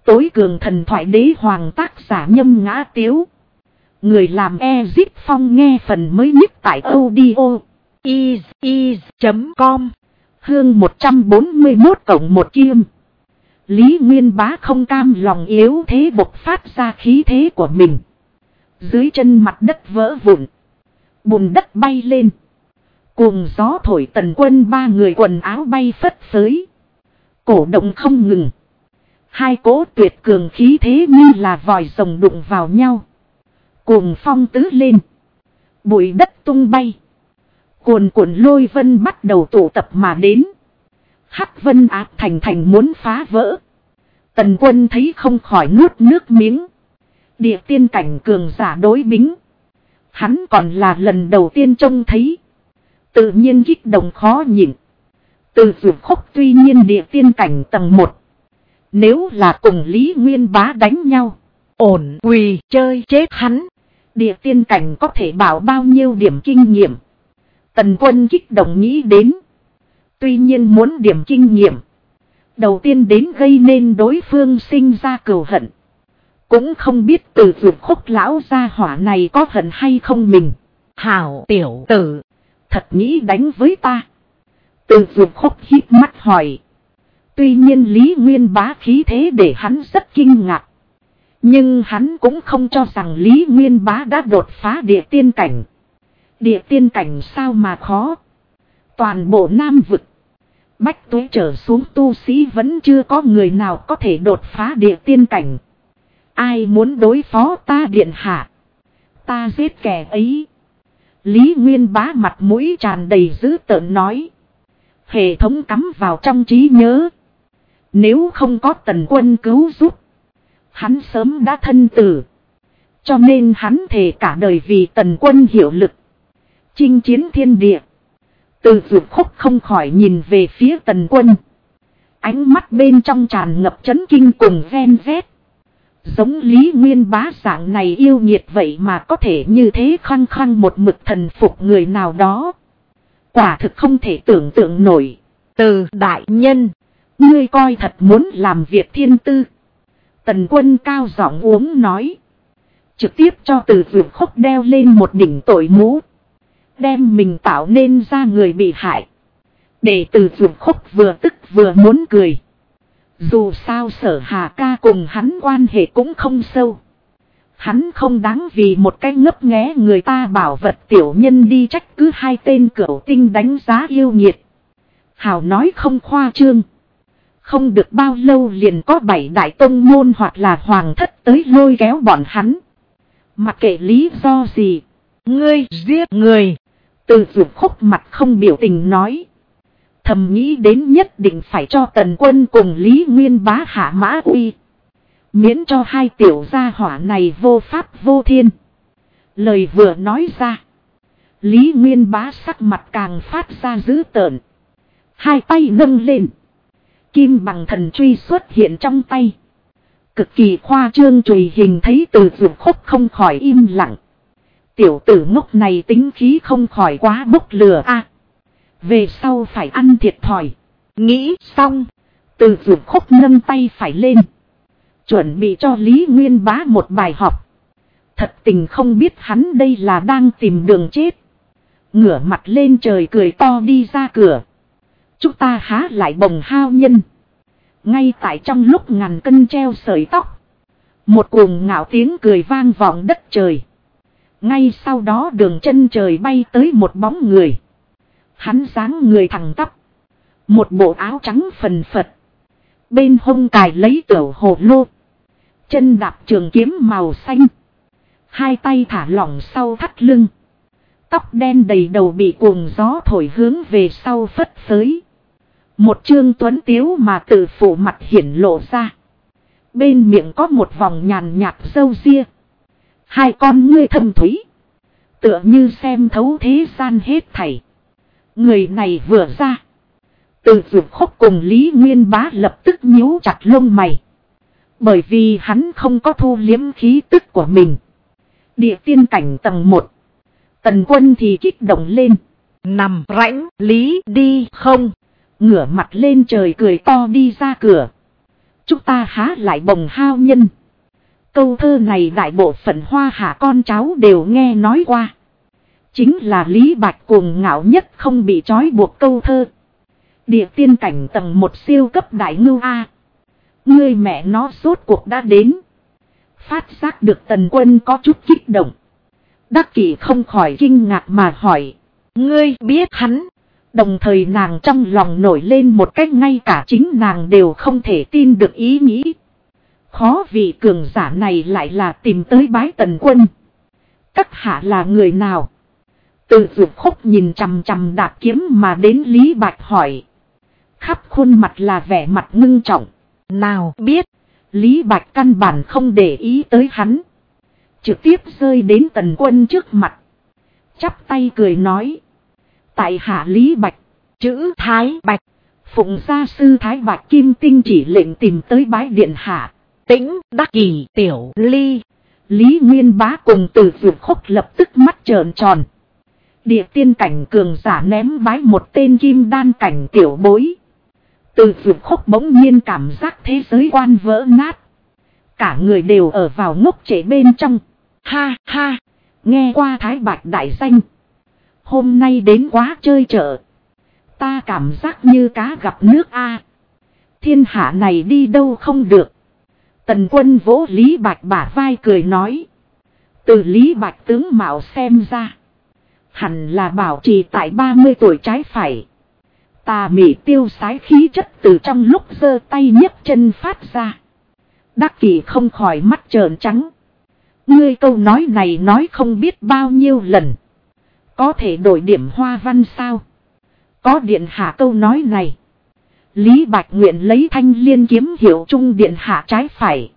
tối cường thần thoại đế hoàng tác giả Nhâm Ngã Tiếu. Người làm Ezip Phong nghe phần mới nhất tại audio is.com. Hương 141+1 Kiêm. Lý Nguyên Bá không cam lòng yếu thế bộc phát ra khí thế của mình. Dưới chân mặt đất vỡ vụn, bùn đất bay lên. Cuồng gió thổi Tần Quân ba người quần áo bay phất phới, cổ động không ngừng. Hai cỗ tuyệt cường khí thế như là vòi rồng đụng vào nhau. Cuồng phong tứ lên, bụi đất tung bay. Cuồn cuộn lôi vân bắt đầu tụ tập mà đến. Hắc vân áp thành muốn phá vỡ. Tần Quân thấy không khỏi nuốt nước miếng. Địa tiên cảnh cường giả đối bính, hắn còn là lần đầu tiên trông thấy, tự nhiên kích động khó nhịn. Từ Dược Khúc tuy nhiên địa tiên cảnh tầng 1, nếu là cùng Lý Nguyên Bá đánh nhau, ổn quỳ chơi chết hắn. Địa tiên cảnh có thể bảo bao nhiêu điểm kinh nghiệm. Tần Quân kích động nghĩ đến. Tuy nhiên muốn điểm kinh nghiệm, đầu tiên đến gây nên đối phương sinh ra cừu hận. Cũng không biết Từ Dược Khúc lão gia hỏa này có hận hay không mình. Hảo tiểu tử, thật nghĩ đánh với ta? Từ Dược Khúc híp mắt hỏi. Tuy nhiên Lý Nguyên Bá khí thế để hắn rất kinh ngạc. Nhưng hắn cũng không cho rằng Lý Nguyên Bá đã đột phá địa tiên cảnh. Địa tiên cảnh sao mà khó. Toàn bộ Nam vực, Bách Tuế trở xuống tu sĩ vẫn chưa có người nào có thể đột phá địa tiên cảnh. Ai muốn đối phó ta điện hạ, ta giết kẻ ấy. Lý Nguyên Bá mặt mũi tràn đầy dữ tợn nói. Hệ thống cắm vào trong trí nhớ. Nếu không có Tần Quân cứu giúp, hắn sớm đã thân tử. Cho nên hắn thề cả đời vì Tần Quân hiệu lực, chinh chiến thiên địa. Từ Dược Khúc không khỏi nhìn về phía Tần Quân. Ánh mắt bên trong tràn ngập chấn kinh cùng ghen ghét. Giống Lý Nguyên Bá dạng này yêu nghiệt vậy mà có thể như thế khăng khăng một mực thần phục người nào đó. Quả thực không thể tưởng tượng nổi. Từ đại nhân, ngươi coi thật muốn làm việc thiên tư. Tần Quân cao giọng uống nói. Trực tiếp cho Từ Dược Khúc đeo lên một đỉnh tội mũ. Đem mình tạo nên ra người bị hại. Để Từ Dược Khúc vừa tức vừa muốn cười. Dù sao Sở Hà ca cùng hắn quan hệ cũng không sâu. Hắn không đáng vì một cái ngấp nghé người ta bảo vật tiểu nhân đi trách cứ hai tên cửu tinh đánh giá yêu nghiệt. Hào nói không khoa trương. Không được bao lâu liền có 7 đại tông môn hoặc là hoàng thất tới lôi kéo bọn hắn. Mặc kệ lý do gì, ngươi giết người. Từ Dược Khúc mặt không biểu tình nói. Thầm nghĩ đến nhất định phải cho Tần Quân cùng Lý Nguyên Bá hạ mã uy. Miễn cho hai tiểu gia hỏa này vô pháp vô thiên. Lời vừa nói ra, Lý Nguyên Bá sắc mặt càng phát ra dữ tợn. Hai tay nâng lên, kim bằng thần truy xuất hiện trong tay. Cực kỳ khoa trương chùy hình thấy Từ Dược Khúc không khỏi im lặng. Tiểu tử ngốc này tính khí không khỏi quá bốc lửa a. Về sau phải ăn thiệt thòi. Nghĩ xong, Từ Dược Khúc nâng tay phải lên, chuẩn bị cho Lý Nguyên Bá một bài học. Thật tình không biết hắn đây là đang tìm đường chết. Ngửa mặt lên trời cười to đi ra cửa. Chúng ta há lại bồng hao nhân. Ngay tại trong lúc ngàn cân treo sợi tóc, một cuồng ngạo tiếng cười vang vọng đất trời. Ngay sau đó đường chân trời bay tới một bóng người. Hắn dáng người thẳng tắp, một bộ áo trắng phần phật, bên hông cài lấy tiểu hồ lô, chân đạp trường kiếm màu xanh, hai tay thả lỏng sau thắt lưng. Tóc đen đầy đầu bị cuồng gió thổi hướng về sau phất phới. Một trương tuấn tiếu mà từ phủ mặt hiển lộ ra. Bên miệng có một vòng nhàn nhạt râu ria. Hai con ngươi thâm thúy, tựa như xem thấu thế gian hết thảy. Người này vừa ra, Từ Dược Khúc cùng Lý Nguyên Bá lập tức nhíu chặt lông mày. Bởi vì hắn không có thu liếm khí tức của mình. Địa tiên cảnh tầng 1. Tần Quân thì kích động lên. Nằm rãnh Lý đi không. Ngửa mặt lên trời cười to đi ra cửa. chúng ta há lại bồng hao nhân. Câu thơ này đại bộ phận Hoa Hạ con cháu đều nghe nói qua. Chính là Lý Bạch cuồng ngạo nhất không bị trói buộc câu thơ. Địa tiên cảnh tầng 1 siêu cấp đại ngưu A. Ngươi mẹ nó rốt cuộc đã đến. Phát giác được Tần Quân có chút kích động. Đắc Kỷ không khỏi kinh ngạc mà hỏi. Ngươi biết hắn? Đồng thời nàng trong lòng nổi lên một cách ngay cả chính nàng đều không thể tin được ý nghĩ. Khó vị cường giả này lại là tìm tới bái Tần Quân. Các hạ là người nào? Từ Dược Khúc nhìn chằm chằm đạp kiếm mà đến Lý Bạch hỏi. Khắp khuôn mặt là vẻ mặt ngưng trọng. Nào biết. Lý Bạch căn bản không để ý tới hắn. Trực tiếp rơi đến Tần Quân trước mặt. Chắp tay cười nói. Tại hạ Lý Bạch. Chữ Thái Bạch. Phụng gia sư Thái Bạch Kim Tinh chỉ lệnh tìm tới bái điện hạ. Tĩnh Đắc Kỷ Tiểu Ly. Lý Nguyên Bá cùng Từ Dược Khúc lập tức mắt trợn tròn. Địa tiên cảnh cường giả ném bái một tên kim đan cảnh tiểu bối. Từ Dược Khúc bỗng nhiên cảm giác thế giới quan vỡ nát. Cả người đều ở vào ngốc trệ bên trong. Ha ha. Nghe qua Thái Bạch đại danh. Hôm nay đến quá chơi chợ. Ta cảm giác như cá gặp nước A. Thiên hạ này đi đâu không được. Tần Quân vỗ Lý Bạch bả vai cười nói. Từ Lý Bạch tướng mạo xem ra. Hẳn là bảo trì tại 30 tuổi trái phải. Tà mị tiêu sái khí chất từ trong lúc giơ tay nhấc chân phát ra. Đắc Kỷ không khỏi mắt trợn trắng. Ngươi câu nói này nói không biết bao nhiêu lần. Có thể đổi điểm hoa văn sao? Có điện hạ câu nói này. Lý Bạch nguyện lấy thanh liên kiếm hiệu trung điện hạ trái phải.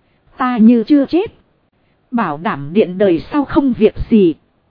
Ta như chưa chết. Bảo đảm điện đời sau không việc gì.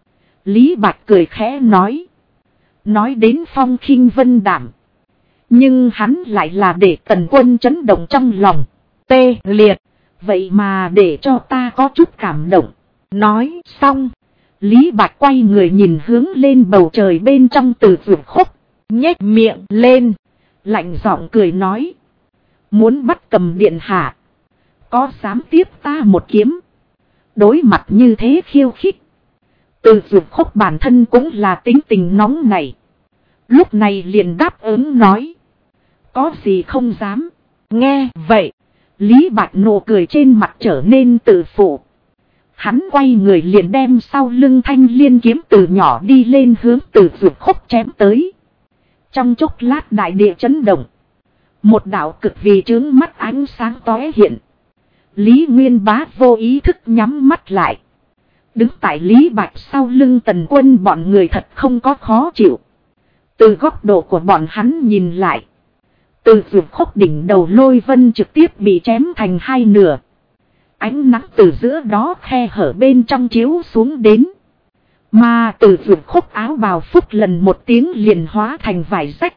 Lý Bạch cười khẽ nói. Nói đến phong khinh vân đảm. Nhưng hắn lại là để Tần Quân chấn động trong lòng. Tê liệt. Vậy mà để cho ta có chút cảm động. Nói xong. Lý Bạch quay người nhìn hướng lên bầu trời bên trong Từ Dược Khúc. Nhếch miệng lên. Lạnh giọng cười nói. Muốn bắt cầm điện hạ. Có dám tiếp ta một kiếm. Đối mặt như thế khiêu khích. Từ Dược Khúc bản thân cũng là tính tình nóng này. Lúc này liền đáp ứng nói. Có gì không dám. Nghe vậy. Lý Bạch nụ cười trên mặt trở nên tự phụ. Hắn quay người liền đem sau lưng thanh liên kiếm từ nhỏ đi lên hướng Từ Dược Khúc chém tới. Trong chốc lát đại địa chấn động. Một đạo cực vì chướng mắt ánh sáng tóe hiện. Lý Nguyên Bá vô ý thức nhắm mắt lại. Đứng tại Lý Bạch sau lưng Tần Quân bọn người thật không có khó chịu. Từ góc độ của bọn hắn nhìn lại. Từ Dược Khúc đỉnh đầu lôi vân trực tiếp bị chém thành hai nửa. Ánh nắng từ giữa đó khe hở bên trong chiếu xuống đến. Mà Từ Dược Khúc áo bào phúc lần một tiếng liền hóa thành vải rách.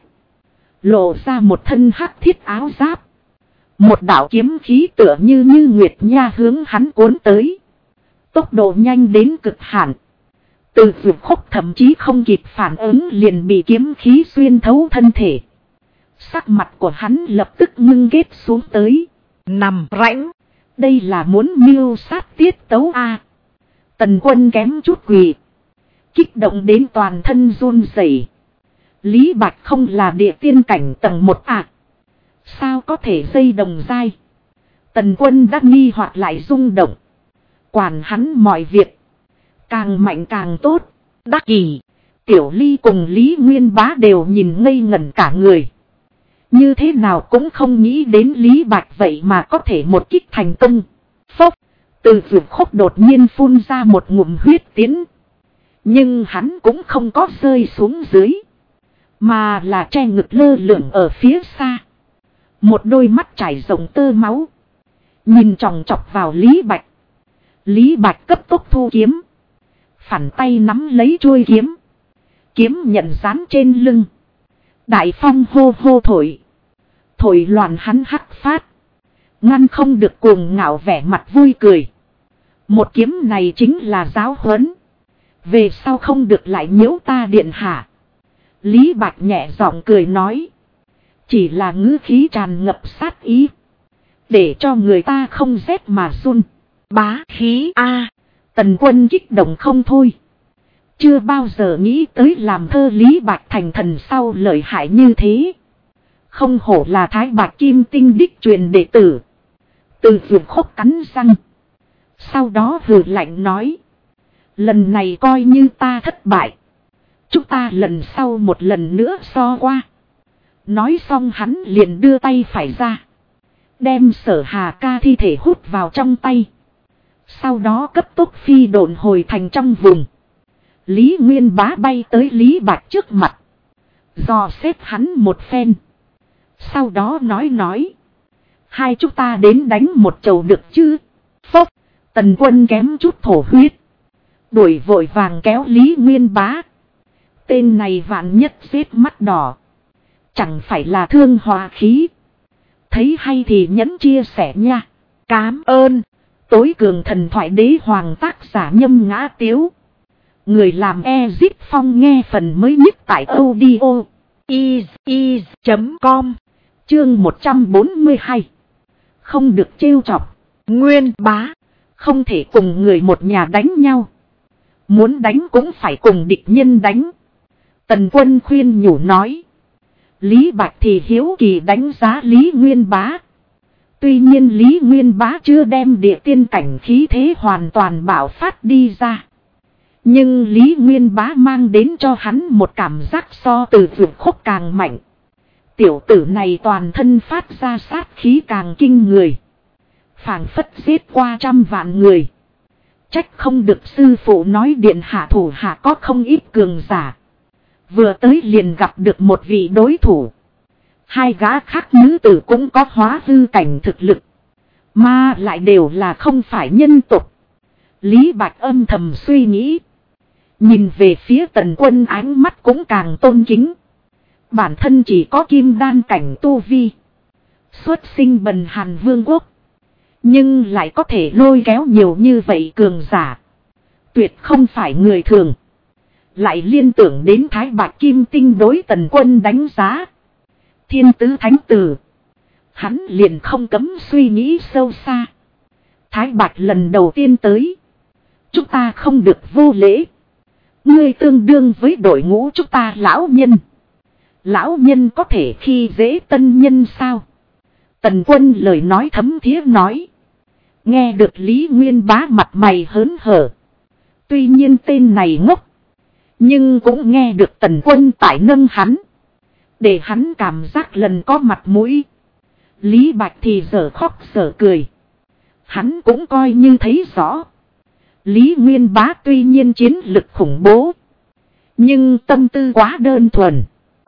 Lộ ra một thân hắc thiết áo giáp. Một đạo kiếm khí tựa như nguyệt nha hướng hắn cuốn tới. Tốc độ nhanh đến cực hạn. Từ Dược Khúc thậm chí không kịp phản ứng liền bị kiếm khí xuyên thấu thân thể. Sắc mặt của hắn lập tức ngưng ghét xuống tới. Nằm rãnh. Đây là muốn mưu sát tiết tấu A. Tần Quân kém chút quỳ. Kích động đến toàn thân run rẩy. Lý Bạch không là địa tiên cảnh tầng 1 à. Sao có thể dây đồng dai. Tần Quân đã nghi hoặc lại rung động. Quản hắn mọi việc. Càng mạnh càng tốt. Đắc Kỷ, Tiểu Ly cùng Lý Nguyên Bá đều nhìn ngây ngẩn cả người. Như thế nào cũng không nghĩ đến Lý Bạch vậy mà có thể một kích thành công. Phốc. Từ Dược Khúc đột nhiên phun ra một ngụm huyết tiến. Nhưng hắn cũng không có rơi xuống dưới. Mà là che ngực lơ lửng ở phía xa. Một đôi mắt trải rộng tơ máu. Nhìn chòng chọc vào Lý Bạch. Lý Bạch cấp tốc thu kiếm. Phản tay nắm lấy chuôi kiếm. Kiếm nhận dán trên lưng. Đại phong hô hô thổi. Thổi loạn hắn hắc phát. Ngăn không được cuồng ngạo vẻ mặt vui cười. Một kiếm này chính là giáo huấn. Về sau không được lại nhiễu ta điện hạ. Lý Bạch nhẹ giọng cười nói. Chỉ là ngữ khí tràn ngập sát ý. Để cho người ta không rét mà run. Bá khí a. Tần Quân kích động không thôi. Chưa bao giờ nghĩ tới làm thơ Lý Bạch thành thần sau lợi hại như thế. Không hổ là Thái Bạch Kim Tinh đích truyền đệ tử. Từ Dược Khốc cắn răng. Sau đó hừ lạnh nói. Lần này coi như ta thất bại. Chúng ta lần sau một lần nữa so qua. Nói xong hắn liền đưa tay phải ra. Đem Sở Hà ca thi thể hút vào trong tay. Sau đó cấp tốc phi độn hồi thành trong vùng. Lý Nguyên Bá bay tới Lý Bạch trước mặt. Dò xét hắn một phen. Sau đó nói. Hai chúng ta đến đánh một chầu được chứ? Phốc. Tần Quân kém chút thổ huyết. Đuổi vội vàng kéo Lý Nguyên Bá. Tên này vạn nhất giết mắt đỏ. Chẳng phải là thương hòa khí. Thấy hay thì nhẫn chia sẻ nha. Cám ơn. Tối cường thần thoại đế hoàng tác giả Nhâm Ngã Tiếu. Người làm Ezip Phong nghe phần mới nhất tại audio is.com. Chương 142. Không được trêu chọc. Nguyên Bá. Không thể cùng người một nhà đánh nhau. Muốn đánh cũng phải cùng địch nhân đánh. Tần Quân khuyên nhủ nói. Lý Bạch thì hiếu kỳ đánh giá Lý Nguyên Bá. Tuy nhiên Lý Nguyên Bá chưa đem địa tiên cảnh khí thế hoàn toàn bạo phát đi ra. Nhưng Lý Nguyên Bá mang đến cho hắn một cảm giác so từ Dược Khốc càng mạnh. Tiểu tử này toàn thân phát ra sát khí càng kinh người. Phảng phất giết qua 100 vạn người. Trách không được sư phụ nói điện hạ thủ hạ có không ít cường giả. Vừa tới liền gặp được một vị đối thủ. Hai gã khác nữ tử cũng có hóa hư cảnh thực lực. Mà lại đều là không phải nhân tục. Lý Bạch âm thầm suy nghĩ. Nhìn về phía Tần Quân ánh mắt cũng càng tôn kính. Bản thân chỉ có kim đan cảnh tu vi. Xuất sinh bần Hàn Vương quốc. Nhưng lại có thể lôi kéo nhiều như vậy cường giả. Tuyệt không phải người thường. Lại liên tưởng đến Thái Bạch Kim Tinh đối Tần Quân đánh giá. Thiên tứ thánh tử. Hắn liền không cấm suy nghĩ sâu xa. Thái Bạch lần đầu tiên tới. Chúng ta không được vô lễ. Ngươi tương đương với đội ngũ chúng ta lão nhân. Lão nhân có thể khi dễ tân nhân sao? Tần Quân lời nói thấm thía nói. Nghe được Lý Nguyên Bá mặt mày hớn hở. Tuy nhiên tên này ngốc. Nhưng cũng nghe được Tần Quân tại nâng hắn. Để hắn cảm giác lần có mặt mũi. Lý Bạch thì dở khóc dở cười. Hắn cũng coi như thấy rõ. Lý Nguyên Bá tuy nhiên chiến lực khủng bố. Nhưng tâm tư quá đơn thuần.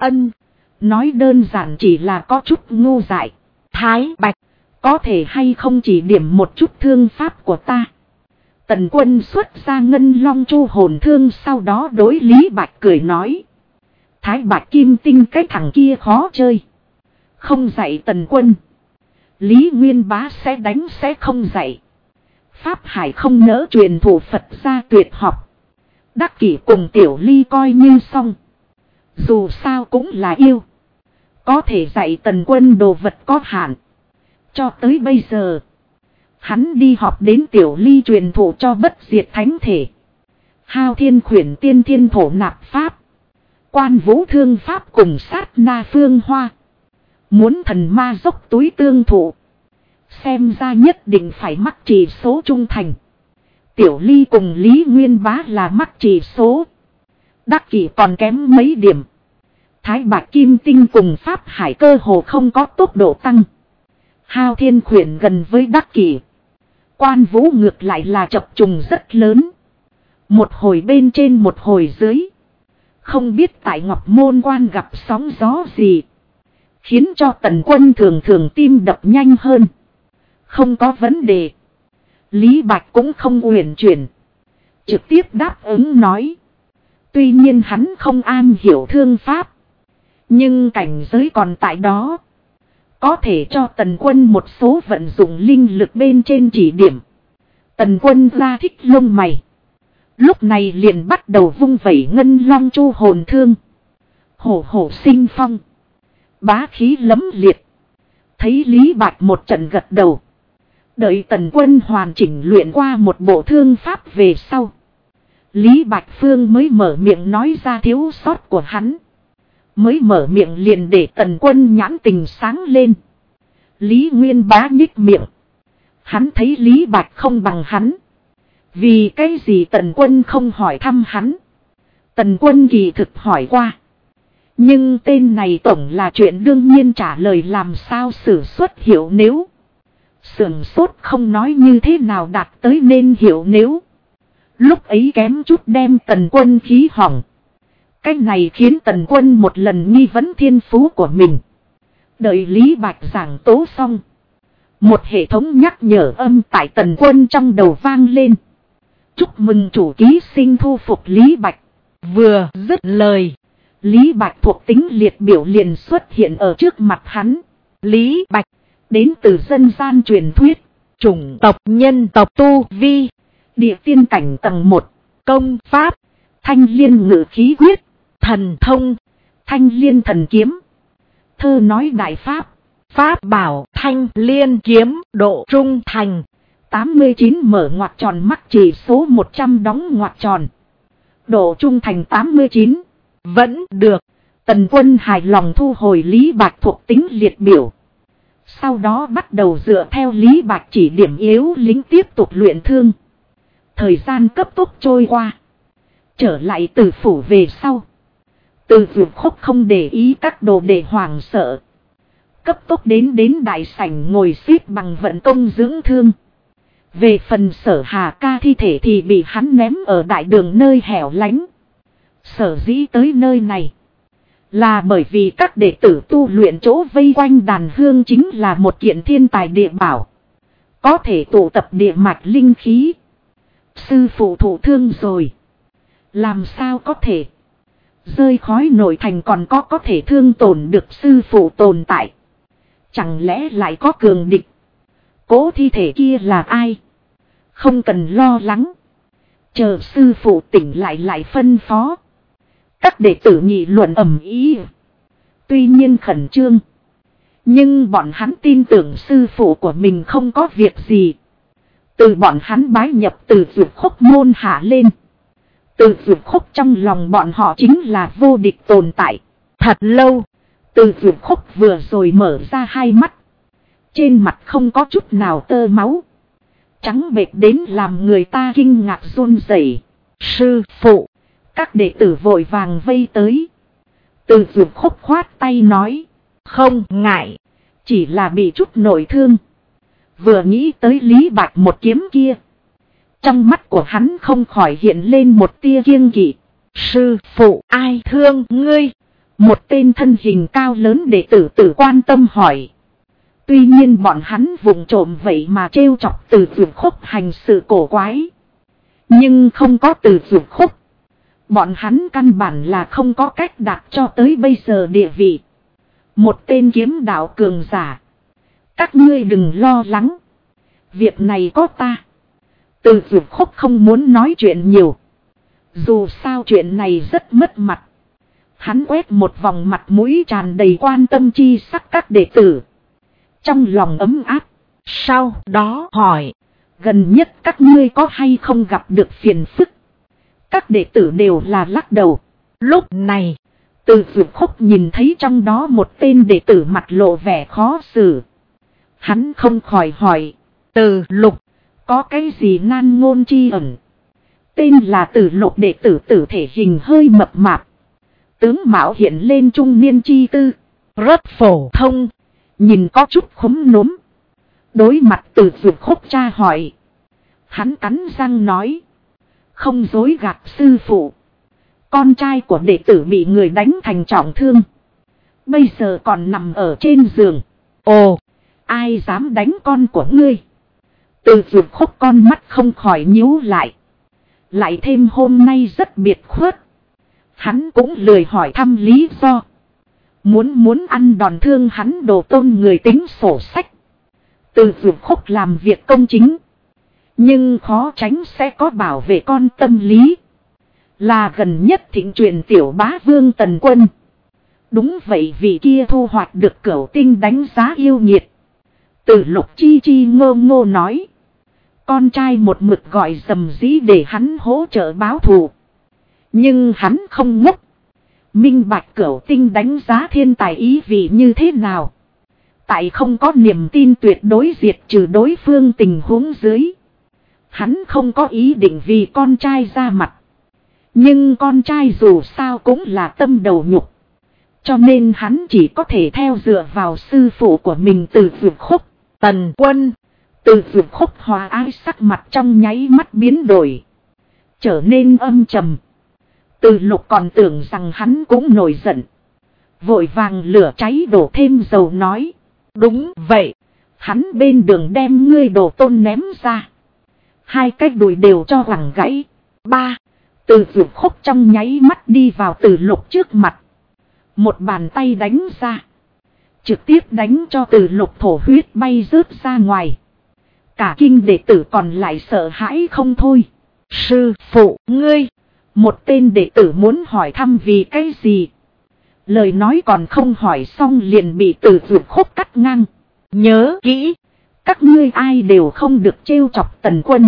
Nói đơn giản chỉ là có chút ngu dại. Thái Bạch. Có thể hay không chỉ điểm một chút thương pháp của ta. Tần Quân xuất ra ngân long chu hồn thương sau đó đối Lý Bạch cười nói. Thái Bạch Kim Tinh cái thằng kia khó chơi. Không dạy Tần Quân. Lý Nguyên Bá sẽ đánh sẽ không dạy. Pháp Hải không nỡ truyền thụ Phật gia tuyệt học. Đắc Kỷ cùng Tiểu Ly coi như xong. Dù sao cũng là yêu. Có thể dạy Tần Quân đồ vật có hạn. Cho tới bây giờ. Hắn đi họp đến Tiểu Ly truyền thụ cho bất diệt thánh thể. Hao thiên khuyển tiên thiên thổ nạp pháp. Quan vũ thương pháp cùng sát na phương hoa. Muốn thần ma dốc túi tương thụ. Xem ra nhất định phải mắc chỉ số trung thành. Tiểu Ly cùng Lý Nguyên Bá là mắc chỉ số. Đắc Kỷ còn kém mấy điểm. Thái Bạch Kim Tinh cùng Pháp Hải cơ hồ không có tốc độ tăng. Hao thiên khuyển gần với Đắc Kỷ. Quan vũ ngược lại là chập trùng rất lớn. Một hồi bên trên một hồi dưới. Không biết tại Ngọc Môn Quan gặp sóng gió gì. Khiến cho Tần Quân thường thường tim đập nhanh hơn. Không có vấn đề. Lý Bạch cũng không uyển chuyển. Trực tiếp đáp ứng nói. Tuy nhiên hắn không am hiểu thương pháp. Nhưng cảnh giới còn tại đó. Có thể cho Tần Quân một số vận dụng linh lực bên trên chỉ điểm. Tần Quân ra thích lông mày. Lúc này liền bắt đầu vung vẩy ngân long chu hồn thương. Hổ hổ sinh phong. Bá khí lấm liệt. Thấy Lý Bạch một trận gật đầu. Đợi Tần Quân hoàn chỉnh luyện qua một bộ thương pháp về sau. Lý Bạch Phương mới mở miệng nói ra thiếu sót của hắn. Mới mở miệng liền để Tần Quân nhãn tình sáng lên. Lý Nguyên Bá nhích miệng. Hắn thấy Lý Bạch không bằng hắn. Vì cái gì Tần Quân không hỏi thăm hắn. Tần Quân kỳ thực hỏi qua. Nhưng tên này tổng là chuyện đương nhiên trả lời làm sao sử xuất hiểu nếu. Sườn sốt không nói như thế nào đạt tới nên hiểu nếu. Lúc ấy kém chút đem Tần Quân khí hỏng. Cái này khiến Tần Quân một lần nghi vấn thiên phú của mình. Đợi Lý Bạch giảng tố xong. Một hệ thống nhắc nhở âm tại Tần Quân trong đầu vang lên. Chúc mừng chủ ký sinh thu phục Lý Bạch. Vừa dứt lời. Lý Bạch thuộc tính liệt biểu liền xuất hiện ở trước mặt hắn. Lý Bạch. Đến từ dân gian truyền thuyết. Chủng tộc nhân tộc tu vi. Địa tiên cảnh tầng 1. Công pháp. Thanh liên ngự khí quyết. Thần thông. Thanh liên thần kiếm. Thơ nói đại pháp. Pháp bảo thanh liên kiếm độ trung thành. 89 mở ngoặc tròn mắc chỉ số 100 đóng ngoặc tròn. Độ trung thành 89. Vẫn được. Tần Quân hài lòng thu hồi Lý Bạch thuộc tính liệt biểu. Sau đó bắt đầu dựa theo Lý Bạch chỉ điểm yếu lính tiếp tục luyện thương. Thời gian cấp tốc trôi qua. Trở lại Từ phủ về sau. Từ Dược Khúc không để ý các đồ đệ hoảng sợ. Cấp tốc đến đại sảnh ngồi xếp bằng vận công dưỡng thương. Về phần Sở Hà Ca thi thể thì bị hắn ném ở đại đường nơi hẻo lánh. Sở dĩ tới nơi này. Là bởi vì các đệ tử tu luyện chỗ vây quanh đàn hương chính là một kiện thiên tài địa bảo. Có thể tụ tập địa mạch linh khí. Sư phụ thụ thương rồi. Làm sao có thể. Rơi khói nội thành còn có thể thương tổn được sư phụ tồn tại. Chẳng lẽ lại có cường địch. Cố thi thể kia là ai. Không cần lo lắng. Chờ sư phụ tỉnh lại phân phó. Các đệ tử nghị luận ầm ĩ. Tuy nhiên khẩn trương. Nhưng bọn hắn tin tưởng sư phụ của mình không có việc gì. Từ bọn hắn bái nhập Từ Dược Khúc môn hạ lên. Từ Dược Khúc trong lòng bọn họ chính là vô địch tồn tại. Thật lâu. Từ Dược Khúc vừa rồi mở ra hai mắt. Trên mặt không có chút nào tơ máu. Trắng bệch đến làm người ta kinh ngạc run rẩy. Sư phụ. Các đệ tử vội vàng vây tới. Từ Dược Khúc khoát tay nói. Không ngại. Chỉ là bị chút nội thương. Vừa nghĩ tới Lý Bạch một kiếm kia. Trong mắt của hắn không khỏi hiện lên một tia kiêng kỵ. Sư phụ ai thương ngươi? Một tên thân hình cao lớn đệ tử tử quan tâm hỏi. Tuy nhiên bọn hắn vụng trộm vậy mà trêu chọc Từ Dược Khúc hành sự cổ quái. Nhưng không có Từ Dược Khúc. Bọn hắn căn bản là không có cách đạt cho tới bây giờ địa vị. Một tên kiếm đạo cường giả. Các ngươi đừng lo lắng. Việc này có ta. Từ Dược Khúc không muốn nói chuyện nhiều. Dù sao chuyện này rất mất mặt. Hắn quét một vòng mặt mũi tràn đầy quan tâm chi sắc các đệ tử. Trong lòng ấm áp. Sau đó hỏi. Gần nhất các ngươi có hay không gặp được phiền phức? Các đệ tử đều là lắc đầu. Lúc này. Từ Dược Khúc nhìn thấy trong đó một tên đệ tử mặt lộ vẻ khó xử. Hắn không khỏi hỏi. Từ Lục. Có cái gì nan ngôn chi ẩn? Tên là Từ Lục đệ tử tử thể hình hơi mập mạp. Tướng mạo hiện lên trung niên chi tư. Rất phổ thông. Nhìn có chút khúm núm. Đối mặt Từ Dược Khúc tra hỏi. Hắn cắn răng nói. Không dối gạt sư phụ. Con trai của đệ tử bị người đánh thành trọng thương. Bây giờ còn nằm ở trên giường. Ồ, ai dám đánh con của ngươi? Từ Dược Khúc con mắt không khỏi nhíu lại. Lại thêm hôm nay rất biệt khuất. Hắn cũng lười hỏi thăm lý do. Muốn ăn đòn thương hắn đồ tôn người tính sổ sách. Từ Dược Khúc làm việc công chính. Nhưng khó tránh sẽ có bảo vệ con tâm lý. Là gần nhất thịnh truyền tiểu bá vương Tần Quân. Đúng vậy vì kia thu hoạch được Cửu Tinh đánh giá yêu nhiệt. Từ Lục chi chi ngô ngô nói. Con trai một mực gọi dầm dĩ để hắn hỗ trợ báo thù. Nhưng hắn không ngốc. Minh bạch Cửu Tinh đánh giá thiên tài ý vị như thế nào. Tại không có niềm tin tuyệt đối diệt trừ đối phương tình huống dưới. Hắn không có ý định vì con trai ra mặt. Nhưng con trai dù sao cũng là tâm đầu nhục. Cho nên hắn chỉ có thể theo dựa vào sư phụ của mình Từ Dược Khúc, Tần Quân. Từ Dược Khúc hòa ái sắc mặt trong nháy mắt biến đổi. Trở nên âm trầm. Từ Lục còn tưởng rằng hắn cũng nổi giận. Vội vàng lửa cháy đổ thêm dầu nói. Đúng vậy. Hắn bên đường đem ngươi đồ tôn ném ra. Hai cái đùi đều cho quẳng gãy. Ba. Từ Dược Khúc trong nháy mắt đi vào Từ Lục trước mặt. Một bàn tay đánh ra. Trực tiếp đánh cho Từ Lục thổ huyết bay rớt ra ngoài. Cả kinh đệ tử còn lại sợ hãi không thôi. Sư phụ ngươi. Một tên đệ tử muốn hỏi thăm vì cái gì. Lời nói còn không hỏi xong liền bị Từ Dược Khúc cắt ngang. Nhớ kỹ. Các ngươi ai đều không được trêu chọc Tần Quân.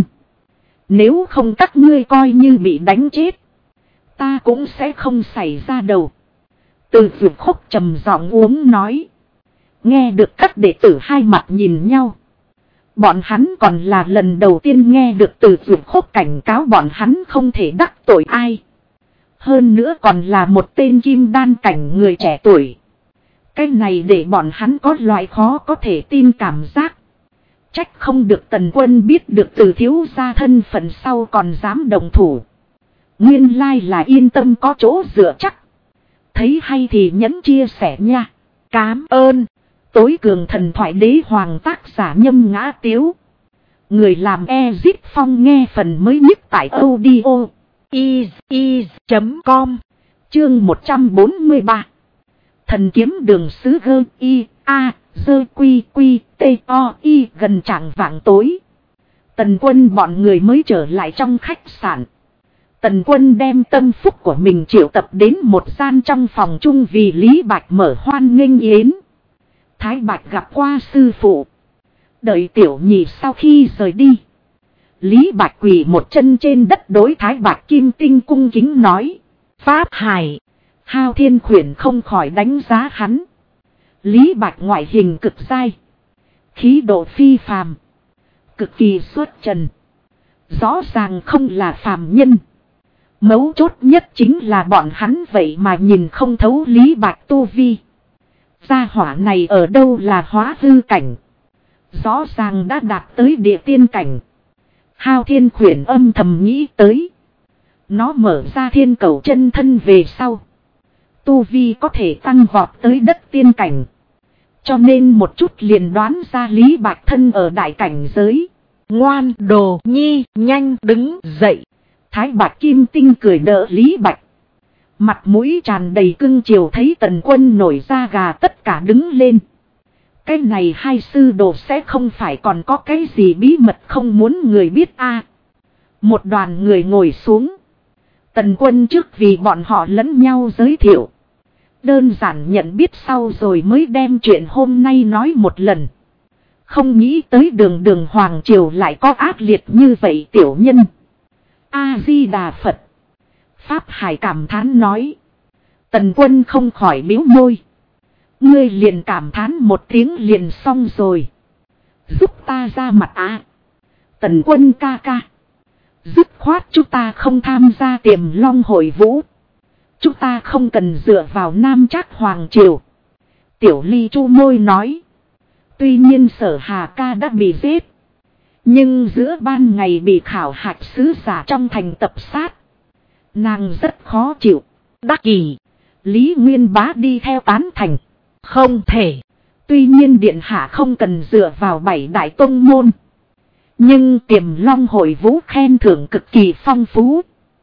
Nếu không các ngươi coi như bị đánh chết. Ta cũng sẽ không xảy ra đầu. Từ Dược Khúc trầm giọng uống nói. Nghe được các đệ tử hai mặt nhìn nhau. Bọn hắn còn là lần đầu tiên nghe được Từ Dược Khúc cảnh cáo bọn hắn không thể đắc tội ai. Hơn nữa còn là một tên kim đan cảnh người trẻ tuổi. Cái này để bọn hắn có loại khó có thể tin cảm giác. Trách không được Tần Quân biết được Từ thiếu gia thân phận sau còn dám đồng thủ. Nguyên lai là yên tâm có chỗ dựa chắc. Thấy hay thì nhấn chia sẻ nha. Cám ơn. Tối cường thần thoại đế hoàng tác giả Nhâm Ngã Tiếu. Người làm Ezip Phong nghe phần mới nhất tại audio is.com. Chương 143. Thần kiếm đường sứ gơ y a dơ quy quy t o y gần trạng vạng tối. Tần Quân bọn người mới trở lại trong khách sạn. Tần Quân đem tâm phúc của mình triệu tập đến một gian trong phòng chung vì Lý Bạch mở hoan nghênh yến. Thái Bạch gặp qua sư phụ. Đợi tiểu nhị sau khi rời đi. Lý Bạch quỳ một chân trên đất đối Thái Bạch Kim Tinh cung kính nói. Pháp Hải. Hao Thiên Khuyển không khỏi đánh giá hắn. Lý Bạch ngoại hình cực dai. Khí độ phi phàm. Cực kỳ xuất trần. Rõ ràng không là phàm nhân. Mấu chốt nhất chính là bọn hắn vậy mà nhìn không thấu Lý Bạch tu vi. Gia hỏa này ở đâu là hóa hư cảnh. Rõ ràng đã đạt tới địa tiên cảnh. Hao Thiên Khuyển âm thầm nghĩ tới. Nó mở ra thiên cầu chân thân về sau. Tu vi có thể tăng vọt tới đất tiên cảnh. Cho nên một chút liền đoán ra Lý Bạch thân ở đại cảnh giới. Ngoan đồ nhi nhanh đứng dậy. Thái Bạch Kim Tinh cười đỡ Lý Bạch. Mặt mũi tràn đầy cưng chiều thấy Tần Quân nổi da gà tất cả đứng lên. Cái này hai sư đồ sẽ không phải còn có cái gì bí mật không muốn người biết a. Một đoàn người ngồi xuống. Tần Quân trước vì bọn họ lẫn nhau giới thiệu. Đơn giản nhận biết sau rồi mới đem chuyện hôm nay nói một lần. Không nghĩ tới đường đường Hoàng Triều lại có ác liệt như vậy tiểu nhân. A-di-đà Phật. Pháp Hải cảm thán nói. Tần Quân không khỏi bĩu môi. Ngươi liền cảm thán một tiếng liền xong rồi. Giúp ta ra mặt á. Tần Quân ca ca. Dứt khoát chúng ta không tham gia Tiềm Long hội vũ. Chúng ta không cần dựa vào Nam Trác Hoàng Triều. Tiểu Ly chu môi nói. Tuy nhiên Sở Hà ca đã bị giết. Nhưng giữa ban ngày bị khảo hạch sứ giả trong thành tập sát. Nàng rất khó chịu. Đắc Kỳ. Lý Nguyên Bá đi theo tán thành. Không thể. Tuy nhiên điện hạ không cần dựa vào bảy đại tông môn. Nhưng Tiềm Long hội vũ khen thưởng cực kỳ phong phú.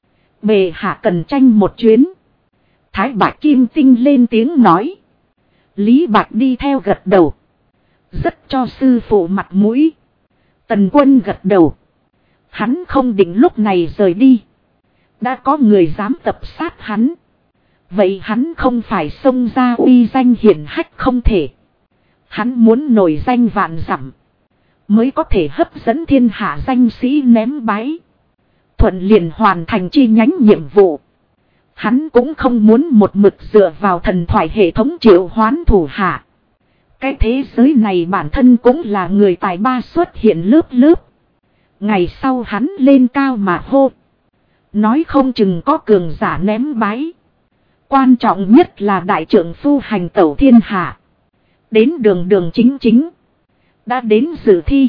Bệ hạ cần tranh một chuyến. Thái Bạch Kim Tinh lên tiếng nói. Lý Bạch đi theo gật đầu. Rất cho sư phụ mặt mũi. Tần Quân gật đầu. Hắn không định lúc này rời đi. Đã có người dám tập sát hắn. Vậy hắn không phải xông ra uy danh hiển hách không thể. Hắn muốn nổi danh vạn dặm, mới có thể hấp dẫn thiên hạ danh sĩ ném bái. Thuận liền hoàn thành chi nhánh nhiệm vụ. Hắn cũng không muốn một mực dựa vào thần thoại hệ thống triệu hoán thủ hạ. Cái thế giới này bản thân cũng là người tài ba xuất hiện lớp lớp. Ngày sau hắn lên cao mà hô. Nói không chừng có cường giả ném bái. Quan trọng nhất là đại trượng phu hành tẩu thiên hạ. Đến đường đường chính chính. Đã đến dự thi.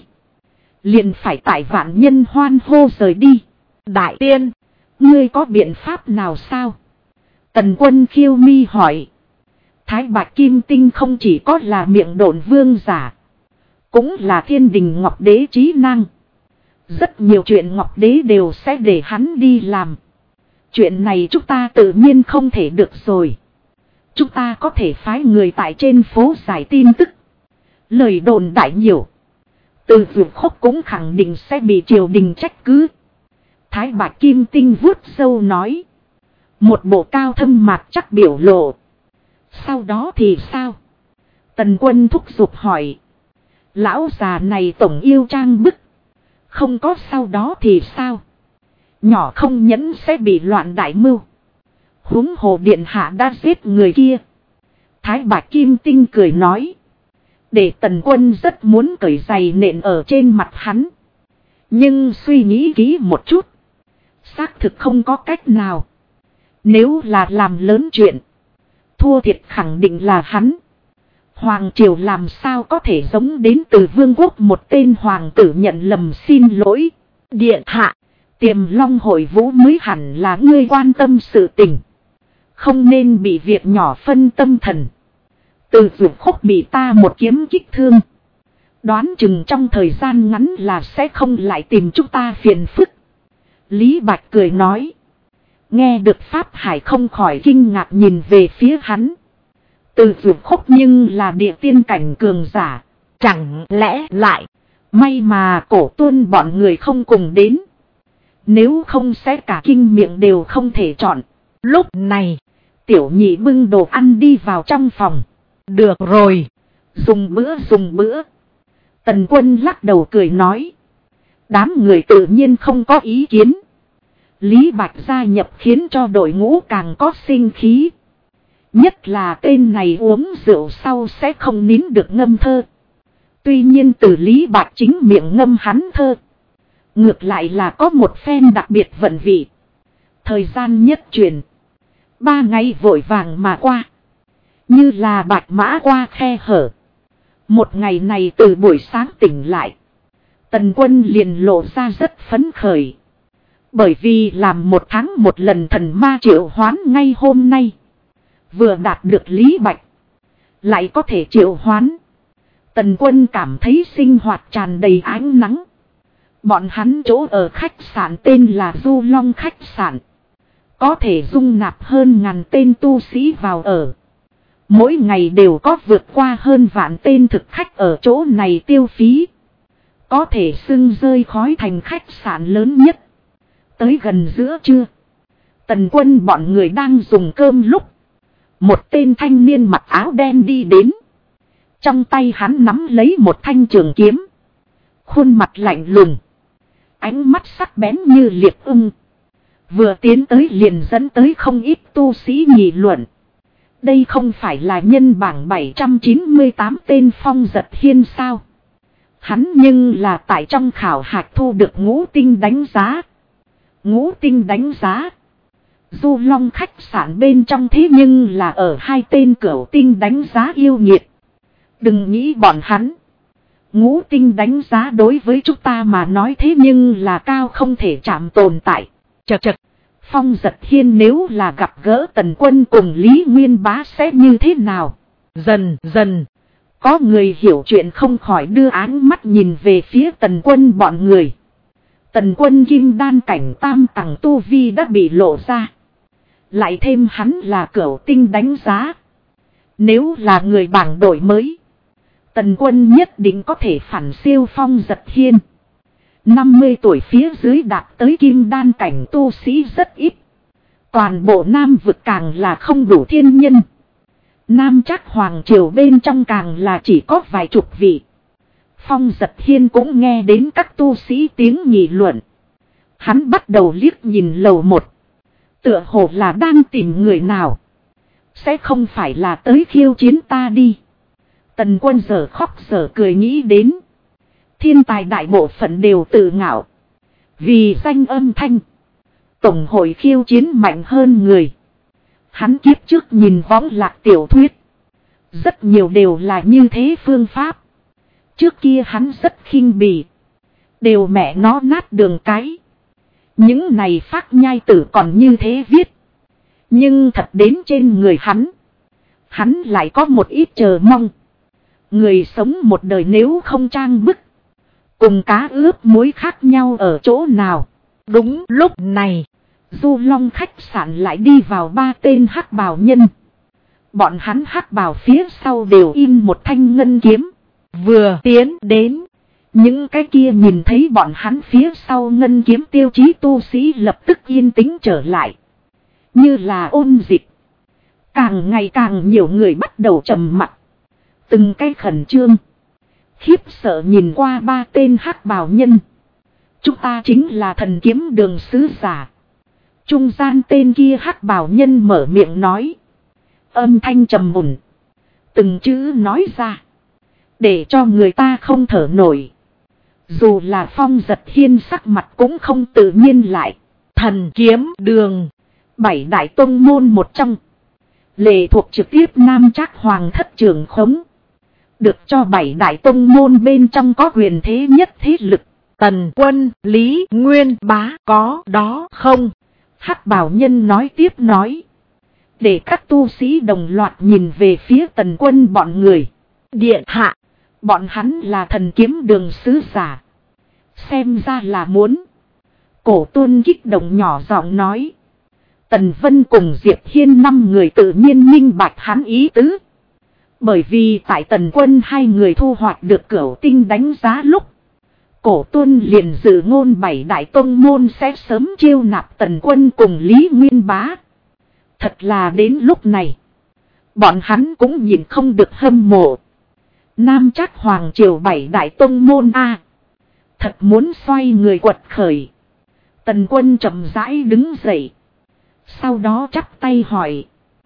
Liền phải tại vạn nhân hoan hô rời đi. Đại tiên, ngươi có biện pháp nào sao? Tần Quân khiêu mi hỏi. Thái Bạch Kim Tinh không chỉ có là miệng độn vương giả, cũng là thiên đình Ngọc Đế trí năng. Rất nhiều chuyện Ngọc Đế đều sẽ để hắn đi làm. Chuyện này chúng ta tự nhiên không thể được rồi. Chúng ta có thể phái người tại trên phố giải tin tức. Lời đồn đại nhiều. Từ Vượt Khốc cũng khẳng định sẽ bị triều đình trách cứ. Thái Bạch Kim Tinh vuốt râu nói. Một bộ cao thâm mạc chắc biểu lộ. Sau đó thì sao? Tần Quân thúc giục hỏi. Lão già này tổng yêu trang bức. Không có sau đó thì sao? Nhỏ không nhẫn sẽ bị loạn đại mưu. Huống hồ điện hạ đã giết người kia. Thái Bạch Kim Tinh cười nói. Để Tần Quân rất muốn cởi giày nện ở trên mặt hắn. Nhưng suy nghĩ kỹ một chút. Xác thực không có cách nào. Nếu là làm lớn chuyện, thua thiệt khẳng định là hắn. Hoàng triều làm sao có thể giống đến từ vương quốc một tên hoàng tử nhận lầm xin lỗi. Điện hạ, Tiềm Long hội vũ mới hẳn là ngươi quan tâm sự tình. Không nên bị việc nhỏ phân tâm thần. Từ Vượt Khốc bị ta một kiếm kích thương. Đoán chừng trong thời gian ngắn là sẽ không lại tìm chúng ta phiền phức. Lý Bạch cười nói. Nghe được Pháp Hải không khỏi kinh ngạc nhìn về phía hắn. Từ Vượt Khốc nhưng là địa tiên cảnh cường giả. Chẳng lẽ lại. May mà Cổ Tuân bọn người không cùng đến. Nếu không sẽ cả kinh miệng đều không thể chọn. Lúc này, Tiểu Nhị bưng đồ ăn đi vào trong phòng. Được rồi. Dùng bữa. Tần Quân lắc đầu cười nói. Đám người tự nhiên không có ý kiến. Lý Bạch gia nhập khiến cho đội ngũ càng có sinh khí. Nhất là tên này uống rượu sau sẽ không nín được ngâm thơ. Tuy nhiên từ Lý Bạch chính miệng ngâm hắn thơ. Ngược lại là có một phen đặc biệt vận vị. Thời gian nhất truyền. 3 ngày vội vàng mà qua. Như là bạch mã qua khe hở. Một ngày này từ buổi sáng tỉnh lại. Tần Quân liền lộ ra rất phấn khởi. Bởi vì làm 1 tháng 1 lần thần ma triệu hoán ngay hôm nay. Vừa đạt được Lý Bạch. Lại có thể triệu hoán. Tần Quân cảm thấy sinh hoạt tràn đầy ánh nắng. Bọn hắn chỗ ở khách sạn tên là Du Long khách sạn. Có thể dung nạp hơn 1000 tên tu sĩ vào ở. Mỗi ngày đều có vượt qua hơn vạn tên thực khách ở chỗ này tiêu phí. Có thể xưng rơi khói thành khách sạn lớn nhất. Tới gần giữa trưa. Tần Quân bọn người đang dùng cơm lúc. Một tên thanh niên mặc áo đen đi đến. Trong tay hắn nắm lấy một thanh trường kiếm. Khuôn mặt lạnh lùng. Ánh mắt sắc bén như liệp ưng. Vừa tiến tới liền dẫn tới không ít tu sĩ nghị luận. Đây không phải là nhân bảng 798 tên Phong Giật Hiên sao? Hắn nhưng là tại trong khảo hạch thu được ngũ tinh đánh giá. Ngũ tinh đánh giá. Du Long khách sạn bên trong thế nhưng là ở 2 tên cửu tinh đánh giá yêu nghiệt. Đừng nghĩ bọn hắn. Ngũ tinh đánh giá đối với chúng ta mà nói thế nhưng là cao không thể chạm tồn tại. Chật. Phong Giật Hiên nếu là gặp gỡ Tần Quân cùng Lý Nguyên Bá sẽ như thế nào? Dần. Có người hiểu chuyện không khỏi đưa áng mắt nhìn về phía Tần Quân bọn người. Tần Quân kim đan cảnh tam tầng tu vi đã bị lộ ra. Lại thêm hắn là cửu tinh đánh giá. Nếu là người bảng đổi mới. Tần Quân nhất định có thể phản siêu Phong Giật Hiên. 50 tuổi phía dưới đạt tới kim đan cảnh tu sĩ rất ít. Toàn bộ Nam vực càng là không đủ thiên nhân. Nam Trác Hoàng triều bên trong càng là chỉ có vài chục vị. Phong Giật Hiên cũng nghe đến các tu sĩ tiếng nghị luận. Hắn bắt đầu liếc nhìn lầu một. Tựa hồ là đang tìm người nào. Sẽ không phải là tới khiêu chiến ta đi. Tần Quân giờ khóc giờ cười nghĩ đến. Thiên tài đại bộ phận đều tự ngạo. Vì danh âm thanh. Tổng hội khiêu chiến mạnh hơn người. Hắn kiếp trước nhìn võng lạc tiểu thuyết. Rất nhiều đều là như thế phương pháp. Trước kia hắn rất khinh bỉ. Đều mẹ nó nát đường cái. Những này phác nhai tử còn như thế viết. Nhưng thật đến trên người hắn. Hắn lại có một ít chờ mong. Người sống một đời nếu không trang bức. Cùng cá ướp muối khác nhau ở chỗ nào. Đúng lúc này. Du Long khách sạn lại đi vào ba tên hắc bào nhân. Bọn hắn hắc bào phía sau đều in một thanh ngân kiếm. Vừa tiến đến. Những cái kia nhìn thấy bọn hắn phía sau ngân kiếm tiêu chí tu sĩ lập tức yên tĩnh trở lại. Như là ôn dịch. Càng ngày càng nhiều người bắt đầu trầm mặc. Từng cái khẩn trương. Khiếp sợ nhìn qua ba tên hắc bào nhân. Chúng ta chính là thần kiếm đường sứ giả. Trung gian tên kia hắc bào nhân mở miệng nói. Âm thanh trầm mùn. Từng chữ nói ra. Để cho người ta không thở nổi. Dù là Phong Giật Hiên sắc mặt cũng không tự nhiên lại. Thần kiếm đường. 7 đại tông môn một trong. Lệ thuộc trực tiếp Nam Trác Hoàng thất trưởng khống. Được cho 7 đại tông môn bên trong có quyền thế nhất thế lực. Tần Quân, Lý Nguyên Bá có đó không? Hắc bào nhân nói tiếp nói. Để các tu sĩ đồng loạt nhìn về phía Tần Quân bọn người. Điện hạ. Bọn hắn là thần kiếm đường sứ giả. Xem ra là muốn. Cổ Tuân kích động nhỏ giọng nói. Tần Vân cùng Diệp Hiên 5 người tự nhiên minh bạch hắn ý tứ. Bởi vì tại Tần Quân 2 người thu hoạch được Cửu Tinh đánh giá lúc. Cổ Tuân liền dự ngôn 7 đại tông môn sẽ sớm chiêu nạp Tần Quân cùng Lý Nguyên Bá. Thật là đến lúc này. Bọn hắn cũng nhìn không được hâm mộ. Nam Trác Hoàng triều 7 đại tông môn A. Thật muốn xoay người quật khởi. Tần Quân chậm rãi đứng dậy. Sau đó chắp tay hỏi.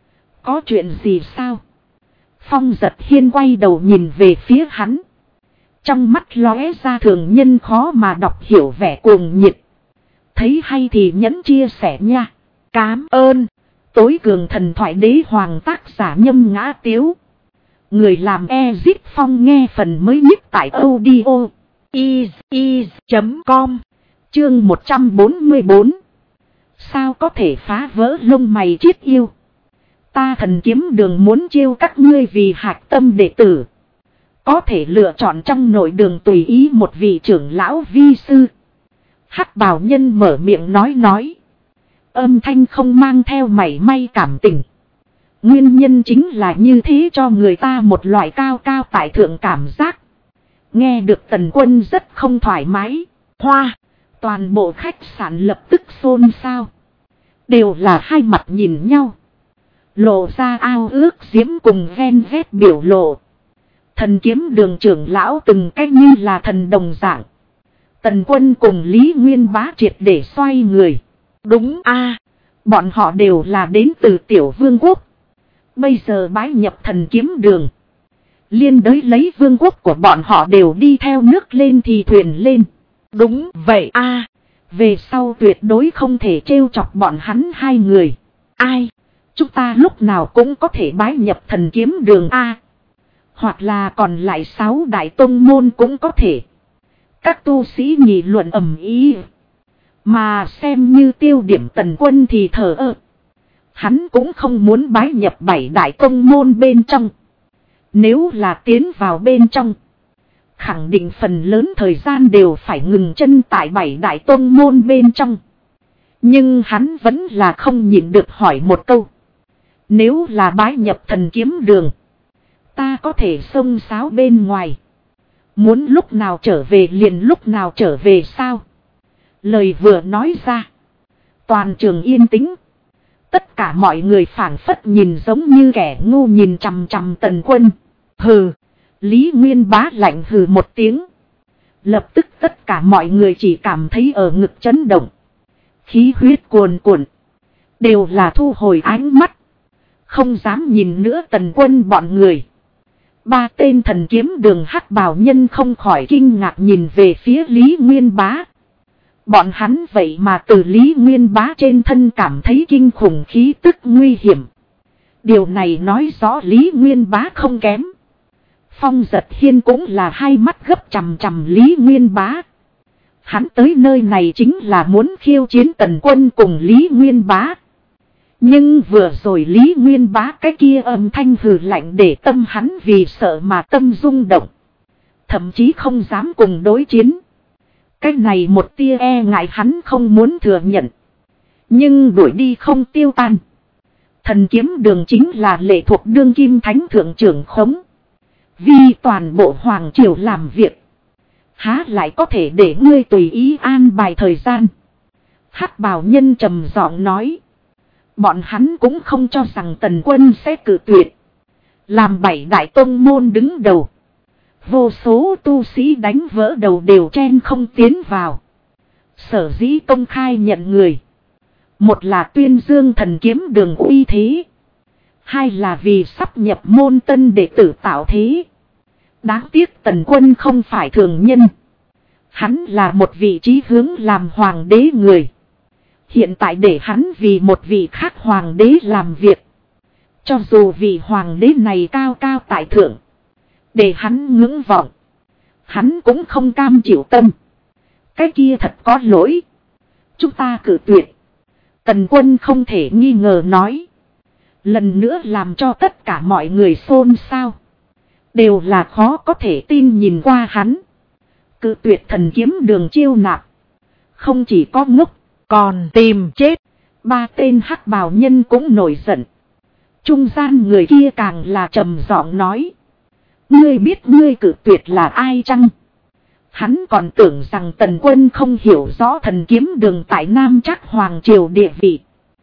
Có chuyện gì sao? Phong Giật Hiên quay đầu nhìn về phía hắn. Trong mắt lóe ra thường nhân khó mà đọc hiểu vẻ cuồng nhiệt. Thấy hay thì nhẫn chia sẻ nha. Cám ơn. Tối cường thần thoại đế hoàng tác giả Nhâm Ngã Tiếu. Người làm Ezit Phong nghe phần mới nhất tại audio is.com. Chương 144. Sao có thể phá vỡ lông mày chiết yêu? Ta thần kiếm đường muốn chiêu các ngươi vì hạch tâm đệ tử. Có thể lựa chọn trong nội đường tùy ý một vị trưởng lão vi sư. Hắc bào nhân mở miệng nói. Âm thanh không mang theo mảy may cảm tình. Nguyên nhân chính là như thế cho người ta một loại cao cao tại thượng cảm giác. Nghe được Tần Quân rất không thoải mái. Hoa, toàn bộ khách sạn lập tức xôn xao. Đều là hai mặt nhìn nhau. Lộ ra ao ước diễm cùng ghen ghét biểu lộ. Thần kiếm đường trưởng lão từng cách như là thần đồng dạng. Tần Quân cùng Lý Nguyên Bá triệt để xoay người. Đúng a, bọn họ đều là đến từ tiểu vương quốc. Bây giờ bái nhập thần kiếm đường. Liên đới lấy vương quốc của bọn họ đều đi theo nước lên thì thuyền lên. Đúng vậy a, về sau tuyệt đối không thể trêu chọc bọn hắn 2 người. Ai? Chúng ta lúc nào cũng có thể bái nhập thần kiếm đường a. Hoặc là còn lại 6 đại tông môn cũng có thể. Các tu sĩ nghị luận ầm ĩ. Mà xem như tiêu điểm Tần Quân thì thờ ơ. Hắn cũng không muốn bái nhập 7 đại tông môn bên trong. Nếu là tiến vào bên trong, khẳng định phần lớn thời gian đều phải ngừng chân tại 7 đại tông môn bên trong. Nhưng hắn vẫn là không nhịn được hỏi một câu. Nếu là bái nhập thần kiếm đường, ta có thể xông xáo bên ngoài. Muốn lúc nào trở về liền lúc nào trở về sao? Lời vừa nói ra, toàn trường yên tĩnh. Tất cả mọi người phảng phất nhìn giống như kẻ ngu nhìn chằm chằm Tần Quân. Hừ, Lý Nguyên Bá lạnh hừ một tiếng. Lập tức tất cả mọi người chỉ cảm thấy ở ngực chấn động. Khí huyết cuồn cuộn. Đều là thu hồi ánh mắt. Không dám nhìn nữa Tần Quân bọn người. Ba tên thần kiếm đường hắc bào nhân không khỏi kinh ngạc nhìn về phía Lý Nguyên Bá. Bọn hắn vậy mà từ Lý Nguyên Bá trên thân cảm thấy kinh khủng khí tức nguy hiểm. Điều này nói rõ Lý Nguyên Bá không kém. Phong Giật Hiên cũng là hai mắt gấp chằm chằm Lý Nguyên Bá. Hắn tới nơi này chính là muốn khiêu chiến Tần Quân cùng Lý Nguyên Bá. Nhưng vừa rồi Lý Nguyên Bá cái kia âm thanh hừ lạnh để tâm hắn vì sợ mà tâm rung động. Thậm chí không dám cùng đối chiến. Cái này một tia e ngại hắn không muốn thừa nhận. Nhưng đuổi đi không tiêu tan. Thần kiếm đường chính là lệ thuộc đương kim thánh thượng trưởng khống. Vì toàn bộ hoàng triều làm việc. Há lại có thể để ngươi tùy ý an bài thời gian. Hắc bào nhân trầm giọng nói. Bọn hắn cũng không cho rằng Tần Quân sẽ cự tuyệt. Làm bảy đại tông môn đứng đầu. Vô số tu sĩ đánh vỡ đầu đều chen không tiến vào. Sở dĩ công khai nhận người. Một là tuyên dương thần kiếm đường uy thế. Hai là vì sắp nhập môn tân đệ tử tạo thế. Đáng tiếc Tần Quân không phải thường nhân. Hắn là một vị chí hướng làm hoàng đế người. Hiện tại để hắn vì một vị khác hoàng đế làm việc. Cho dù vị hoàng đế này cao cao tại thượng. Để hắn ngưỡng vọng. Hắn cũng không cam chịu tâm. Cái kia thật có lỗi. Chúng ta cử tuyệt. Tần Quân không thể nghi ngờ nói. Lần nữa làm cho tất cả mọi người xôn xao. Đều là khó có thể tin nhìn qua hắn. Cự tuyệt thần kiếm đường chiêu nạp. Không chỉ có ngốc, còn tìm chết. Ba tên hắc bào nhân cũng nổi giận. Trung gian người kia càng là trầm giọng nói. Ngươi biết ngươi cự tuyệt là ai chăng? Hắn còn tưởng rằng Tần Quân không hiểu rõ thần kiếm đường tại Nam Trác Hoàng Triều địa vị.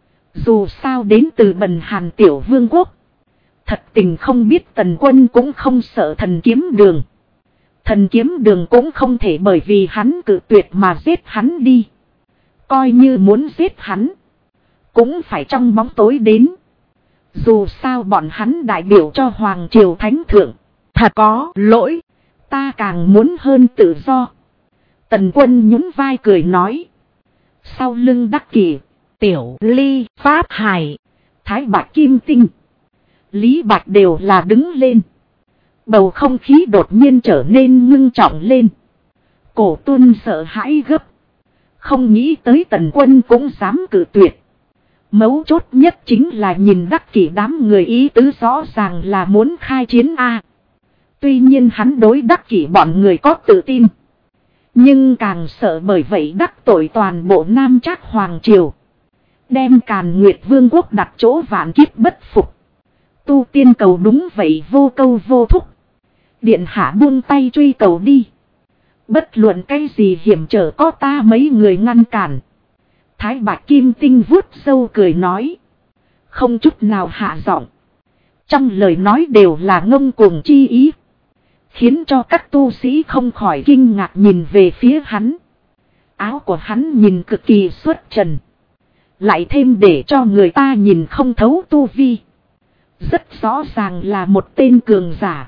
Dù sao đến từ Bần Hàn Tiểu Vương quốc. Thật tình không biết Tần Quân cũng không sợ thần kiếm đường. Thần kiếm đường cũng không thể bởi vì hắn cự tuyệt mà giết hắn đi. Coi như muốn giết hắn. Cũng phải trong bóng tối đến. Dù sao bọn hắn đại biểu cho Hoàng Triều Thánh Thượng. Thật có lỗi. Ta càng muốn hơn tự do. Tần Quân nhún vai cười nói. Sau lưng Đắc Kỷ, Tiểu Ly, Pháp Hải, Thái Bạch Kim Tinh, Lý Bạch đều là đứng lên. Bầu không khí đột nhiên trở nên ngưng trọng lên. Cổ Tuân sợ hãi gấp. Không nghĩ tới Tần Quân cũng dám cự tuyệt. Mấu chốt nhất chính là nhìn Đắc Kỷ đám người ý tứ rõ ràng là muốn khai chiến a. Tuy nhiên hắn đối Đắc Kỷ bọn người có tự tin. Nhưng càng sợ bởi vậy đắc tội toàn bộ Nam Trác Hoàng Triều. Đem Càn Nguyệt Vương quốc đặt chỗ vạn kiếp bất phục. Tu tiên cầu đúng vậy vô câu vô thúc. Điện hạ buông tay truy cầu đi. Bất luận cái gì hiểm trở có ta mấy người ngăn cản. Thái Bạch Kim Tinh vuốt râu cười nói. Không chút nào hạ giọng. Trong lời nói đều là ngông cuồng chi ý. Khiến cho các tu sĩ không khỏi kinh ngạc nhìn về phía hắn. Áo của hắn nhìn cực kỳ xuất trần. Lại thêm để cho người ta nhìn không thấu tu vi. Rất rõ ràng là một tên cường giả.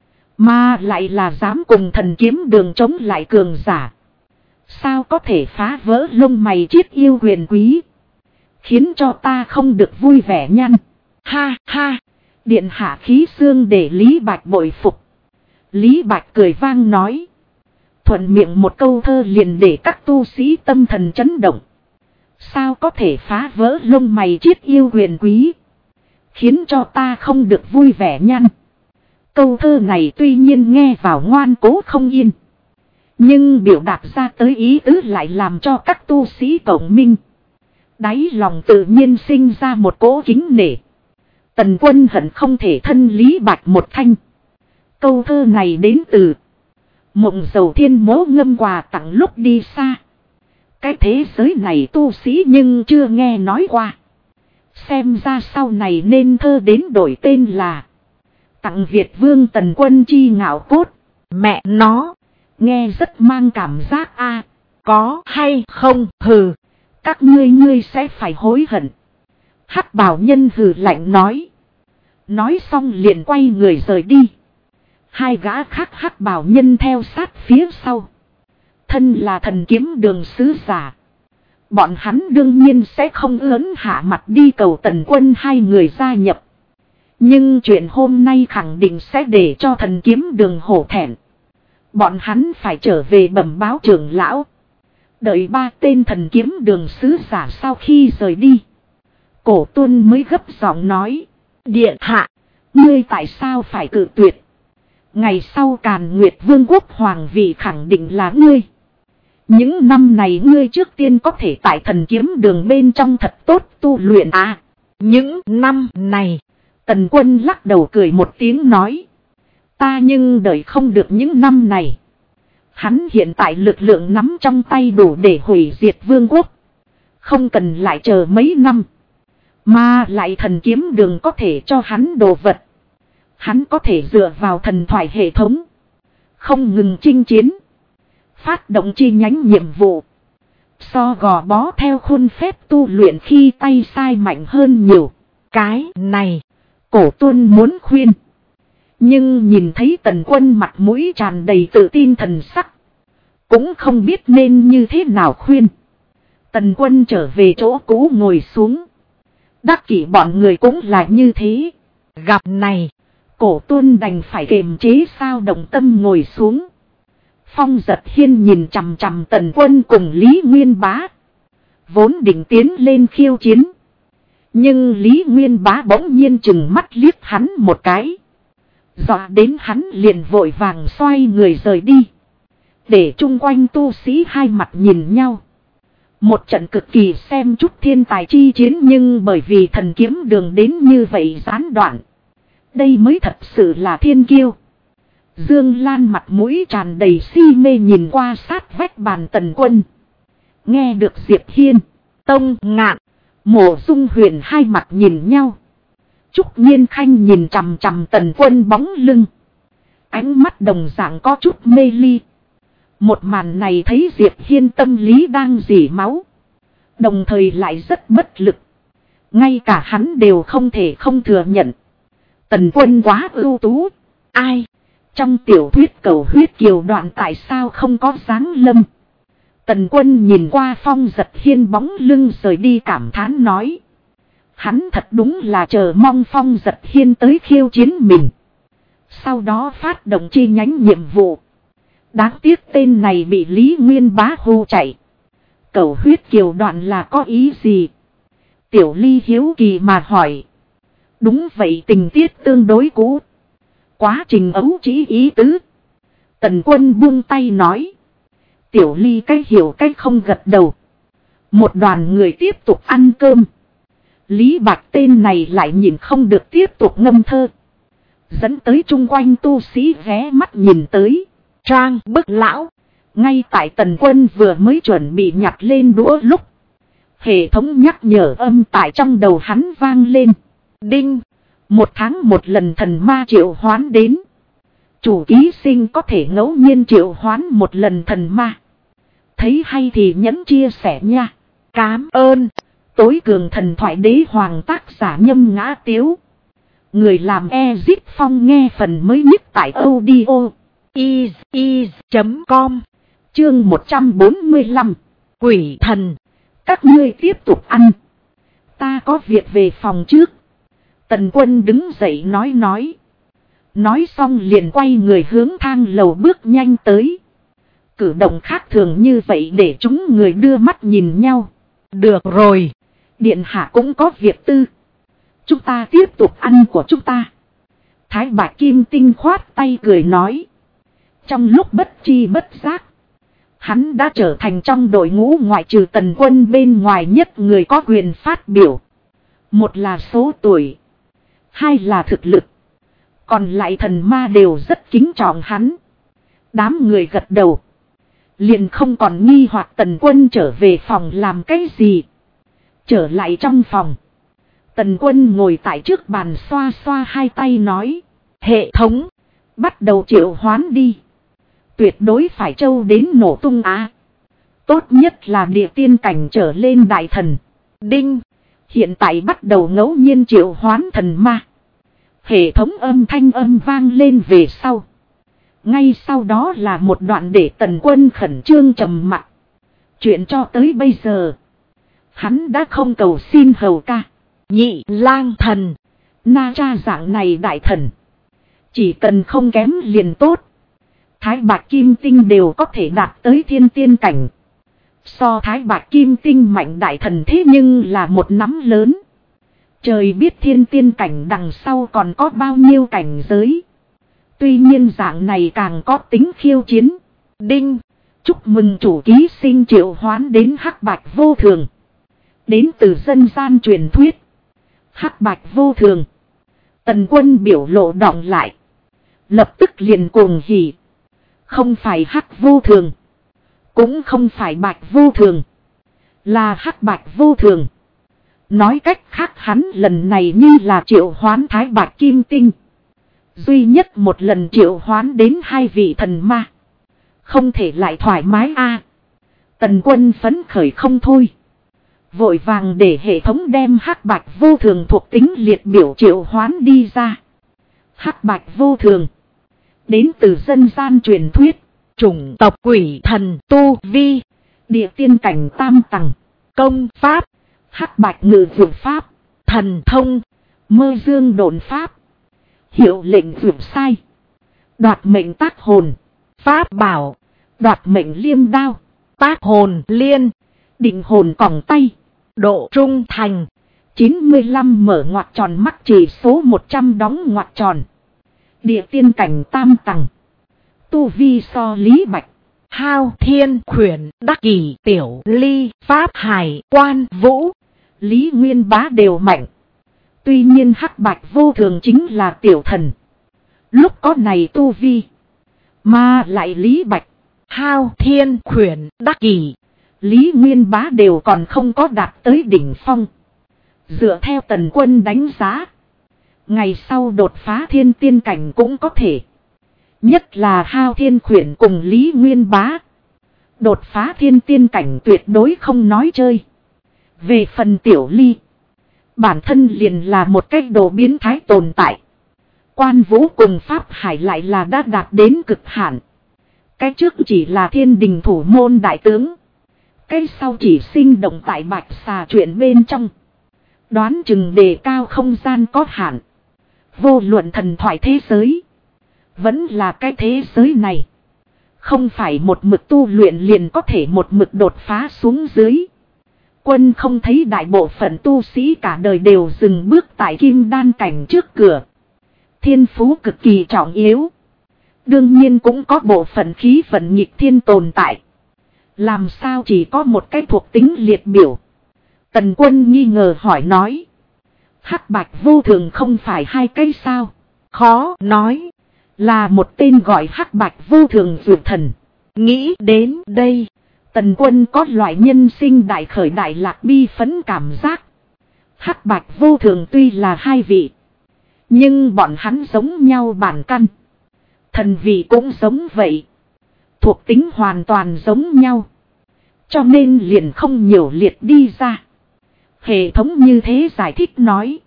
Mà lại là dám cùng thần kiếm đường chống lại cường giả. Sao có thể phá vỡ lông mày chiết yêu huyền quý. Khiến cho ta không được vui vẻ nhăn. Ha ha. Điện hạ khí xương để Lý Bạch bội phục. Lý Bạch cười vang nói. Thuận miệng một câu thơ liền để các tu sĩ tâm thần chấn động. Sao có thể phá vỡ lông mày chiết yêu huyền quý. Khiến cho ta không được vui vẻ nhăn. Câu thơ này tuy nhiên nghe vào ngoan cố không yên. Nhưng biểu đạt ra tới ý tứ lại làm cho các tu sĩ cộng minh. Đáy lòng tự nhiên sinh ra một cỗ kính nể. Tần Quân hận không thể thân Lý Bạch một thanh. Câu thơ này đến từ Mộng Dầu Thiên Mố ngâm quà tặng lúc đi xa. Cái thế giới này tu sĩ nhưng chưa nghe nói qua. Xem ra sau này nên thơ đến đổi tên là Tặng Việt Vương Tần Quân chi ngạo cốt. Mẹ nó, nghe rất mang cảm giác a. Có hay không? Hừ, các ngươi sẽ phải hối hận. Hắc bào nhân hừ lạnh nói. Nói xong liền quay người rời đi. Hai gã khác hắc bào nhân theo sát phía sau. Thân là thần kiếm đường sứ giả. Bọn hắn đương nhiên sẽ không ớn hạ mặt đi cầu Tần Quân hai người gia nhập. Nhưng chuyện hôm nay khẳng định sẽ để cho thần kiếm đường hổ thẹn. Bọn hắn phải trở về bẩm báo trưởng lão. Đợi ba tên thần kiếm đường sứ giả sau khi rời đi. Cổ Tuân mới gấp giọng nói. Điện hạ, ngươi tại sao phải cự tuyệt? Ngày sau Càn Nguyệt Vương quốc hoàng vị khẳng định là ngươi. Những năm này ngươi trước tiên có thể tại thần kiếm đường bên trong thật tốt tu luyện à. Những năm này, Tần Quân lắc đầu cười một tiếng nói. Ta nhưng đợi không được những năm này. Hắn hiện tại lực lượng nắm trong tay đủ để hủy diệt vương quốc. Không cần lại chờ mấy năm. Mà lại thần kiếm đường có thể cho hắn đồ vật. Hắn có thể dựa vào thần thoại hệ thống. Không ngừng chinh chiến. Phát động chi nhánh nhiệm vụ. So gò bó theo khuôn phép tu luyện khi tay sai mạnh hơn nhiều. Cái này, Cổ Tuân muốn khuyên. Nhưng nhìn thấy Tần Quân mặt mũi tràn đầy tự tin thần sắc. Cũng không biết nên như thế nào khuyên. Tần Quân trở về chỗ cũ ngồi xuống. Đắc kỷ bọn người cũng là như thế. Gặp này, Cổ Tuân đành phải kiềm chế sao động tâm ngồi xuống. Phong Giật Hiên nhìn chằm chằm Tần Quân cùng Lý Nguyên Bá. Vốn định tiến lên khiêu chiến. Nhưng Lý Nguyên Bá bỗng nhiên chừng mắt liếc hắn một cái. Dọa đến hắn liền vội vàng xoay người rời đi. Để chung quanh tu sĩ hai mặt nhìn nhau. Một trận cực kỳ xem chút thiên tài chi chiến, nhưng bởi vì thần kiếm đường đến như vậy gián đoạn. Đây mới thật sự là thiên kiêu. Dương Lan mặt mũi tràn đầy si mê nhìn qua sát vách bàn Tần Quân. Nghe được Diệp Hiên, Tông Ngạn, Mộ Dung Huyền hai mặt nhìn nhau. Trúc Nhiên Khanh nhìn chằm chằm Tần Quân bóng lưng. Ánh mắt đồng dạng có chút mê ly. Một màn này thấy Diệp Hiên tâm lý đang rỉ máu. Đồng thời lại rất bất lực. Ngay cả hắn đều không thể không thừa nhận. Tần Quân quá ưu tú. Ai? Trong tiểu thuyết Cầu Huyết Kiều đoạn tại sao không có dáng lâm? Tần Quân nhìn qua Phong Giật Hiên bóng lưng rời đi cảm thán nói. Hắn thật đúng là chờ mong Phong Giật Hiên tới khiêu chiến mình. Sau đó phát động chi nhánh nhiệm vụ. Đáng tiếc tên này bị Lý Nguyên Bá hù chạy. Cầu Huyết Kiều đoạn là có ý gì? Tiểu Ly hiếu kỳ mà hỏi. Đúng vậy, tình tiết tương đối cũ. Quá trình ấu chỉ ý tứ. Tần Quân buông tay nói. Tiểu Ly cái hiểu cái không gật đầu. Một đoàn người tiếp tục ăn cơm. Lý Bạch tên này lại nhìn không được tiếp tục ngâm thơ. Dẫn tới chung quanh tu sĩ ghé mắt nhìn tới. Trang bức lão. Ngay tại Tần Quân vừa mới chuẩn bị nhặt lên đũa lúc. Hệ thống nhắc nhở âm tại trong đầu hắn vang lên. Đinh. 1 tháng 1 lần thần ma triệu hoán đến. Chủ ký sinh có thể ngẫu nhiên triệu hoán 1 lần thần ma. Thấy hay thì nhấn chia sẻ nha. Cám ơn. Tối cường thần thoại đế hoàng tác giả Nhâm Ngã Tiếu. Người làm Ezip Phong nghe phần mới nhất tại audio is.com. Chương 145. Quỷ thần. Các ngươi tiếp tục ăn. Ta có việc về phòng trước. Tần Quân đứng dậy nói. Nói xong liền quay người hướng thang lầu bước nhanh tới. Cử động khác thường như vậy để chúng người đưa mắt nhìn nhau. Được rồi. Điện hạ cũng có việc tư. Chúng ta tiếp tục ăn của chúng ta. Thái Bạch Kim Tinh khoát tay cười nói. Trong lúc bất chi bất giác. Hắn đã trở thành trong đội ngũ ngoại trừ Tần Quân bên ngoài nhất người có quyền phát biểu. Một là số tuổi. Hai là thực lực. Còn lại thần ma đều rất kính trọng hắn. Đám người gật đầu. Liền không còn nghi hoặc Tần Quân trở về phòng làm cái gì. Trở lại trong phòng. Tần Quân ngồi tại trước bàn xoa xoa hai tay nói. Hệ thống. Bắt đầu triệu hoán đi. Tuyệt đối phải trâu đến nổ tung á. Tốt nhất là địa tiên cảnh trở lên đại thần. Đinh. Hiện tại bắt đầu ngẫu nhiên triệu hoán thần ma. Hệ thống âm thanh vang lên về sau. Ngay sau đó là một đoạn để Tần Quân khẩn trương trầm mặc. Chuyện cho tới bây giờ. Hắn đã không cầu xin hầu ca. Nhị lang thần. Na Cha dạng này đại thần. Chỉ cần không kém liền tốt. Thái Bạch Kim Tinh đều có thể đạt tới thiên tiên cảnh. So Thái Bạch Kim Tinh mạnh đại thần thế nhưng là một nắm lớn. Trời biết thiên tiên cảnh đằng sau còn có bao nhiêu cảnh giới. Tuy nhiên dạng này càng có tính khiêu chiến. Đinh. Chúc mừng chủ ký sinh triệu hoán đến Hắc Bạch vô thường. Đến từ dân gian truyền thuyết. Hắc Bạch vô thường. Tần Quân biểu lộ đọng lại. Lập tức liền cuồng hỉ. Không phải Hắc vô thường. Cũng không phải Bạch vô thường. Là Hắc Bạch vô thường. Nói cách khác hắn lần này như là triệu hoán Thái Bạch Kim Tinh. Duy nhất một lần triệu hoán đến hai vị thần ma. Không thể lại thoải mái a. Tần Quân phấn khởi không thôi. Vội vàng để hệ thống đem Hắc Bạch vô thường thuộc tính liệt biểu triệu hoán đi ra. Hắc Bạch vô thường. Đến từ dân gian truyền thuyết. Chủng tộc quỷ thần tu vi. Địa tiên cảnh tam tầng. Công pháp. Hắc Bạch ngự dược pháp. Thần thông. Mơ dương độn pháp. Hiệu lệnh dược sai. Đoạt mệnh tác hồn. Pháp bảo. Đoạt mệnh liêm đao. Tác hồn liên. Định hồn còng tay. Độ trung thành. 95 mở ngoặc tròn mắc chỉ số 100 đóng ngoặc tròn. Địa tiên cảnh tam tầng. Tu vi so Lý Bạch. Hao Thiên Khuyển Đắc Kỳ Tiểu Ly Pháp Hải Quan Vũ. Lý Nguyên Bá đều mạnh. Tuy nhiên Hắc Bạch vô thường chính là tiểu thần. Lúc có này tu vi. Mà lại Lý Bạch. Hao Thiên Khuyển Đắc Kỳ. Lý Nguyên Bá đều còn không có đạt tới đỉnh phong. Dựa theo Tần Quân đánh giá. Ngày sau đột phá thiên tiên cảnh cũng có thể. Nhất là Hao Thiên Khuyển cùng Lý Nguyên Bá. Đột phá thiên tiên cảnh tuyệt đối không nói chơi. Về phần Tiểu Ly. Bản thân liền là một cái đồ biến thái tồn tại. Quan Vũ cùng Pháp Hải lại là đã đạt đến cực hạn. Cái trước chỉ là thiên đình thủ môn đại tướng. Cái sau chỉ sinh động tại Bạch Xà chuyện bên trong. Đoán chừng đề cao không gian có hạn. Vô luận thần thoại thế giới. Vẫn là cái thế giới này. Không phải một mực tu luyện liền có thể một mực đột phá xuống dưới. Quân không thấy đại bộ phận tu sĩ cả đời đều dừng bước tại kim đan cảnh trước cửa. Thiên phú cực kỳ trọng yếu. Đương nhiên cũng có bộ phận khí vận nghịch thiên tồn tại. Làm sao chỉ có một cái thuộc tính liệt biểu. Tần Quân nghi ngờ hỏi nói. Hắc Bạch vô thường không phải hai cái sao? Khó nói. Là một tên gọi Hắc Bạch vô thường dược thần. Nghĩ đến đây. Tần Quân có loại nhân sinh đại khởi đại lạc bi phấn cảm giác. Hắc Bạch vô thường tuy là hai vị. Nhưng bọn hắn giống nhau bản căn. Thần vị cũng giống vậy. Thuộc tính hoàn toàn giống nhau. Cho nên liền không nhiều liệt đi ra. Hệ thống như thế giải thích nói.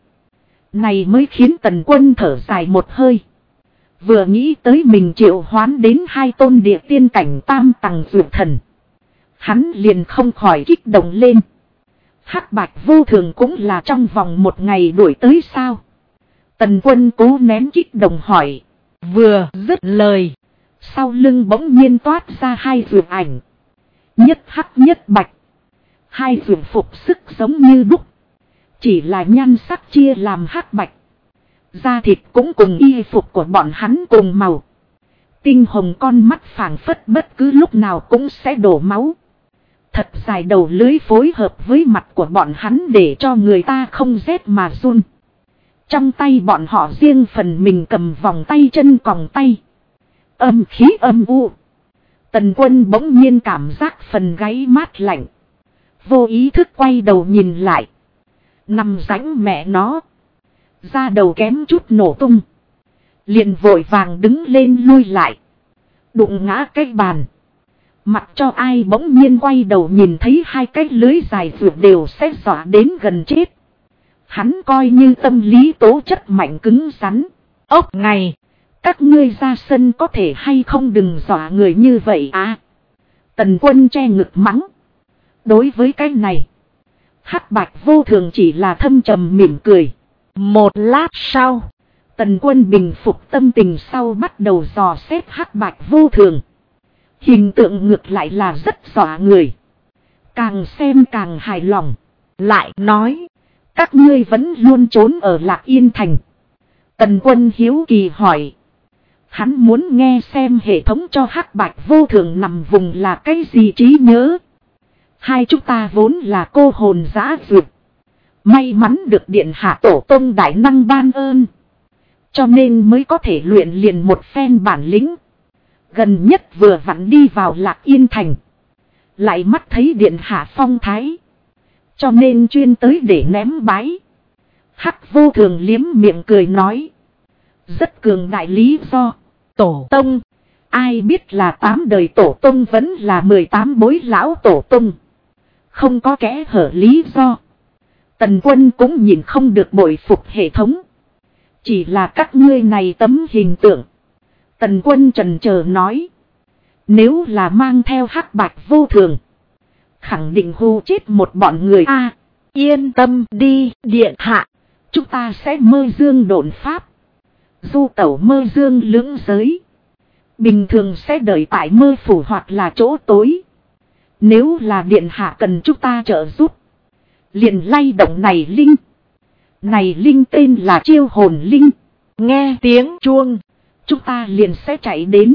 Này mới khiến Tần Quân thở dài một hơi. Vừa nghĩ tới mình triệu hoán đến hai tôn địa tiên cảnh tam tầng dược thần. Hắn liền không khỏi kích động lên. Hắc Bạch vô thường cũng là trong vòng một ngày đuổi tới sao? Tần Quân cố nén kích động hỏi. Vừa dứt lời. Sau lưng bỗng nhiên toát ra hai dược ảnh. Nhất hắc nhất bạch. Hai dược phục sức giống như đúc. Chỉ là nhan sắc chia làm hắc bạch. Da thịt cũng cùng y phục của bọn hắn cùng màu. Tinh hồng con mắt phảng phất bất cứ lúc nào cũng sẽ đổ máu. Thật dài đầu lưới phối hợp với mặt của bọn hắn để cho người ta không rét mà run. Trong tay bọn họ riêng phần mình cầm vòng tay chân còng tay. Âm khí âm u. Tần Quân bỗng nhiên cảm giác phần gáy mát lạnh. Vô ý thức quay đầu nhìn lại. Nằm rãnh mẹ nó. Da đầu kém chút nổ tung. Liền vội vàng đứng lên lui lại. Đụng ngã cái bàn. Mặc cho ai bỗng nhiên quay đầu nhìn thấy hai cái lưới dài vượt đều sẽ dọa đến gần chết. Hắn coi như tâm lý tố chất mạnh cứng rắn. Ốc ngày. Các ngươi ra sân có thể hay không đừng dọa người như vậy à. Tần Quân che ngực mắng. Đối với cái này. Hắc Bạch Vô Thường chỉ là thâm trầm mỉm cười. Một lát sau. Tần Quân bình phục tâm tình sau bắt đầu dò xét Hắc Bạch Vô Thường. Hình tượng ngược lại là rất dọa người. Càng xem càng hài lòng. Lại nói. Các ngươi vẫn luôn trốn ở Lạc Yên Thành. Tần Quân hiếu kỳ hỏi. Hắn muốn nghe xem hệ thống cho Hắc Bạch Vô Thường nằm vùng là cái gì trí nhớ. Hai chúng ta vốn là cô hồn dã dược. May mắn được Điện Hạ Tổ Tông đại năng ban ơn. Cho nên mới có thể luyện liền một phen bản lĩnh. Gần nhất vừa vặn đi vào Lạc Yên Thành. Lại mắt thấy Điện Hạ phong thái. Cho nên chuyên tới để ném bái. Hắc Vô Thường liếm miệng cười nói. Rất cường đại lý do. Tổ Tông. Ai biết là 8 đời Tổ Tông vẫn là 18 bối lão Tổ Tông. Không có kẽ hở lý do. Tần Quân cũng nhìn không được bội phục hệ thống. Chỉ là các ngươi này tấm hình tượng. Tần Quân chần chờ nói. Nếu là mang theo Hắc Bạch Vô Thường. Khẳng định hù chết một bọn người a. Yên tâm đi Điện Hạ. Chúng ta sẽ mơ dương độn pháp. Du tẩu mơ dương lưỡng giới. Bình thường sẽ đợi tại mơ phủ hoặc là chỗ tối. Nếu là Điện Hạ cần chúng ta trợ giúp. Liền lay động này linh. Này linh tên là Chiêu Hồn Linh. Nghe tiếng chuông. Chúng ta liền sẽ chạy đến.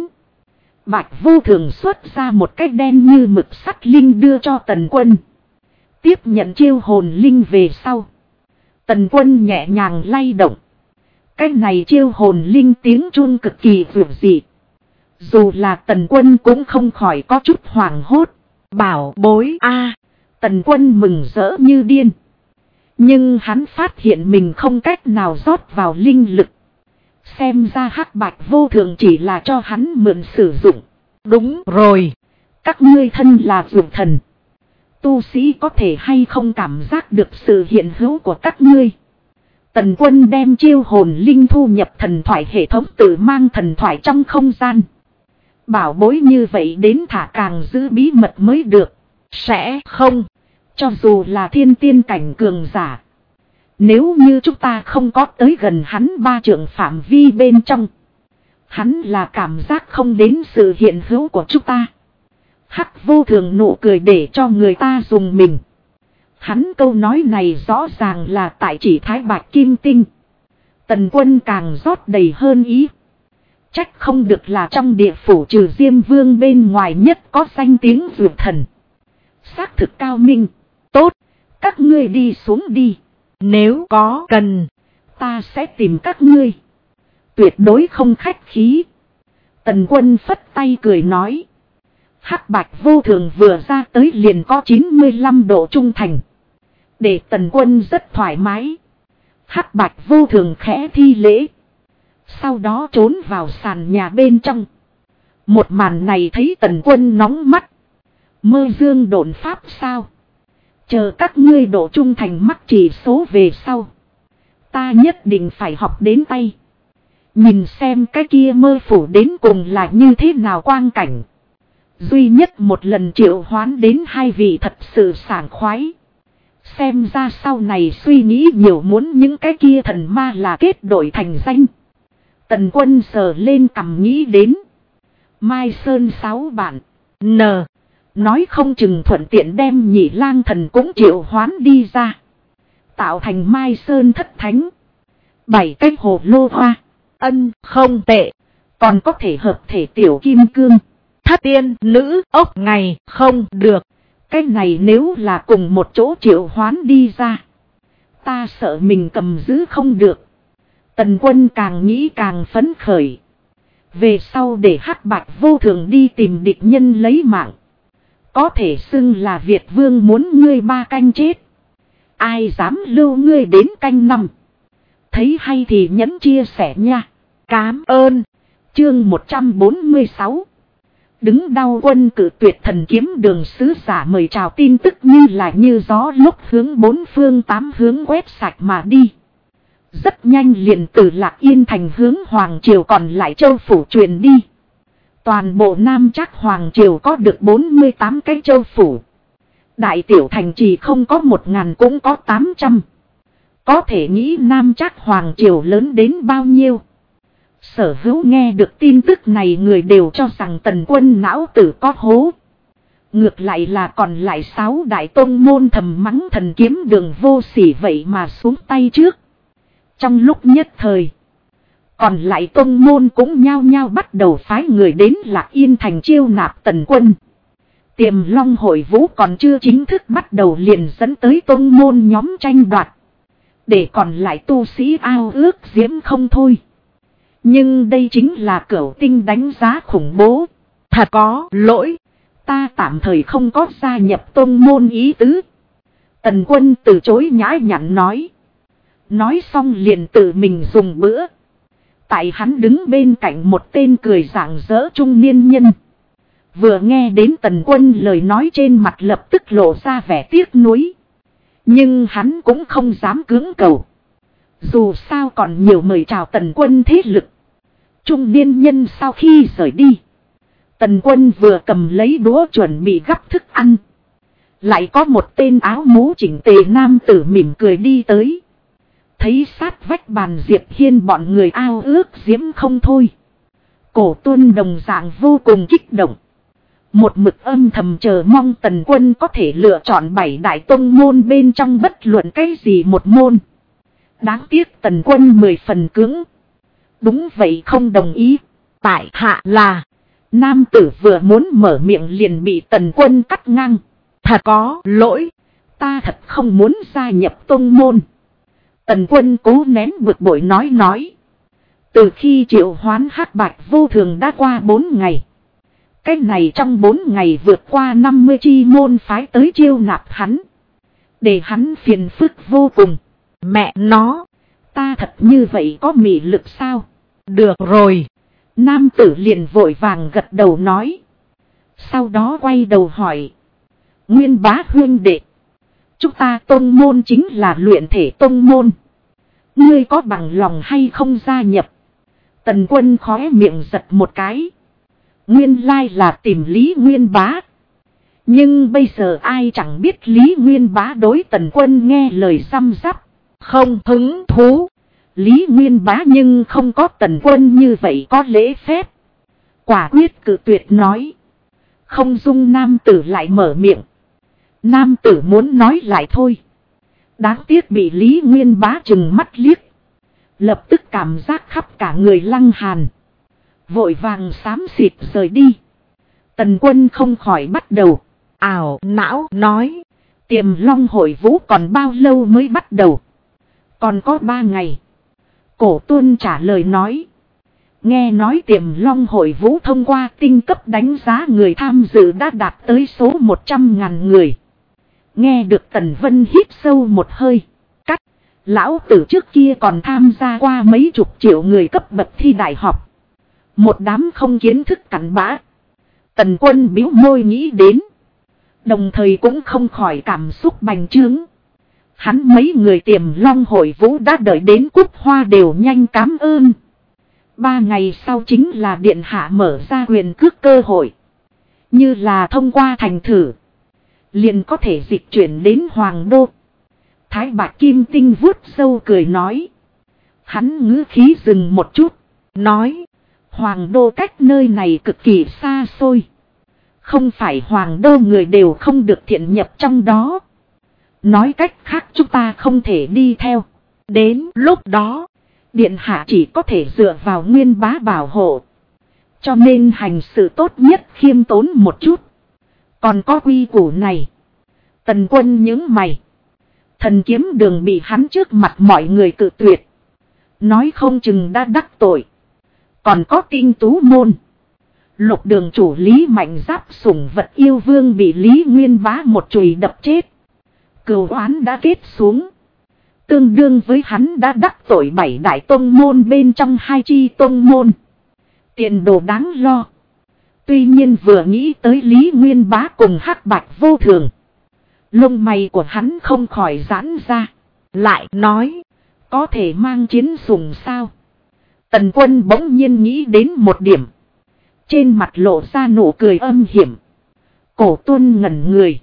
Bạch Vô Thường xuất ra một cái đen như mực sắt linh đưa cho Tần Quân. Tiếp nhận Chiêu Hồn Linh về sau. Tần Quân nhẹ nhàng lay động. Cái này Chiêu Hồn Linh tiếng chuông cực kỳ vượt dị. Dù là Tần Quân cũng không khỏi có chút hoảng hốt. Bảo bối a. Tần Quân mừng rỡ như điên. Nhưng hắn phát hiện mình không cách nào rót vào linh lực. Xem ra Hắc Bạch Vô Thường chỉ là cho hắn mượn sử dụng. Đúng rồi. Các ngươi thân là dược thần. Tu sĩ có thể hay không cảm giác được sự hiện hữu của các ngươi. Tần Quân đem Chiêu Hồn Linh thu nhập thần thoại hệ thống tự mang thần thoại trong không gian. Bảo bối như vậy đến thả càng giữ bí mật mới được. Sẽ không. Cho dù là thiên tiên cảnh cường giả. Nếu như chúng ta không có tới gần hắn 3 trượng phạm vi bên trong. Hắn là cảm giác không đến sự hiện hữu của chúng ta. Hắc Vô Thường nụ cười để cho người ta dùng mình. Hắn câu nói này rõ ràng là tại chỉ Thái Bạch Kim Tinh. Tần Quân càng rót đầy hơn ý. Trách không được là trong địa phủ trừ Diêm Vương bên ngoài nhất có danh tiếng dược thần. Xác thực cao minh. Tốt, các ngươi đi xuống đi. Nếu có cần, ta sẽ tìm các ngươi. Tuyệt đối không khách khí. Tần Quân phất tay cười nói. Hắc Bạch Vô Thường vừa ra tới liền có 95 độ trung thành. Để Tần Quân rất thoải mái. Hắc Bạch Vô Thường khẽ thi lễ. Sau đó trốn vào sàn nhà bên trong. Một màn này thấy Tần Quân nóng mắt. Mơ dương độn pháp sao? Chờ các ngươi độ trung thành mắc chỉ số về sau. Ta nhất định phải học đến tay. Nhìn xem cái kia mơ phủ đến cùng là như thế nào quang cảnh. Duy nhất một lần triệu hoán đến 2 vị thật sự sảng khoái. Xem ra sau này suy nghĩ nhiều muốn những cái kia thần ma là kết đổi thành danh. Tần Quân sờ lên cằm nghĩ đến. Mai Sơn 6 bản. Nói không chừng thuận tiện đem Nhị Lang Thần cũng triệu hoán đi ra. Tạo thành Mai Sơn thất thánh. 7 cái hồ lô hoa. Không tệ. Còn có thể hợp thể tiểu kim cương. Thất tiên nữ ốc ngày không được. Cái này nếu là cùng một chỗ triệu hoán đi ra. Ta sợ mình cầm giữ không được. Tần Quân càng nghĩ càng phấn khởi. Về sau để Hắc Bạch Vô Thường đi tìm địch nhân lấy mạng. Có thể xưng là Việt Vương muốn ngươi 3 canh chết. Ai dám lưu ngươi đến canh năm. Thấy hay thì nhấn chia sẻ nha. Cám ơn. Chương 146. Đứng đau quân cử tuyệt thần kiếm đường sứ giả mời chào tin tức như là như gió lúc hướng bốn phương tám hướng quét sạch mà đi. Rất nhanh liền từ Lạc Yên thành hướng Hoàng Triều còn lại châu phủ truyền đi. Toàn bộ Nam Trác Hoàng Triều có được 48 cái châu phủ. Đại tiểu thành trì không có 1000 cũng có 800. Có thể nghĩ Nam Trác Hoàng Triều lớn đến bao nhiêu. Sở Hữu nghe được tin tức này người đều cho rằng Tần Quân não tử có hố. Ngược lại là còn lại 6 đại tôn môn thầm mắng thần kiếm đường vô sỉ vậy mà xuống tay trước. Trong lúc nhất thời, còn lại tôn môn cũng nhao nhao bắt đầu phái người đến Lạc Yên thành chiêu nạp Tần Quân. Tiềm Long hội vũ còn chưa chính thức bắt đầu liền dẫn tới tôn môn nhóm tranh đoạt. Để còn lại tu sĩ ao ước diễm không thôi. Nhưng đây chính là cửu tinh đánh giá khủng bố. Thật có lỗi. Ta tạm thời không có gia nhập tôn môn ý tứ. Tần Quân từ chối nhã nhặn nói. Nói xong liền tự mình dùng bữa. Tại hắn đứng bên cạnh một tên cười rạng rỡ trung niên nhân. Vừa nghe đến Tần Quân lời nói trên mặt lập tức lộ ra vẻ tiếc nuối. Nhưng hắn cũng không dám cưỡng cầu. Dù sao còn nhiều mời chào Tần Quân thế lực. Trung niên nhân sau khi rời đi. Tần Quân vừa cầm lấy đũa chuẩn bị gắp thức ăn. Lại có một tên áo mũ chỉnh tề nam tử mỉm cười đi tới. Thấy sát vách bàn Diệp Hiên bọn người ao ước diễm không thôi. Cổ Tuân đồng dạng vô cùng kích động. Một mực âm thầm chờ mong Tần Quân có thể lựa chọn 7 đại tông môn bên trong bất luận cái gì một môn. Đáng tiếc Tần Quân 10 phần cứng. Đúng vậy không đồng ý. Tại hạ là. Nam tử vừa muốn mở miệng liền bị Tần Quân cắt ngang. Thật có lỗi. Ta thật không muốn gia nhập tông môn. Tần Quân cố nén bực bội nói. Từ khi triệu hoán hắc bạch vô thường đã qua 4 ngày. Cách này trong 4 ngày vượt qua 50 chi môn phái tới chiêu nạp hắn. Để hắn phiền phức vô cùng. Mẹ nó. Ta thật như vậy có mị lực sao? Được rồi. Nam tử liền vội vàng gật đầu nói. Sau đó quay đầu hỏi. Nguyên Bá huynh đệ. Chúng ta tôn môn chính là luyện thể tôn môn. Ngươi có bằng lòng hay không gia nhập? Tần Quân khóe miệng giật một cái. Nguyên lai là tìm Lý Nguyên Bá. Nhưng bây giờ ai chẳng biết Lý Nguyên Bá đối Tần Quân nghe lời răm rắp. Không hứng thú. Lý Nguyên Bá nhưng không có Tần Quân như vậy có lễ phép. Quả quyết cự tuyệt nói. Không dung nam tử lại mở miệng. Nam tử muốn nói lại thôi. Đáng tiếc bị Lý Nguyên Bá trừng mắt liếc. Lập tức cảm giác khắp cả người lăng hàn. Vội vàng xám xịt rời đi. Tần Quân không khỏi bắt đầu. Ảo não nói. Tiềm Long hội vũ còn bao lâu mới bắt đầu? Còn có 3 ngày. Cổ Tuân trả lời nói. Nghe nói Tiềm Long hội vũ thông qua tinh cấp đánh giá người tham dự đã đạt tới số 100.000 người. Nghe được Tần Vân hít sâu một hơi. Cắt. Lão tử trước kia còn tham gia qua mấy chục triệu người cấp bậc thi đại học. Một đám không kiến thức cặn bã. Tần Quân bĩu môi nghĩ đến. Đồng thời cũng không khỏi cảm xúc bành trướng. Hắn mấy người Tiềm Long hội vũ đã đợi đến cúp hoa đều nhanh cám ơn. 3 ngày sau chính là điện hạ mở ra quyền cước cơ hội. Như là thông qua thành thử. Liền có thể dịch chuyển đến Hoàng Đô. Thái Bạch Kim Tinh vuốt sâu cười nói. Hắn ngữ khí dừng một chút. Nói. Hoàng Đô cách nơi này cực kỳ xa xôi. Không phải Hoàng Đô người đều không được thiện nhập trong đó. Nói cách khác chúng ta không thể đi theo. Đến lúc đó. Điện hạ chỉ có thể dựa vào Nguyên Bá bảo hộ. Cho nên hành sự tốt nhất khiêm tốn một chút. Còn có quy củ này. Tần Quân nhướng mày. Thần kiếm đường bị hắn trước mặt mọi người cự tuyệt. Nói không chừng đã đắc tội. Còn có Tinh Tú môn. Lục đường chủ Lý Mạnh Giáp sủng vật yêu vương bị Lý Nguyên Bá một chùy đập chết. Cừu oán đã kết xuống. Tương đương với hắn đã đắc tội 7 đại tông môn bên trong 2 chi tông môn. Tiền đồ đáng lo. Tuy nhiên vừa nghĩ tới Lý Nguyên Bá cùng Hắc Bạch Vô Thường, lông mày của hắn không khỏi giãn ra. Lại nói, có thể mang chiến sủng sao? Tần Quân bỗng nhiên nghĩ đến một điểm. Trên mặt lộ ra nụ cười âm hiểm. Cổ Tuân ngẩn người.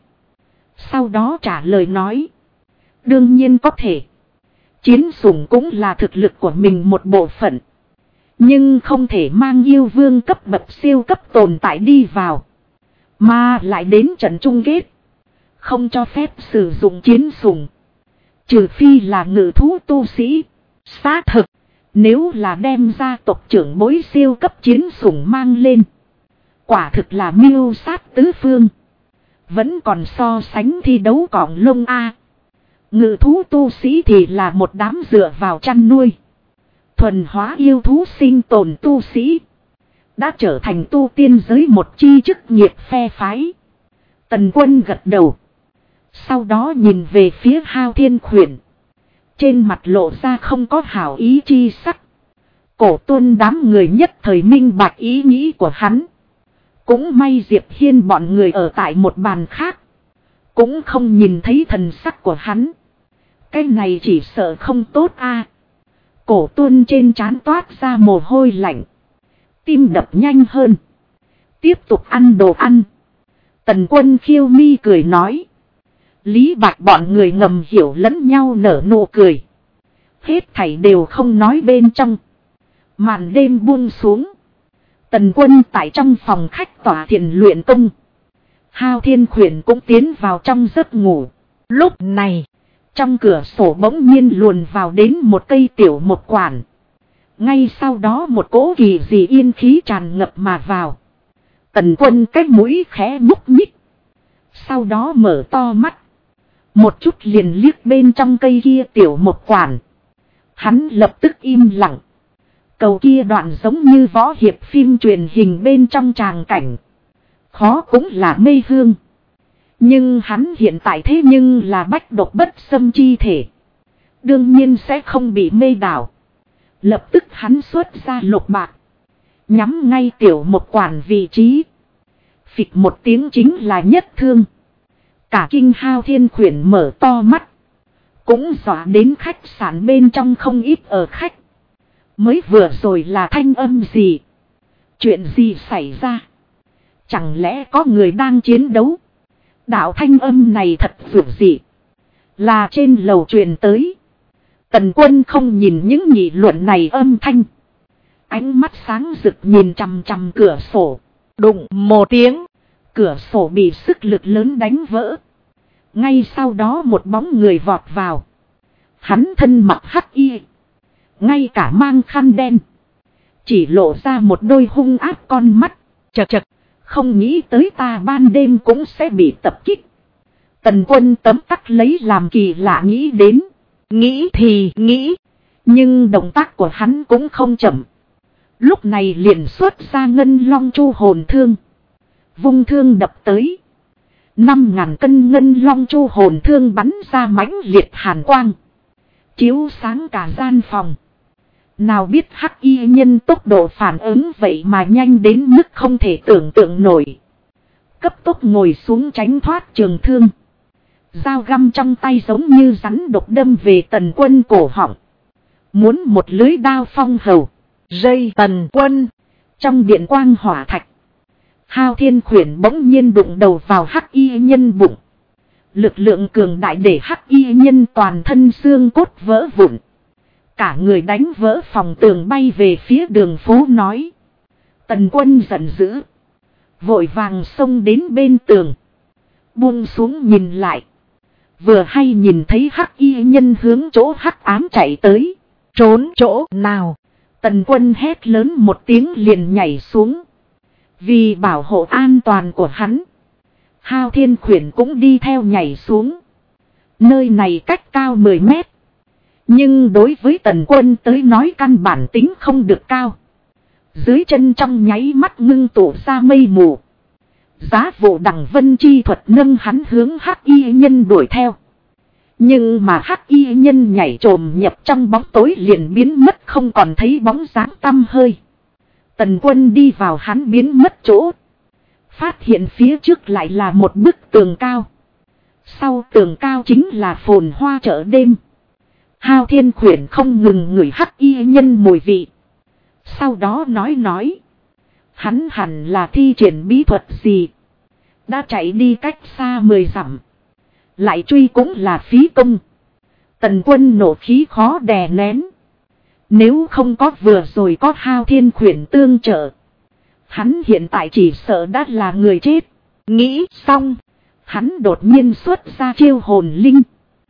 Sau đó trả lời nói. Đương nhiên có thể. Chiến sủng cũng là thực lực của mình một bộ phận. Nhưng không thể mang yêu vương cấp bậc siêu cấp tồn tại đi vào. Mà lại đến trận chung kết. Không cho phép sử dụng chiến sủng. Trừ phi là ngự thú tu sĩ. Xác thực. Nếu là đem gia tộc trưởng bối siêu cấp chiến sủng mang lên. Quả thực là mưu sát tứ phương. Vẫn còn so sánh thi đấu cỏng lông A. Ngự thú tu sĩ thì là một đám dựa vào chăn nuôi. Thuần hóa yêu thú sinh tồn tu sĩ. Đã trở thành tu tiên giới một chi chức nghiệp phe phái. Tần Quân gật đầu. Sau đó nhìn về phía Hao Thiên Khuyển. Trên mặt lộ ra không có hảo ý chi sắc. Cổ Tuân đám người nhất thời minh bạch ý nghĩ của hắn. Cũng may Diệp Hiên bọn người ở tại một bàn khác. Cũng không nhìn thấy thần sắc của hắn. Cái này chỉ sợ không tốt a. Cổ Tuân trên trán toát ra mồ hôi lạnh. Tim đập nhanh hơn. Tiếp tục ăn đồ ăn. Tần Quân khiêu mi cười nói. Lý Bạch bọn người ngầm hiểu lẫn nhau nở nụ cười. Hết thảy đều không nói bên trong. Màn đêm buông xuống. Tần Quân tại trong phòng khách tỏa thiền luyện công. Hao Thiên Khuyển cũng tiến vào trong giấc ngủ. Lúc này, trong cửa sổ bỗng nhiên luồn vào đến một cây tiểu một quản. Ngay sau đó một cỗ kỳ dị yên khí tràn ngập mà vào. Tần Quân cái mũi khẽ nhúc nhích. Sau đó mở to mắt. Một chút liền liếc bên trong cây kia tiểu một quản. Hắn lập tức im lặng. Cầu kia đoạn giống như võ hiệp phim truyền hình bên trong tràng cảnh. Khó cũng là mê hương. Nhưng hắn hiện tại thế nhưng là bách độc bất xâm chi thể. Đương nhiên sẽ không bị mê đảo. Lập tức hắn xuất ra lục bạc. Nhắm ngay tiểu một quản vị trí. Phịch một tiếng chính là nhất thương. Cả kinh Hao Thiên Khuyển mở to mắt. Cũng dọa đến khách sạn bên trong không ít ở khách. Mới vừa rồi là thanh âm gì? Chuyện gì xảy ra? Chẳng lẽ có người đang chiến đấu? Đạo thanh âm này thật dữ dị. Là trên lầu truyền tới. Tần Quân không nhìn những nghị luận này âm thanh. Ánh mắt sáng rực nhìn chằm chằm cửa sổ. Đụng một tiếng. Cửa sổ bị sức lực lớn đánh vỡ. Ngay sau đó một bóng người vọt vào. Hắn thân mặc hắc y. Ngay cả mang khăn đen. Chỉ lộ ra một đôi hung ác con mắt. Chật chật. Không nghĩ tới ta ban đêm cũng sẽ bị tập kích. Tần Quân tấm tắc lấy làm kỳ lạ nghĩ đến. Nghĩ thì nghĩ. Nhưng động tác của hắn cũng không chậm. Lúc này liền xuất ra ngân long chu hồn thương. Vung thương đập tới. 5.000 cân ngân long chu hồn thương bắn ra mãnh liệt hàn quang. Chiếu sáng cả gian phòng. Nào biết hắc y nhân tốc độ phản ứng vậy mà nhanh đến mức không thể tưởng tượng nổi. Cấp tốc ngồi xuống tránh thoát trường thương. Dao găm trong tay giống như rắn độc đâm về Tần Quân cổ họng. Muốn một lưới đao phong hầu. Dây Tần Quân. Trong điện quang hỏa thạch. Hao Thiên Khuyển bỗng nhiên đụng đầu vào hắc y nhân bụng. Lực lượng cường đại để hắc y nhân toàn thân xương cốt vỡ vụn. Cả người đánh vỡ phòng tường bay về phía đường phố nói. Tần Quân giận dữ. Vội vàng xông đến bên tường. Buông xuống nhìn lại. Vừa hay nhìn thấy hắc y nhân hướng chỗ hắc ám chạy tới. Trốn chỗ nào? Tần Quân hét lớn một tiếng liền nhảy xuống. Vì bảo hộ an toàn của hắn. Hao Thiên Khuyển cũng đi theo nhảy xuống. Nơi này cách cao 10 mét. Nhưng đối với Tần Quân tới nói căn bản tính không được cao. Dưới chân trong nháy mắt ngưng tụ ra mây mù. Giá vụ đằng vân chi thuật nâng hắn hướng hắc y nhân đuổi theo. Nhưng mà hắc y nhân nhảy trồm nhập trong bóng tối liền biến mất không còn thấy bóng dáng tăm hơi. Tần Quân đi vào hắn biến mất chỗ. Phát hiện phía trước lại là một bức tường cao. Sau tường cao chính là phồn hoa chợ đêm. Hao Thiên Khuyển không ngừng ngửi hắc y nhân mùi vị. Sau đó nói. Hắn hẳn là thi triển bí thuật gì. Đã chạy đi cách xa 10 dặm. Lại truy cũng là phí công. Tần Quân nổ khí khó đè nén. Nếu không có vừa rồi có Hao Thiên Khuyển tương trợ. Hắn hiện tại chỉ sợ đã là người chết. Nghĩ xong. Hắn đột nhiên xuất ra chiêu hồn linh.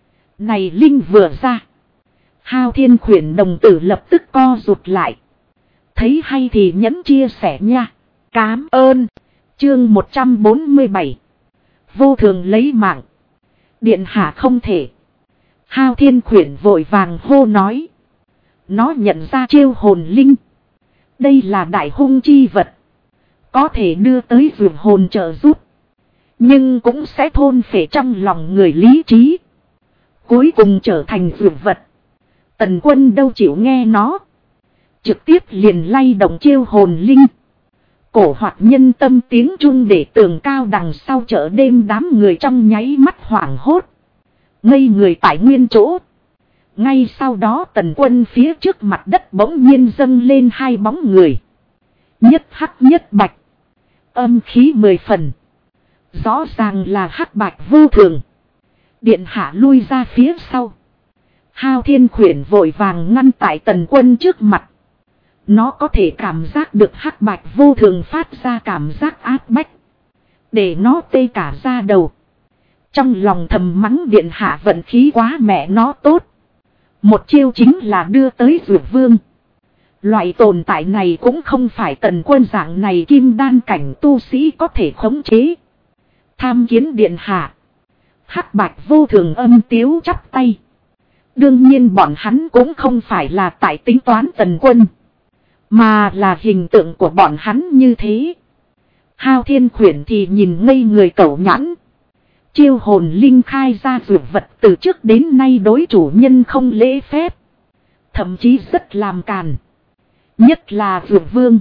Này linh vừa ra. Hao Thiên Khuyển đồng tử lập tức co rụt lại. Thấy hay thì nhấn chia sẻ nha. Cám ơn. Chương 147. Vô thường lấy mạng. Điện hạ không thể. Hao Thiên Khuyển vội vàng hô nói. Nó nhận ra chiêu hồn linh. Đây là đại hung chi vật. Có thể đưa tới vượt hồn trợ giúp. Nhưng cũng sẽ thôn phệ trong lòng người lý trí. Cuối cùng trở thành vượt vật. Tần Quân đâu chịu nghe nó. Trực tiếp liền lay động chiêu hồn linh. Cổ hoạt nhân tâm tiếng trung để tường cao đằng sau chợ đêm đám người trong nháy mắt hoảng hốt. Ngây người tại nguyên chỗ. Ngay sau đó Tần Quân phía trước mặt đất bỗng nhiên dâng lên hai bóng người. Nhất hắc nhất bạch. Âm khí 10 phần. Rõ ràng là hắc bạch vô thường. Điện hạ lui ra phía sau. Hao Thiên Khuyển vội vàng ngăn tại Tần Quân trước mặt. Nó có thể cảm giác được hắc bạch vô thường phát ra cảm giác áp bách. Để nó tê cả da đầu. Trong lòng thầm mắng điện hạ vận khí quá mẹ nó tốt. Một chiêu chính là đưa tới Dược Vương. Loại tồn tại này cũng không phải Tần Quân dạng này kim đan cảnh tu sĩ có thể khống chế. Tham kiến điện hạ. Hắc bạch vô thường âm tiếu chắp tay. Đương nhiên bọn hắn cũng không phải là tại tính toán Tần Quân. Mà là hình tượng của bọn hắn như thế. Hao Thiên Khuyển thì nhìn ngây người cẩu nhãn. Chiêu hồn linh khai ra dược vật từ trước đến nay đối chủ nhân không lễ phép. Thậm chí rất làm càn. Nhất là Dược Vương.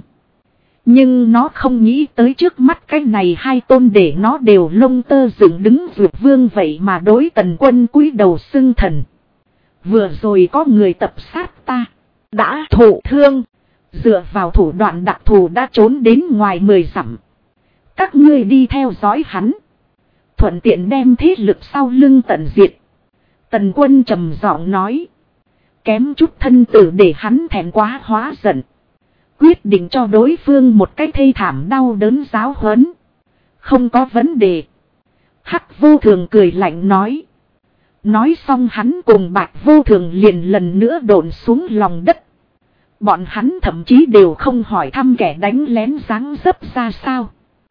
Nhưng nó không nghĩ tới trước mắt cái này hai tôn để nó đều lông tơ dựng đứng Dược Vương vậy mà đối Tần Quân cúi đầu xưng thần. Vừa rồi có người tập sát ta. Đã thụ thương. Dựa vào thủ đoạn đặc thù đã trốn đến ngoài 10 dặm. Các ngươi đi theo dõi hắn. Thuận tiện đem thế lực sau lưng tận diệt. Tần Quân trầm giọng nói. Kém chút thân tử để hắn thẹn quá hóa giận. Quyết định cho đối phương một cái thê thảm đau đớn giáo huấn. Không có vấn đề. Hắc vô thường cười lạnh nói. Nói xong hắn cùng bạch vô thường liền lần nữa độn xuống lòng đất. Bọn hắn thậm chí đều không hỏi thăm kẻ đánh lén dáng dấp ra sao.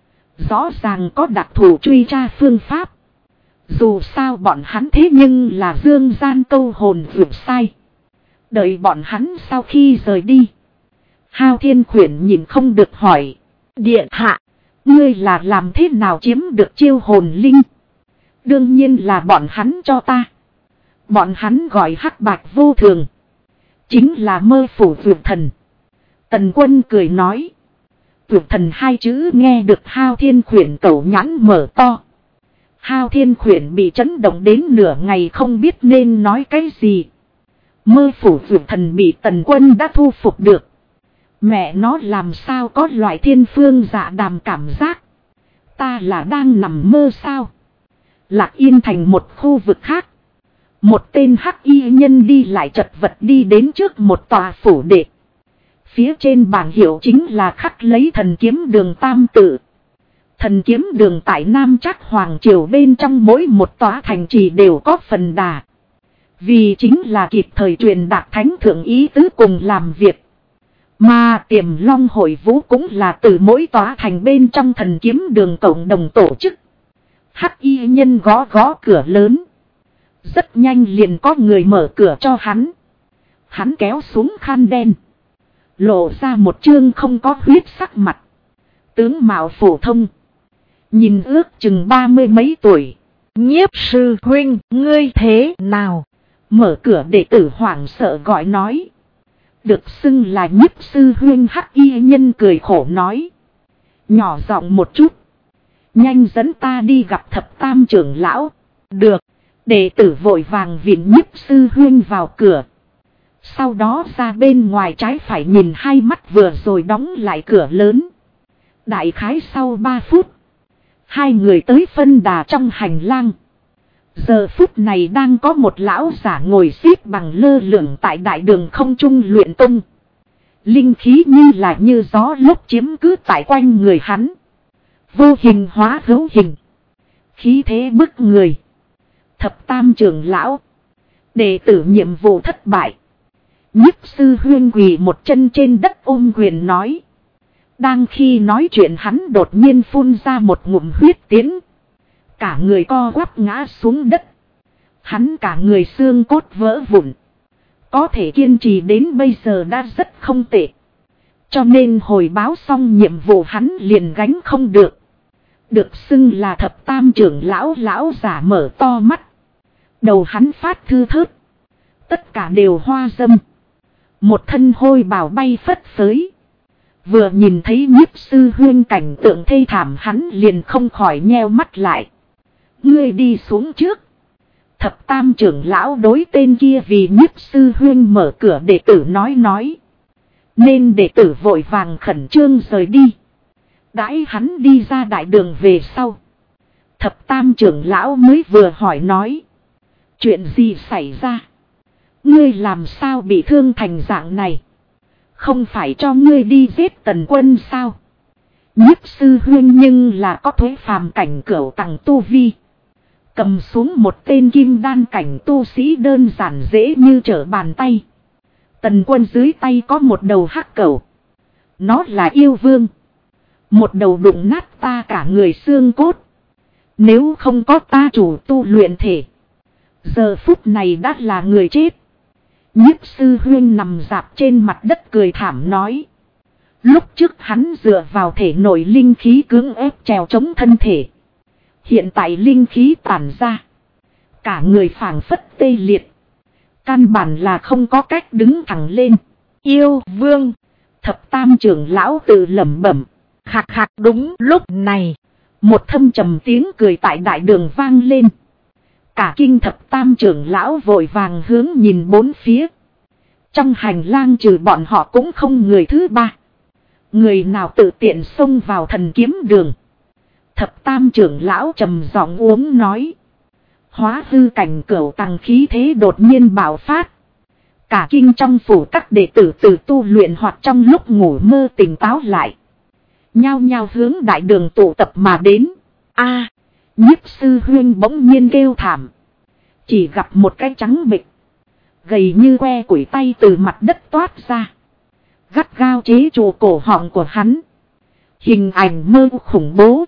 Rõ ràng có đặc thù truy tra phương pháp. Dù sao bọn hắn thế nhưng là dương gian câu hồn vượt sai. Đợi bọn hắn sau khi rời đi. Hao Thiên Khuyển nhìn không được hỏi. Điện hạ, ngươi là làm thế nào chiếm được chiêu hồn linh? Đương nhiên là bọn hắn cho ta. Bọn hắn gọi hắc bạch vô thường. Chính là mơ phủ vượt thần. Tần Quân cười nói. Vượt thần hai chữ nghe được Hao Thiên Khuyển cẩu nhãn mở to. Hao Thiên Khuyển bị chấn động đến nửa ngày không biết nên nói cái gì. Mơ phủ vượt thần bị Tần Quân đã thu phục được. Mẹ nó làm sao có loại thiên phương dạ đàm cảm giác. Ta là đang nằm mơ sao? Lạc Yên thành một khu vực khác. Một tên hắc y nhân đi lại chật vật đi đến trước một tòa phủ đệ. Phía trên bảng hiệu chính là khắc lấy thần kiếm đường tam tự. Thần kiếm đường tại Nam Trác Hoàng Triều bên trong mỗi một tòa thành trì đều có phần đà. Vì chính là kịp thời truyền đạt thánh thượng ý tứ cùng làm việc. Mà Tiềm Long Hội Vũ cũng là từ mỗi tòa thành bên trong thần kiếm đường cộng đồng tổ chức. Hắc y nhân gõ gõ cửa lớn. Rất nhanh liền có người mở cửa cho hắn. Hắn kéo xuống khăn đen. Lộ ra một chương không có huyết sắc mặt. Tướng mạo phổ thông. Nhìn ước chừng 30 mấy tuổi. Nhiếp sư huynh, ngươi thế nào? Mở cửa đệ tử hoảng sợ gọi nói. Được xưng là nhiếp sư huynh hắc y nhân cười khổ nói. Nhỏ giọng một chút. Nhanh dẫn ta đi gặp thập tam trưởng lão. Được. Đệ tử vội vàng viện nhiếp sư huynh vào cửa. Sau đó ra bên ngoài trái phải nhìn hai mắt vừa rồi đóng lại cửa lớn. Đại khái sau 3 phút. Hai người tới phân đà trong hành lang. Giờ phút này đang có một lão giả ngồi xếp bằng lơ lửng tại đại đường không trung luyện tung. Linh khí như gió lúc chiếm cứ tại quanh người hắn. Vô hình hóa hữu hình. Khí thế bức người. Thập tam trưởng lão. Đệ tử nhiệm vụ thất bại. Nhiếp sư huyên quỳ một chân trên đất ôm quyền nói. Đang khi nói chuyện hắn đột nhiên phun ra một ngụm huyết tiến. Cả người co quắp ngã xuống đất. Hắn cả người xương cốt vỡ vụn. Có thể kiên trì đến bây giờ đã rất không tệ. Cho nên hồi báo xong nhiệm vụ hắn liền gánh không được. Được xưng là thập tam trưởng lão giả mở to mắt. Đầu hắn phát thư thớt. Tất cả đều hoa dâm. Một thân hôi bào bay phất phới. Vừa nhìn thấy nhiếp sư huyên cảnh tượng thê thảm hắn liền không khỏi nheo mắt lại. Ngươi đi xuống trước. Thập tam trưởng lão đối tên kia vì nhiếp sư huyên mở cửa đệ tử nói. Nên đệ tử vội vàng khẩn trương rời đi. Đãi hắn đi ra đại đường về sau. Thập tam trưởng lão mới vừa hỏi nói. Chuyện gì xảy ra? Ngươi làm sao bị thương thành dạng này? Không phải cho ngươi đi giết Tần Quân sao? Nhiếp sư huyên nhưng là có thuế phàm cảnh cửu tầng tu vi. Cầm xuống một tên kim đan cảnh tu sĩ đơn giản dễ như trở bàn tay. Tần Quân dưới tay có một đầu hắc cẩu. Nó là yêu vương. Một đầu đụng nát ta cả người xương cốt. Nếu không có ta chủ tu luyện thể. Giờ phút này đã là người chết. Nhiếp sư huyên nằm dạp trên mặt đất cười thảm nói. Lúc trước hắn dựa vào thể nội linh khí cưỡng ép trèo chống thân thể. Hiện tại linh khí tản ra. Cả người phảng phất tê liệt. Căn bản là không có cách đứng thẳng lên. Yêu vương. Thập tam trưởng lão tự lẩm bẩm. Hạc hạc đúng lúc này. Một thâm trầm tiếng cười tại đại đường vang lên. Cả kinh thập tam trưởng lão vội vàng hướng nhìn bốn phía. Trong hành lang trừ bọn họ cũng không người thứ ba. Người nào tự tiện xông vào thần kiếm đường. Thập tam trưởng lão trầm giọng uống nói. Hóa hư cảnh cửu tầng khí thế đột nhiên bạo phát. Cả kinh trong phủ các đệ tử từ tu luyện hoặc trong lúc ngủ mơ tỉnh táo lại. Nhao nhao hướng đại đường tụ tập mà đến. A, nhiếp sư huyên bỗng nhiên kêu thảm. Chỉ gặp một cái trắng bệch, gầy như que củi tay từ mặt đất toát ra. Gắt gao chế trụ cổ họng của hắn. Hình ảnh mơ khủng bố.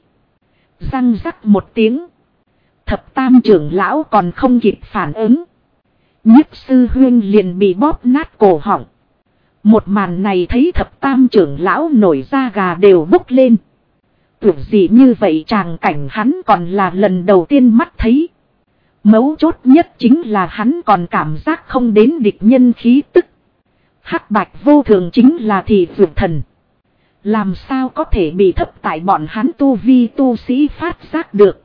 Răng rắc một tiếng. Thập tam trưởng lão còn không kịp phản ứng. Nhiếp sư huyên liền bị bóp nát cổ họng. Một màn này thấy thập tam trưởng lão nổi da gà đều bốc lên. Tưởng gì như vậy tràng cảnh hắn còn là lần đầu tiên mắt thấy. Mấu chốt nhất chính là hắn còn cảm giác không đến địch nhân khí tức. Hắc bạch vô thường chính là thị vượt thần. Làm sao có thể bị thấp tại bọn hắn tu vi tu sĩ phát giác được.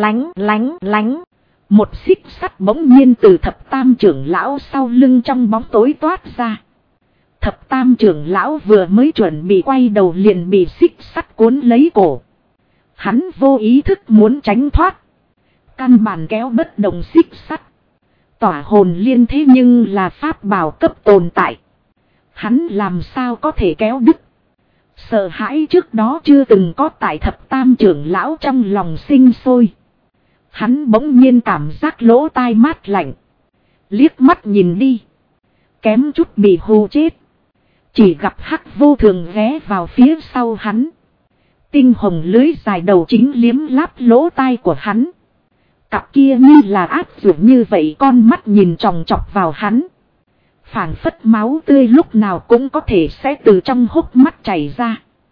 Lánh. Một xích sắt bỗng nhiên từ thập tam trưởng lão sau lưng trong bóng tối toát ra. Thập tam trưởng lão vừa mới chuẩn bị quay đầu liền bị xích sắt cuốn lấy cổ. Hắn vô ý thức muốn tránh thoát. Căn bản kéo bất động xích sắt. Tỏa hồn liên thế nhưng là pháp bảo cấp tồn tại. Hắn làm sao có thể kéo đứt. Sợ hãi trước đó chưa từng có tại thập tam trưởng lão trong lòng sinh sôi. Hắn bỗng nhiên cảm giác lỗ tai mát lạnh. Liếc mắt nhìn đi. Kém chút bị hù chết. Chỉ gặp hắc vô thường ghé vào phía sau hắn. Tinh hồng lưới dài đầu chính liếm láp lỗ tai của hắn. Cặp kia như là áp dụng như vậy con mắt nhìn chòng chọc vào hắn. Phảng phất máu tươi lúc nào cũng có thể sẽ từ trong hốc mắt chảy ra.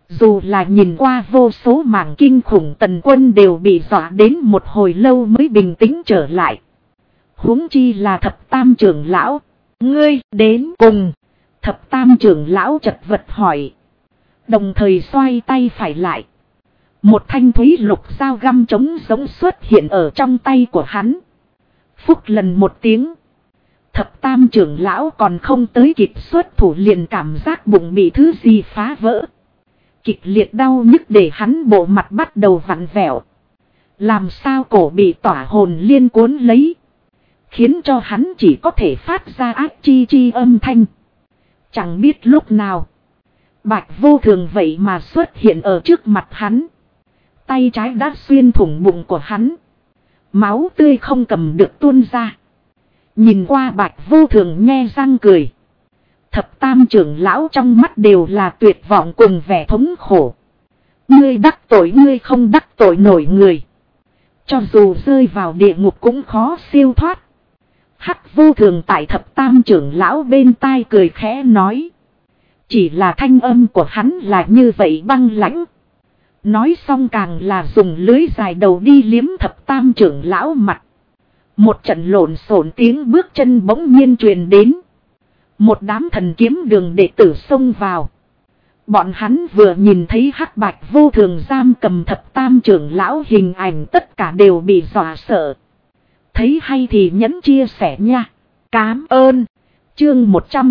Dù là nhìn qua vô số mảng kinh khủng, Tần Quân đều bị dọa đến một hồi lâu mới bình tĩnh trở lại. Huống chi là Thập Tam trưởng lão. Ngươi đến cùng. Thập Tam trưởng lão chật vật hỏi. Đồng thời xoay tay phải lại. Một thanh thúy lục dao găm trống giống xuất hiện ở trong tay của hắn. Phúc lần một tiếng. Thập Tam trưởng lão còn không tới kịp xuất thủ liền cảm giác bụng bị thứ gì phá vỡ. Kịch liệt đau nhức để hắn bộ mặt bắt đầu vặn vẹo. Làm sao cổ bị tỏa hồn liên cuốn lấy. Khiến cho hắn chỉ có thể phát ra ác chi chi âm thanh. Chẳng biết lúc nào. Bạch Vô Thường vậy mà xuất hiện ở trước mặt hắn. Tay trái đã xuyên thủng bụng của hắn. Máu tươi không cầm được tuôn ra. Nhìn qua Bạch Vô Thường nhe răng cười. Thập Tam trưởng lão trong mắt đều là tuyệt vọng cùng vẻ thống khổ. Ngươi đắc tội, ngươi không đắc tội nổi người. Cho dù rơi vào địa ngục cũng khó siêu thoát. Hắc Vô Thường tại Thập Tam trưởng lão bên tai cười khẽ nói. Chỉ là thanh âm của hắn là như vậy băng lãnh. Nói xong càng là dùng lưới dài đầu đi liếm Thập Tam trưởng lão mặt. Một trận lộn xộn tiếng bước chân bỗng nhiên truyền đến. Một đám thần kiếm đường đệ tử xông vào. Bọn hắn vừa nhìn thấy Hắc Bạch Vô Thường giam cầm Thập Tam trưởng lão hình ảnh, tất cả đều bị dọa sợ. Thấy hay thì nhấn chia sẻ nha. Cám ơn. Chương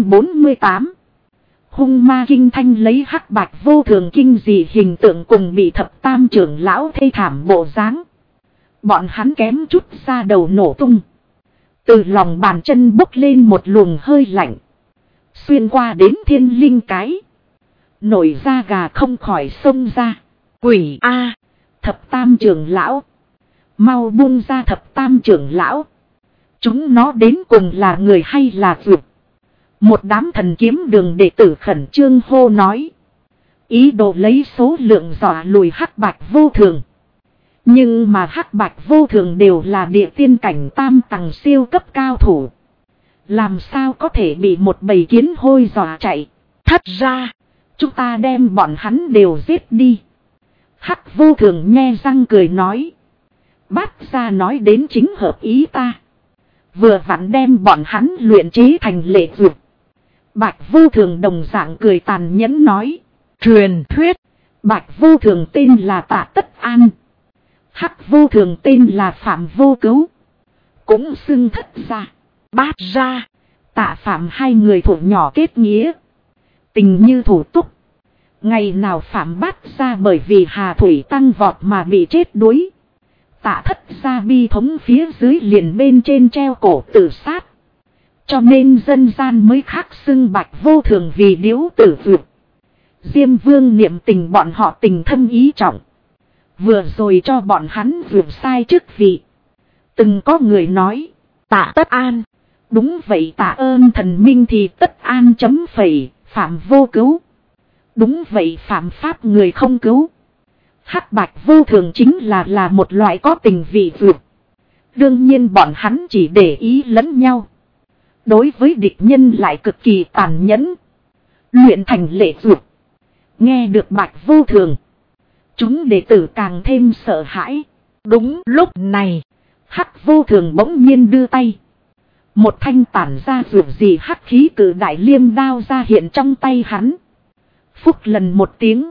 148. Hung ma kinh thanh lấy Hắc Bạch Vô Thường kinh dị hình tượng cùng bị Thập Tam trưởng lão thê thảm bộ dáng. Bọn hắn kém chút ra đầu nổ tung. Từ lòng bàn chân bốc lên một luồng hơi lạnh. Xuyên qua đến thiên linh cái. Nổi da gà không khỏi xông ra. Quỷ A. Thập Tam trưởng lão. Mau buông ra Thập Tam trưởng lão. Chúng nó đến cùng là người hay là vượt. Một đám thần kiếm đường đệ tử khẩn trương hô nói. Ý đồ lấy số lượng dọa lùi Hắc Bạch Vô Thường. Nhưng mà Hắc Bạch Vô Thường đều là địa tiên cảnh tam tầng siêu cấp cao thủ. Làm sao có thể bị một bầy kiến hôi dọa chạy. Thắt ra. Chúng ta đem bọn hắn đều giết đi. Hắc Vô Thường nhe răng cười nói. Bát gia nói đến chính hợp ý ta. Vừa vặn đem bọn hắn luyện chế thành lệ dược. Bạch Vô Thường đồng dạng cười tàn nhẫn nói. Truyền thuyết. Bạch Vô Thường tên là Tạ Tất An. Hắc Vô Thường tên là Phạm Vô Cứu. Cũng xưng Thất gia. Bát gia. Tạ Phạm hai người thủ nhỏ kết nghĩa. Tình như thủ túc. Ngày nào Phạm Bát gia bởi vì hà thủy tăng vọt mà bị chết đuối. Tạ Thất gia bi thống phía dưới liền bên trên treo cổ tự sát. Cho nên dân gian mới khắc xưng Bạch Vô Thường vì điếu tử vượt. Diêm Vương niệm tình bọn họ tình thâm ý trọng. Vừa rồi cho bọn hắn vượt sai chức vị. Từng có người nói. Tạ Tất An. Đúng vậy, tạ ơn thần minh thì Tất An chấm phẩy. Phạm Vô Cứu. Đúng vậy, phạm pháp người không cứu. Hắc Bạch Vô Thường chính là một loại có tình vị vượt. Đương nhiên bọn hắn chỉ để ý lẫn nhau. Đối với địch nhân lại cực kỳ tàn nhẫn. Luyện thành lệ vượt. Nghe được Bạch Vô Thường. Chúng đệ tử càng thêm sợ hãi. Đúng lúc này. Hắc Vô Thường bỗng nhiên đưa tay. Một thanh tản ra vượt gì hắc khí cử đại liêm đao ra hiện trong tay hắn. Phúc lần một tiếng.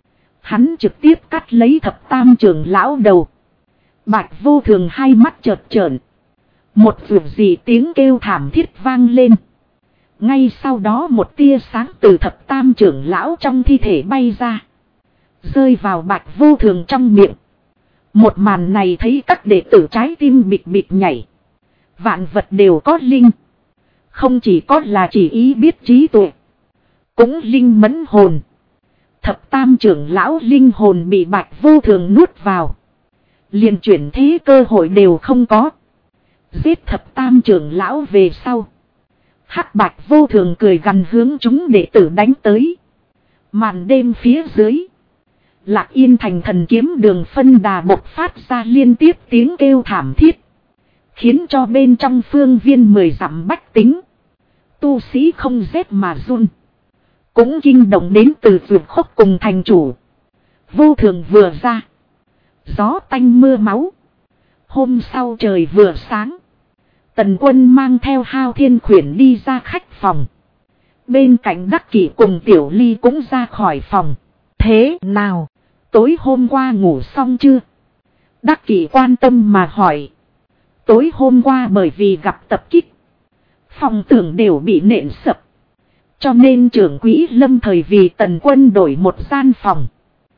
Hắn trực tiếp cắt lấy Thập Tam trưởng lão đầu. Bạch Vô Thường hai mắt chợt trợn. Một vượt gì tiếng kêu thảm thiết vang lên. Ngay sau đó một tia sáng từ Thập Tam trưởng lão trong thi thể bay ra. Rơi vào Bạch Vô Thường trong miệng. Một màn này thấy các đệ tử trái tim bịch bịch nhảy. Vạn vật đều có linh. Không chỉ có là chỉ ý biết trí tuệ. Cũng linh mẫn hồn. Thập Tam trưởng lão linh hồn bị Bạch Vô Thường nuốt vào. Liền chuyển thế cơ hội đều không có. Giết Thập Tam trưởng lão về sau. Hắc Bạch Vô Thường cười gằn hướng chúng đệ tử đánh tới. Màn đêm phía dưới. Lạc Yên thành thần kiếm đường phân đà bộc phát ra liên tiếp tiếng kêu thảm thiết. Khiến cho bên trong phương viên 10 dặm bách tính. Tu sĩ không rét mà run. cũng kinh động đến Từ Dược Khốc cùng thành chủ. Vô thường vừa ra, gió tanh mưa máu. Hôm sau trời vừa sáng, Tần Quân mang theo Hao Thiên Khuyển đi ra khách phòng. Bên cạnh Đắc Kỷ cùng Tiểu Ly cũng ra khỏi phòng. Thế nào? Tối hôm qua ngủ xong chưa? Đắc Kỷ quan tâm mà hỏi. Tối hôm qua bởi vì gặp tập kích, phòng tường đều bị nện sập. Cho nên trưởng quỹ lâm thời vì Tần Quân đổi một gian phòng.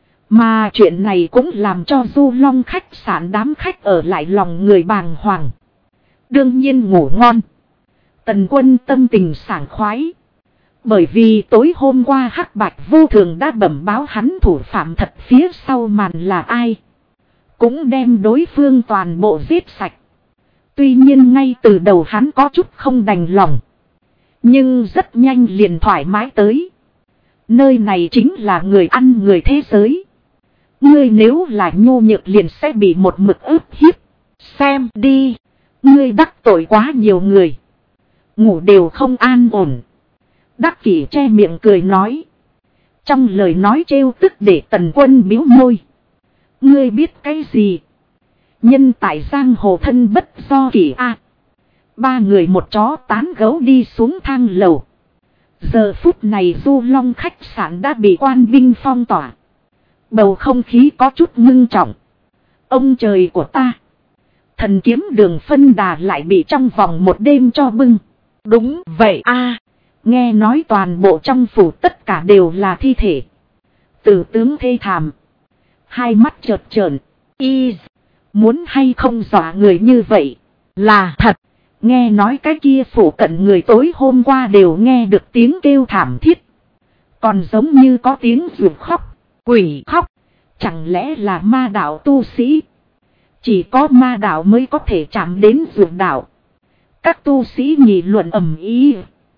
Mà chuyện này cũng làm cho Du Long khách sạn đám khách ở lại lòng người bàng hoàng. Đương nhiên ngủ ngon. Tần Quân tâm tình sảng khoái. Bởi vì tối hôm qua Hắc Bạch Vô Thường đã bẩm báo hắn thủ phạm thật phía sau màn là ai. Cũng đem đối phương toàn bộ giết sạch. Tuy nhiên ngay từ đầu hắn có chút không đành lòng. Nhưng rất nhanh liền thoải mái tới. Nơi này chính là người ăn người thế giới. Ngươi nếu là nhu nhược liền sẽ bị một mực ức hiếp. Xem đi. Ngươi đắc tội quá nhiều người. Ngủ đều không an ổn. Đắc Kỷ che miệng cười nói. Trong lời nói trêu tức để Tần Quân bĩu môi. Ngươi biết cái gì? Nhân tại giang hồ thân bất do kỷ a. Ba người một chó tán gấu đi xuống thang lầu. Giờ phút này Du Long khách sạn đã bị quan binh phong tỏa. Bầu không khí có chút ngưng trọng. Ông trời của ta. Thần kiếm đường phân đà lại bị trong vòng một đêm cho bưng. Đúng vậy a. Nghe nói toàn bộ trong phủ tất cả đều là thi thể. Tử tướng thê thảm. Hai mắt chợt trợn. Muốn hay không dọa người như vậy? Là thật. Nghe nói cái kia phủ cận người tối hôm qua đều nghe được tiếng kêu thảm thiết. Còn giống như có tiếng ruột khóc, quỷ khóc. Chẳng lẽ là ma đạo tu sĩ? Chỉ có ma đạo mới có thể chạm đến ruột đạo. Các tu sĩ nghị luận ầm ĩ.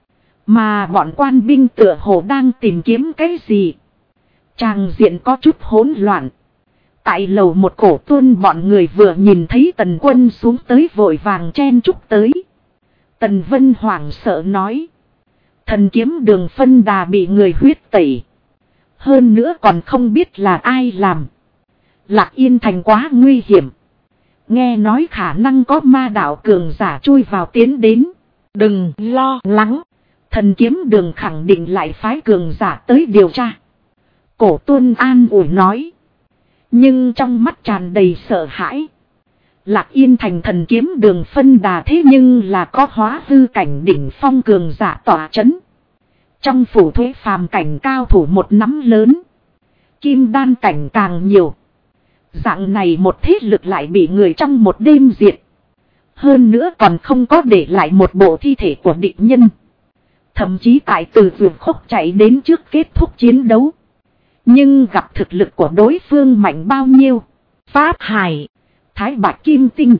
Mà bọn quan binh tựa hồ đang tìm kiếm cái gì. Tràng diện có chút hỗn loạn. Tại lầu một Cổ Tuân bọn người vừa nhìn thấy Tần Quân xuống tới vội vàng chen chúc tới. Tần Vân hoảng sợ nói. Thần kiếm đường phân đà bị người huyết tẩy. Hơn nữa còn không biết là ai làm. Lạc Yên Thành quá nguy hiểm. Nghe nói khả năng có ma đạo cường giả chui vào tiến đến. Đừng lo lắng. Thần kiếm đường khẳng định lại phái cường giả tới điều tra. Cổ Tuân an ủi nói. Nhưng trong mắt tràn đầy sợ hãi. Lạc Yên Thành thần kiếm đường phân đà thế nhưng là có hóa hư cảnh đỉnh phong cường giả tỏa chấn. Trong phủ thuế phàm cảnh cao thủ một nắm lớn. Kim đan cảnh càng nhiều. Dạng này một thế lực lại bị người trong một đêm diệt. Hơn nữa còn không có để lại một bộ thi thể của địch nhân. Thậm chí tại Từ Dược Khốc chạy đến trước kết thúc chiến đấu. Nhưng gặp thực lực của đối phương mạnh bao nhiêu. Pháp Hải, Thái Bạch Kim Tinh,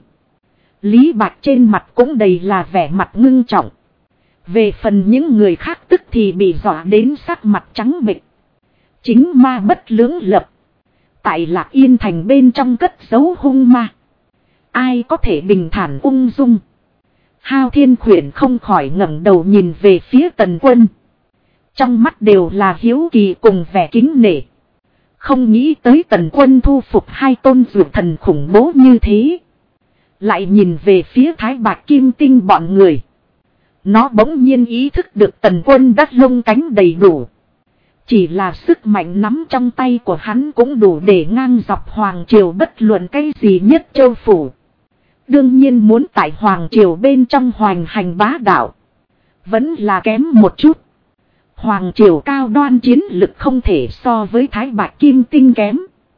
Lý Bạch trên mặt cũng đầy là vẻ mặt ngưng trọng. Về phần những người khác tức thì bị dọa đến sắc mặt trắng bệch. Chính ma bất lưỡng lập. Tại Lạc Yên Thành bên trong cất giấu hung ma. Ai có thể bình thản ung dung. Hao Thiên Khuyển không khỏi ngẩng đầu nhìn về phía Tần Quân. Trong mắt đều là hiếu kỳ cùng vẻ kính nể. Không nghĩ tới Tần Quân thu phục hai tôn dược thần khủng bố như thế. Lại nhìn về phía Thái Bạch Kim Tinh bọn người. Nó bỗng nhiên ý thức được Tần Quân đã lông cánh đầy đủ. Chỉ là sức mạnh nắm trong tay của hắn cũng đủ để ngang dọc Hoàng Triều bất luận cái gì nhất châu phủ. Đương nhiên muốn tại Hoàng Triều bên trong hoành hành bá đạo. Vẫn là kém một chút. Hoàng Triều cao đoan chiến lực không thể so với Thái Bạch Kim Tinh kém.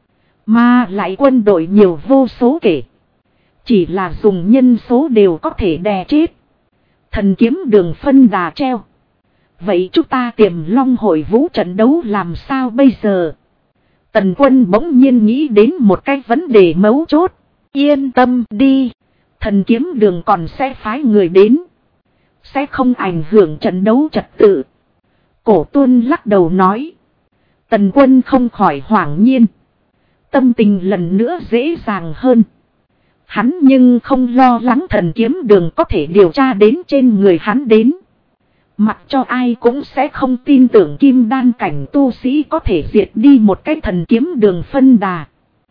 Mà lại quân đội nhiều vô số kể. Chỉ là dùng nhân số đều có thể đè chết. Thần kiếm đường phân đà treo. Vậy chúng ta Tiềm Long hội vũ trận đấu làm sao bây giờ? Tần Quân bỗng nhiên nghĩ đến một cái vấn đề mấu chốt. Yên tâm đi. Thần kiếm đường còn sẽ phái người đến. Sẽ không ảnh hưởng trận đấu trật tự. Cổ Tuân lắc đầu nói. Tần Quân không khỏi hoảng nhiên. Tâm tình lần nữa dễ dàng hơn. Hắn nhưng không lo lắng thần kiếm đường có thể điều tra đến trên người hắn đến. Mặc cho ai cũng sẽ không tin tưởng kim đan cảnh tu sĩ có thể diệt đi một cái thần kiếm đường phân đà.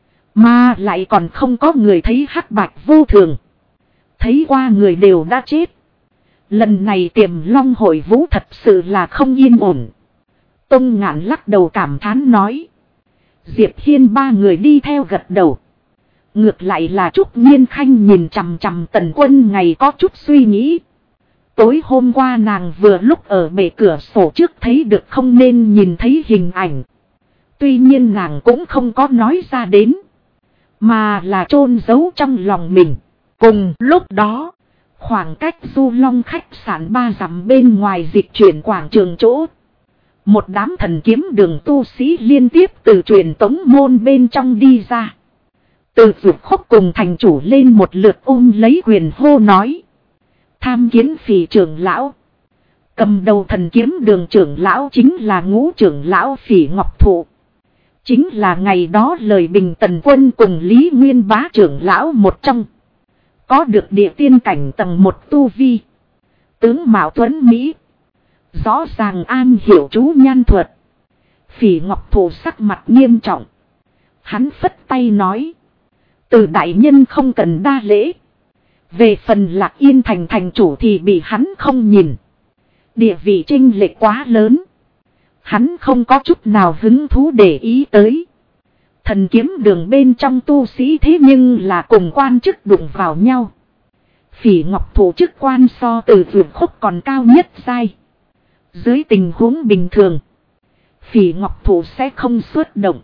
Mà lại còn không có người thấy hắc bạch vô thường. Thấy qua người đều đã chết. Lần này Tiềm Long hội vũ thật sự là không yên ổn. Tông Ngạn lắc đầu cảm thán nói. Diệp Hiên ba người đi theo gật đầu. Ngược lại là Trúc Nhiên Khanh nhìn chằm chằm Tần Quân ngày có chút suy nghĩ. Tối hôm qua nàng vừa lúc ở bề cửa sổ trước thấy được không nên nhìn thấy hình ảnh. Tuy nhiên nàng cũng không có nói ra đến. Mà là chôn giấu trong lòng mình. Cùng lúc đó, khoảng cách Du Long khách sạn 3 dặm bên ngoài dịch chuyển quảng trường chỗ. Một đám thần kiếm đường tu sĩ liên tiếp từ truyền tống môn bên trong đi ra. Từ Dược Khúc cùng thành chủ lên một lượt lấy quyền hô nói. Tham kiến Phỉ trưởng lão. Cầm đầu thần kiếm đường trưởng lão chính là Ngũ trưởng lão Phỉ Ngọc Thụ. Chính là ngày đó lời bình Tần Quân cùng Lý Nguyên Bá trưởng lão một trong. Có được địa tiên cảnh tầng 1 tu vi. Tướng Mạo Tuấn Mỹ. Rõ ràng an hiểu chú nhan thuật. Phỉ Ngọc Thụ sắc mặt nghiêm trọng. Hắn phất tay nói. Từ đại nhân không cần đa lễ. Về phần Lạc Yên thành thành chủ thì bị hắn không nhìn. Địa vị chênh lệch quá lớn. Hắn không có chút nào hứng thú để ý tới. Thần kiếm đường bên trong tu sĩ thế nhưng là cùng quan chức đụng vào nhau. Phỉ Ngọc Thụ chức quan so từ Dược Khúc còn cao nhất giai. Dưới tình huống bình thường, Phỉ Ngọc Thụ sẽ không xuất động.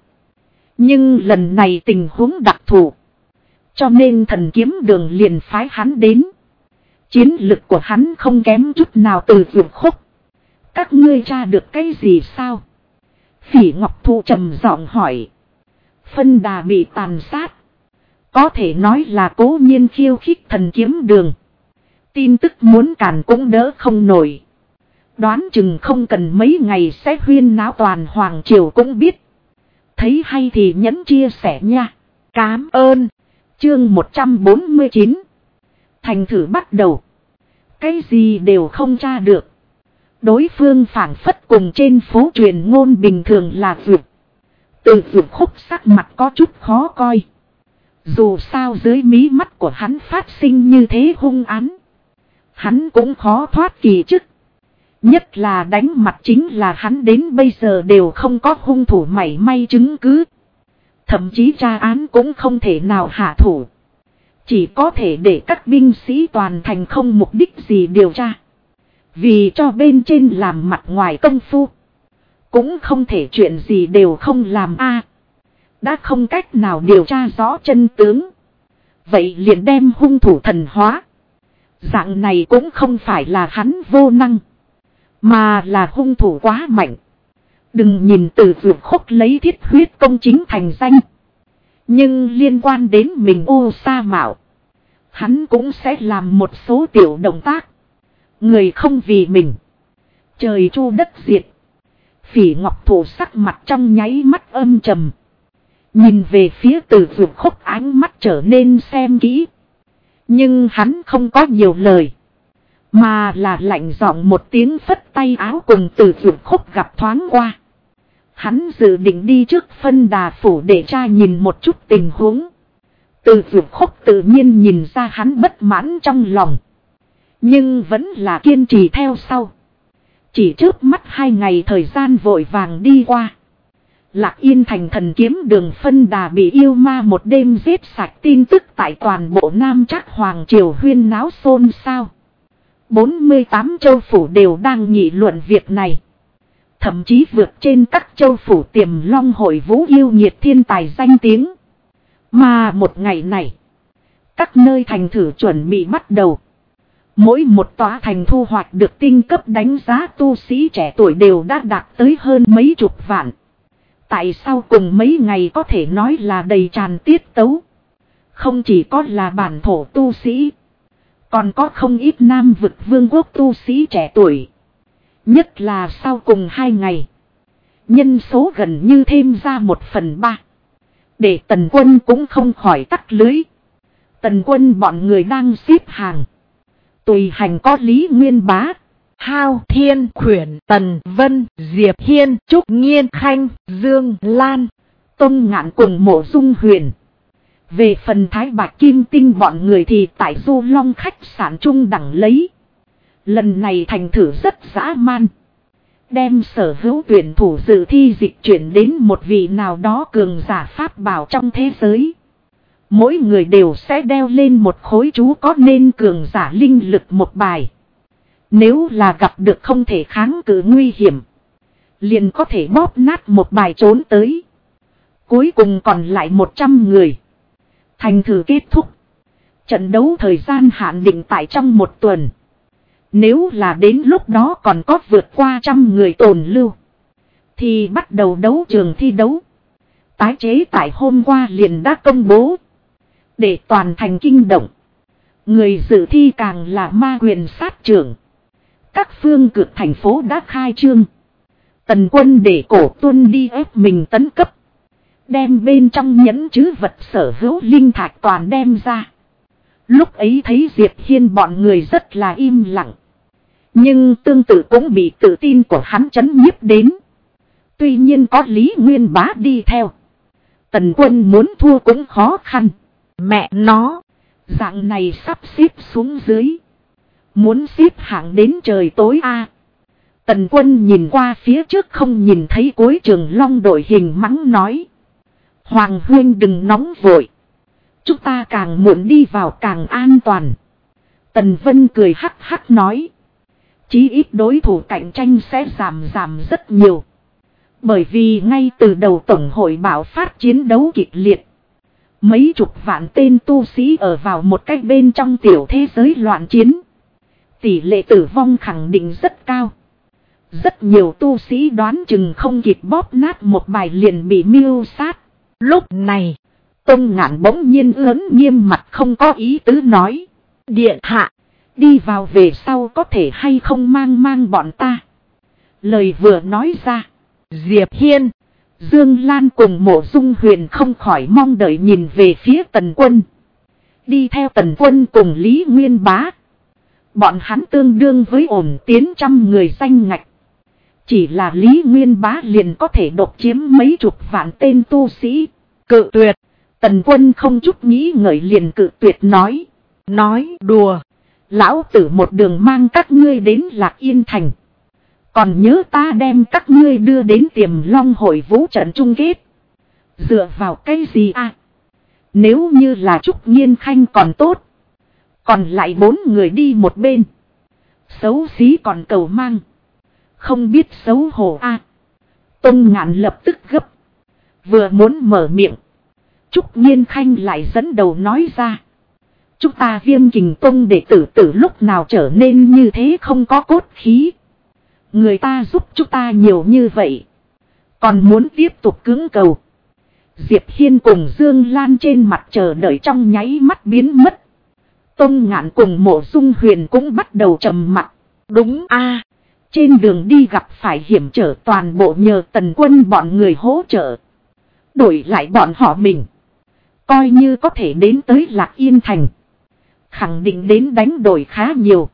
Nhưng lần này tình huống đặc thù. Cho nên thần kiếm đường liền phái hắn đến. Chiến lực của hắn không kém chút nào từ Dược Khúc. Các ngươi tra được cái gì sao? Phỉ Ngọc Thụ trầm giọng hỏi. Phân đà bị tàn sát. Có thể nói là cố nhiên khiêu khích thần kiếm đường. Tin tức muốn cản cũng đỡ không nổi. Đoán chừng không cần mấy ngày sẽ huyên náo toàn hoàng triều cũng biết. Thấy hay thì nhấn chia sẻ nha. Cám ơn. Chương 149. Thành thử bắt đầu. Cái gì đều không tra được. Đối phương phảng phất cùng trên phố truyền ngôn bình thường là Dược. Từ Dược Khúc sắc mặt có chút khó coi. Dù sao dưới mí mắt của hắn phát sinh như thế hung án. Hắn cũng khó thoát kỳ chức. Nhất là đánh mặt chính là hắn đến bây giờ đều không có hung thủ mảy may chứng cứ. Thậm chí tra án cũng không thể nào hạ thủ. Chỉ có thể để các binh sĩ toàn thành không mục đích gì điều tra. Vì cho bên trên làm mặt ngoài công phu. Cũng không thể chuyện gì đều không làm a. Đã không cách nào điều tra rõ chân tướng. Vậy liền đem hung thủ thần hóa. Dạng này cũng không phải là hắn vô năng. Mà là hung thủ quá mạnh. Đừng nhìn từ Dược Khúc lấy thiết huyết công chính thành danh. Nhưng liên quan đến mình ô sa mạo. Hắn cũng sẽ làm một số tiểu động tác. Người không vì mình. Trời chu đất diệt. Phỉ Ngọc Thụ sắc mặt trong nháy mắt âm trầm. Nhìn về phía từ Dược Khúc ánh mắt trở nên xem kỹ. Nhưng hắn không có nhiều lời. Mà là lạnh giọng một tiếng phất tay áo cùng từ Dược Khúc gặp thoáng qua. Hắn dự định đi trước phân đà phủ để tra nhìn một chút tình huống. Từ Dược Khúc tự nhiên nhìn ra hắn bất mãn trong lòng. Nhưng vẫn là kiên trì theo sau. Chỉ trước mắt 2 ngày thời gian vội vàng đi qua. Lạc Yên thành thần kiếm đường phân đà bị yêu ma một đêm giết sạch tin tức tại toàn bộ Nam Trác Hoàng Triều huyên náo xôn xao. 48 châu phủ đều đang nghị luận việc này. Thậm chí vượt trên các châu phủ Tiềm Long hội vũ yêu nhiệt thiên tài danh tiếng. Mà một ngày này, các nơi thành thử chuẩn bị bắt đầu. Mỗi một tòa thành thu hoạch được tinh cấp đánh giá tu sĩ trẻ tuổi đều đã đạt tới hơn mấy chục vạn. Tại sao cùng mấy ngày có thể nói là đầy tràn tiết tấu. Không chỉ có là bản thổ tu sĩ. Còn có không ít Nam vực vương quốc tu sĩ trẻ tuổi. Nhất là sau cùng 2 ngày. Nhân số gần như thêm ra 1/3. Để Tần Quân cũng không khỏi tắt lưới. Tần Quân bọn người đang xếp hàng. Tùy hành có Lý Nguyên Bá. Hao Thiên, Khuyển, Tần Vân, Diệp Hiên, Trúc Nghiên Khanh, Dương Lan, Tôn Ngạn cùng Mộ Dung Huyền. Về phần Thái Bạch Kim Tinh bọn người thì tại Du Long khách sạn trung đẳng lấy. Lần này thành thử rất dã man. Đem sở hữu tuyển thủ dự thi dịch chuyển đến một vị nào đó cường giả pháp bảo trong thế giới. Mỗi người đều sẽ đeo lên một khối chú có nên cường giả linh lực một bài. Nếu là gặp được không thể kháng cự nguy hiểm, liền có thể bóp nát một bài trốn tới. Cuối cùng còn lại 100 người. Thành thử kết thúc. Trận đấu thời gian hạn định tại trong 1 tuần. Nếu là đến lúc đó còn có vượt qua 100 người tồn lưu, thì bắt đầu đấu trường thi đấu. Tái chế tại hôm qua liền đã công bố. Để toàn thành kinh động. Người dự thi càng là ma quyền sát trưởng. Các phương cực thành phố đã khai trương. Tần Quân để Cổ Tuân đi ép mình tấn cấp. Đem bên trong nhẫn trữ vật sở hữu linh thạch toàn đem ra. Lúc ấy thấy Diệp Hiên bọn người rất là im lặng. Nhưng tương tự cũng bị tự tin của hắn chấn nhiếp đến. Tuy nhiên có Lý Nguyên Bá đi theo. Tần Quân muốn thua cũng khó khăn. Mẹ nó, dạng này sắp xếp xuống dưới. Muốn xếp hạng đến trời tối a. Tần Quân nhìn qua phía trước không nhìn thấy cuối Trường Long đội hình mắng nói. Hoàng huynh đừng nóng vội. Chúng ta càng muộn đi vào càng an toàn. Tần Vân cười hắc hắc nói. Chí ít đối thủ cạnh tranh sẽ giảm rất nhiều. Bởi vì ngay từ đầu tổng hội bạo phát chiến đấu kịch liệt. Mấy chục vạn tên tu sĩ ở vào một cách bên trong tiểu thế giới loạn chiến. Tỷ lệ tử vong khẳng định rất cao. Rất nhiều tu sĩ đoán chừng không kịp bóp nát một bài liền bị mưu sát. Lúc này, Tôn Ngạn bỗng nhiên ớn nghiêm mặt không có ý tứ nói. Điện hạ, đi vào về sau có thể hay không mang bọn ta. Lời vừa nói ra, Diệp Hiên, Dương Lan cùng Mộ Dung Huyền không khỏi mong đợi nhìn về phía Tần Quân. Đi theo Tần Quân cùng Lý Nguyên Bá. Bọn hắn tương đương với ổn tiến 100 người danh ngạch. Chỉ là Lý Nguyên Bá liền có thể độc chiếm mấy chục vạn tên tu sĩ. Cự tuyệt. Tần Quân không chút nghĩ ngợi liền cự tuyệt nói. Nói đùa. Lão tử một đường mang các ngươi đến Lạc Yên Thành. Còn nhớ ta đem các ngươi đưa đến Tiềm Long hội vũ trận chung kết. Dựa vào cái gì à? Nếu như là Trúc Nghiên Khanh còn tốt. Còn lại 4 người đi một bên. Xấu xí còn cầu mang. Không biết xấu hổ à? Tôn Ngạn lập tức gấp. Vừa muốn mở miệng. Trúc Nghiên Khanh lại dẫn đầu nói ra. Chúng ta Viêm Kình Tông đệ tử từ lúc nào trở nên như thế không có cốt khí. Người ta giúp chúng ta nhiều như vậy. Còn muốn tiếp tục cưỡng cầu. Diệp Hiên cùng Dương Lan trên mặt chờ đợi trong nháy mắt biến mất. Tôn Ngạn cùng Mộ Dung Huyền cũng bắt đầu trầm mặt. Đúng a, trên đường đi gặp phải hiểm trở toàn bộ nhờ Tần Quân bọn người hỗ trợ. Đổi lại bọn họ mình. Coi như có thể đến tới Lạc Yên Thành. Khẳng định đến đánh đổi khá nhiều.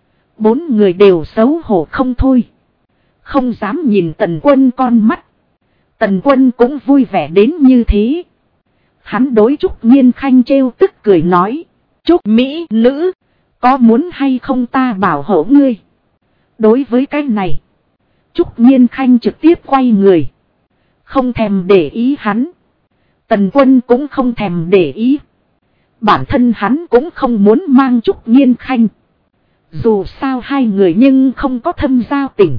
4 người đều xấu hổ không thôi. Không dám nhìn Tần Quân con mắt. Tần Quân cũng vui vẻ đến như thế. Hắn đối Trúc Nghiên Khanh trêu tức cười nói. Trúc Mỹ nữ, có muốn hay không ta bảo hộ ngươi. Đối với cái này, Trúc Nghiên Khanh trực tiếp quay người. Không thèm để ý hắn. Tần Quân cũng không thèm để ý. Bản thân hắn cũng không muốn mang Trúc Nghiên Khanh. Dù sao hai người nhưng không có thâm giao tình.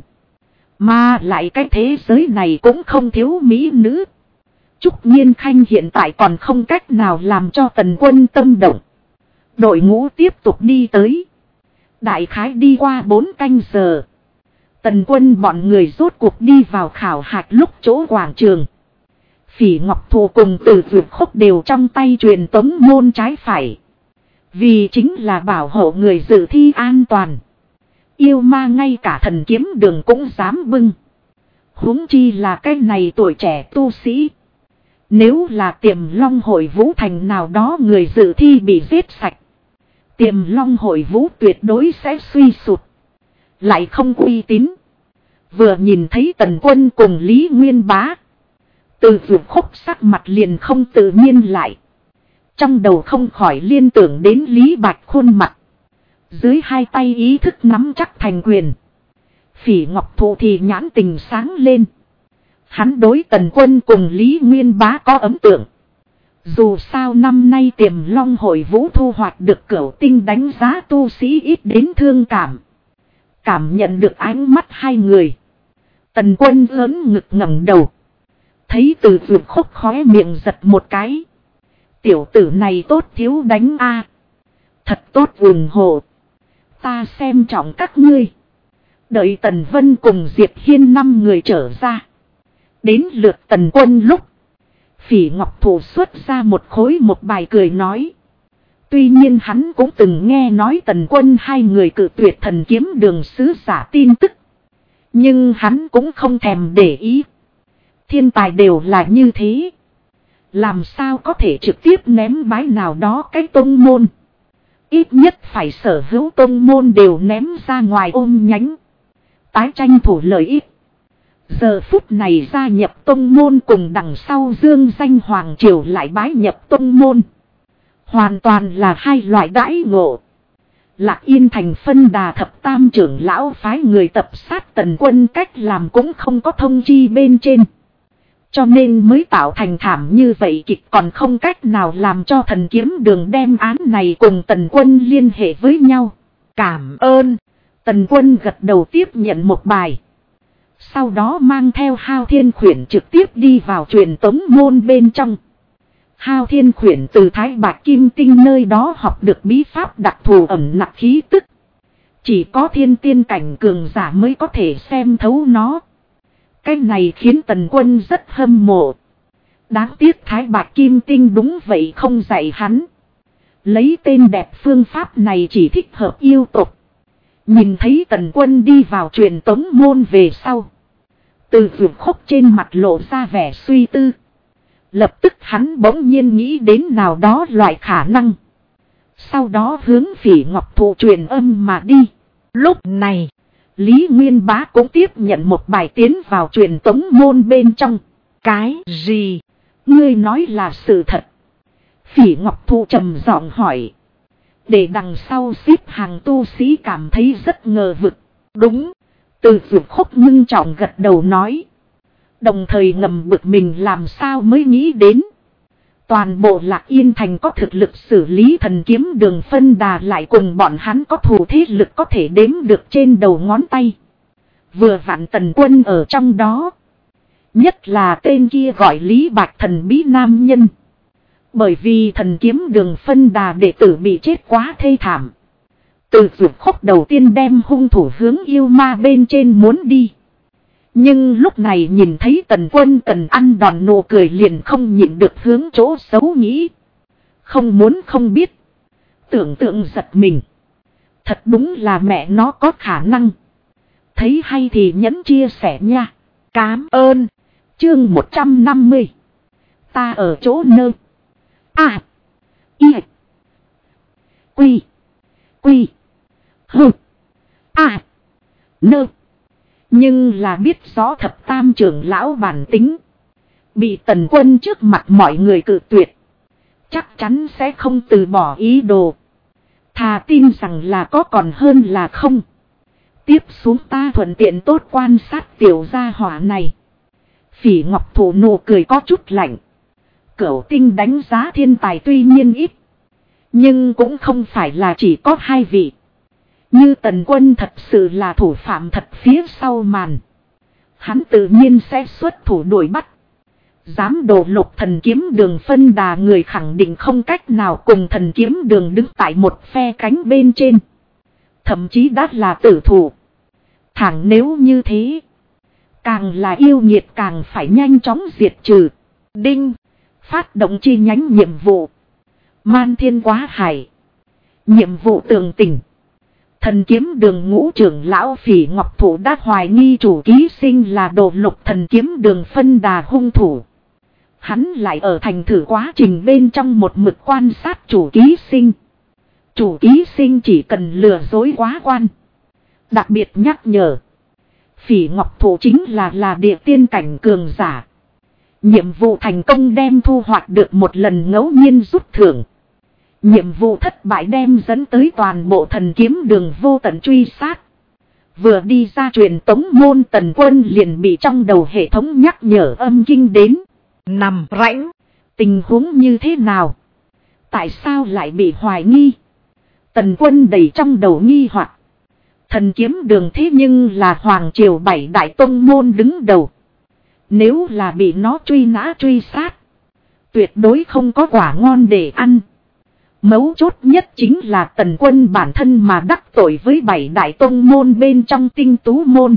Mà lại cái thế giới này cũng không thiếu mỹ nữ. Trúc Nghiên Khanh hiện tại còn không cách nào làm cho Tần Quân tâm động. Đội ngũ tiếp tục đi tới. Đại khái đi qua 4 canh giờ. Tần Quân bọn người rốt cuộc đi vào khảo hạch lúc chỗ quảng trường. Phỉ Ngọc Thù cùng Từ Dược Khúc đều trong tay truyền tống môn trái phải. Vì chính là bảo hộ người dự thi an toàn. Yêu ma ngay cả thần kiếm đường cũng dám bưng. Huống chi là cái này tuổi trẻ tu sĩ. Nếu là Tiềm Long hội vũ thành nào đó người dự thi bị giết sạch. Tiềm Long hội vũ tuyệt đối sẽ suy sụt. lại không uy tín. Vừa nhìn thấy Tần Quân cùng Lý Nguyên Bá, Từ Dược Khúc sắc mặt liền không tự nhiên lại. Trong đầu không khỏi liên tưởng đến Lý Bạch khuôn mặt. Dưới hai tay ý thức nắm chắc thành quyền. Phỉ Ngọc Thụ thì nhãn tình sáng lên. Hắn đối Tần Quân cùng Lý Nguyên Bá có ấn tượng. Dù sao năm nay Tiềm Long hội vũ thu hoạch được Cửu Tinh đánh giá tu sĩ ít đến thương cảm. Cảm nhận được ánh mắt hai người. Tần Quân lớn ngực ngẩng đầu. Thấy Từ Dược Khúc khóe miệng giật một cái. Tiểu tử này tốt thiếu đánh a, thật tốt ủng hộ. Ta xem trọng các ngươi. Đợi Tần Vân cùng Diệp Hiên 5 người trở ra. Đến lượt Tần Quân lúc. Phỉ Ngọc Thụ xuất ra một khối một bài cười nói. Tuy nhiên hắn cũng từng nghe nói Tần Quân hai người cự tuyệt Thần Kiếm Đường sứ giả tin tức. Nhưng hắn cũng không thèm để ý. Thiên tài đều là như thế. Làm sao có thể trực tiếp ném bái nào đó cái tông môn. Ít nhất phải sở hữu tông môn đều ném ra ngoài ôm nhánh. Tái tranh thủ lợi ích. Giờ phút này gia nhập tông môn cùng đằng sau dương danh Hoàng Triều lại bái nhập tông môn. Hoàn toàn là hai loại đãi ngộ. Lạc Yên Thành phân đà thập tam trưởng lão phái người tập sát Tần Quân cách làm cũng không có thông chi bên trên. Cho nên mới tạo thành thảm như vậy kịch, còn không cách nào làm cho Thần Kiếm Đường đem án này cùng Tần Quân liên hệ với nhau. Cảm ơn. Tần Quân gật đầu tiếp nhận một bài. Sau đó mang theo Hao Thiên Khuyển trực tiếp đi vào truyền tống môn bên trong. Hao Thiên Khuyển từ Thái Bạch Kim Tinh nơi đó học được bí pháp đặc thù ẩn nặc khí tức. Chỉ có thiên tiên cảnh cường giả mới có thể xem thấu nó. Cái này khiến Tần Quân rất hâm mộ. Đáng tiếc Thái Bạch Kim Tinh đúng vậy không dạy hắn. Lấy tên đẹp phương pháp này chỉ thích hợp yêu tục. Nhìn thấy Tần Quân đi vào truyền tống môn về sau. Từ Dược Khúc trên mặt lộ ra vẻ suy tư. Lập tức hắn bỗng nhiên nghĩ đến nào đó loại khả năng. Sau đó hướng Phỉ Ngọc Thụ truyền âm mà đi. Lúc này, Lý Nguyên Bá cũng tiếp nhận một bài tiến vào truyền tống môn bên trong. Cái gì? Ngươi nói là sự thật. Phỉ Ngọc Thụ trầm giọng hỏi. Để đằng sau xếp hàng tu sĩ cảm thấy rất ngờ vực. Đúng. Từ Dược Khúc ngưng trọng gật đầu nói. Đồng thời ngầm bực mình làm sao mới nghĩ đến. Toàn bộ Lạc Yên Thành có thực lực xử lý Thần Kiếm Đường phân đà lại cùng bọn hắn có thù thế lực có thể đếm được trên đầu ngón tay. Vừa vặn Tần Quân ở trong đó. Nhất là tên kia gọi Lý Bạch thần bí nam nhân. Bởi vì Thần Kiếm Đường phân đà đệ tử bị chết quá thê thảm. Từ Dược Khúc đầu tiên đem hung thủ hướng yêu ma bên trên muốn đi. Nhưng lúc này nhìn thấy Tần Quân cần ăn đòn nụ cười liền không nhịn được hướng chỗ xấu nghĩ. Không muốn không biết. Tưởng tượng giật mình. Thật đúng là mẹ nó có khả năng. Thấy hay thì nhấn chia sẻ nha. Cám ơn. Chương 150. Ta ở chỗ nơ. À. Y. Quy. Quy. Hừ. À. Nơ. Nhưng là biết rõ thập tam trưởng lão bản tính. Bị Tần Quân trước mặt mọi người cự tuyệt. Chắc chắn sẽ không từ bỏ ý đồ. Thà tin rằng là có còn hơn là không. Tiếp xuống ta thuận tiện tốt quan sát tiểu gia hỏa này. Phỉ Ngọc Thụ nụ cười có chút lạnh. Cửu Tinh đánh giá thiên tài tuy nhiên ít. Nhưng cũng không phải là chỉ có hai vị. Như Tần Quân thật sự là thủ phạm thật phía sau màn. Hắn tự nhiên sẽ xuất thủ đuổi bắt. Dám đổ Lục Thần Kiếm Đường phân đà người khẳng định không cách nào cùng Thần Kiếm Đường đứng tại một phe cánh bên trên. Thậm chí đã là tử thủ. Thẳng nếu như thế. Càng là yêu nghiệt càng phải nhanh chóng diệt trừ. Đinh. Phát động chi nhánh nhiệm vụ. Man Thiên Quá Hải. Nhiệm vụ tường tình. Thần Kiếm Đường ngũ trưởng lão Phỉ Ngọc Thụ đã hoài nghi chủ ký sinh là đồ Lục Thần Kiếm Đường phân đà hung thủ. Hắn lại ở thành thử quá trình bên trong một mực quan sát chủ ký sinh. Chủ ký sinh chỉ cần lừa dối quá quan. Đặc biệt nhắc nhở. Phỉ Ngọc Thụ chính là địa tiên cảnh cường giả. Nhiệm vụ thành công đem thu hoạch được một lần ngẫu nhiên rút thưởng. Nhiệm vụ thất bại đem dẫn tới toàn bộ thần kiếm đường vô tận truy sát. Vừa đi ra truyền tống môn, Tần Quân liền bị trong đầu hệ thống nhắc nhở âm kinh đến. Nằm rãnh. Tình huống như thế nào? Tại sao lại bị hoài nghi? Tần Quân đầy trong đầu nghi hoặc. Thần kiếm đường thế nhưng là Hoàng Triều 7 đại tông môn đứng đầu. Nếu là bị nó truy nã truy sát, tuyệt đối không có quả ngon để ăn. Mấu chốt nhất chính là Tần Quân bản thân mà đắc tội với 7 đại tông môn bên trong tinh tú môn.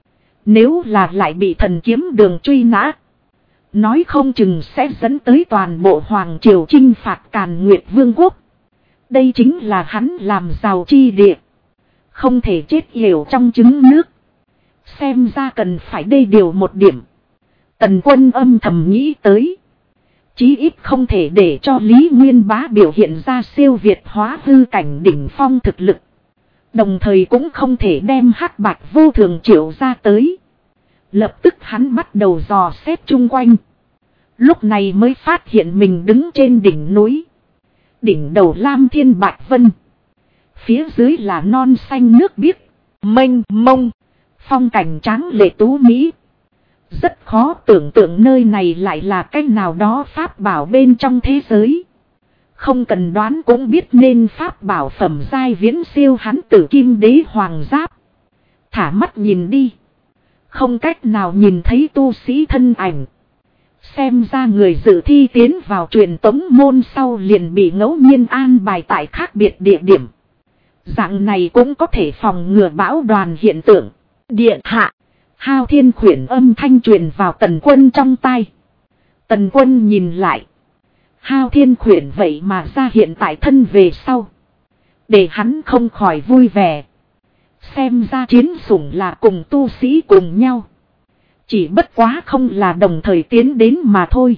Nếu là lại bị thần kiếm đường truy nã, nói không chừng sẽ dẫn tới toàn bộ Hoàng Triều chinh phạt Càn Nguyệt Vương quốc. Đây chính là hắn làm giàu chi địa. Không thể chết yểu trong trứng nước. Xem ra cần phải đê điều một điểm. Tần Quân âm thầm nghĩ tới. Chí ít không thể để cho Lý Nguyên Bá biểu hiện ra siêu việt hóa hư cảnh đỉnh phong thực lực. Đồng thời cũng không thể đem Hắc Bạch Vô Thường triệu ra tới. Lập tức hắn bắt đầu dò xét chung quanh. Lúc này mới phát hiện mình đứng trên đỉnh núi. Đỉnh đầu Lam Thiên Bạch Vân. Phía dưới là non xanh nước biếc, mênh mông, phong cảnh tráng lệ tú mỹ. Rất khó tưởng tượng nơi này lại là cái nào đó pháp bảo bên trong thế giới. Không cần đoán cũng biết nên pháp bảo phẩm giai viễn siêu hắn Tử Kim Đế Hoàng Giáp. Thả mắt nhìn đi, không cách nào nhìn thấy tu sĩ thân ảnh. Xem ra người dự thi tiến vào truyền tống môn sau liền bị ngẫu nhiên an bài tại khác biệt địa điểm. Dạng này cũng có thể phòng ngừa bão đoàn hiện tượng. Điện hạ. Hao Thiên Khuyển âm thanh truyền vào Tần Quân trong tai. Tần Quân nhìn lại. Hao Thiên Khuyển vậy mà ra hiện tại thân về sau. Để hắn không khỏi vui vẻ. Xem ra chiến sủng là cùng tu sĩ cùng nhau. Chỉ bất quá không là đồng thời tiến đến mà thôi.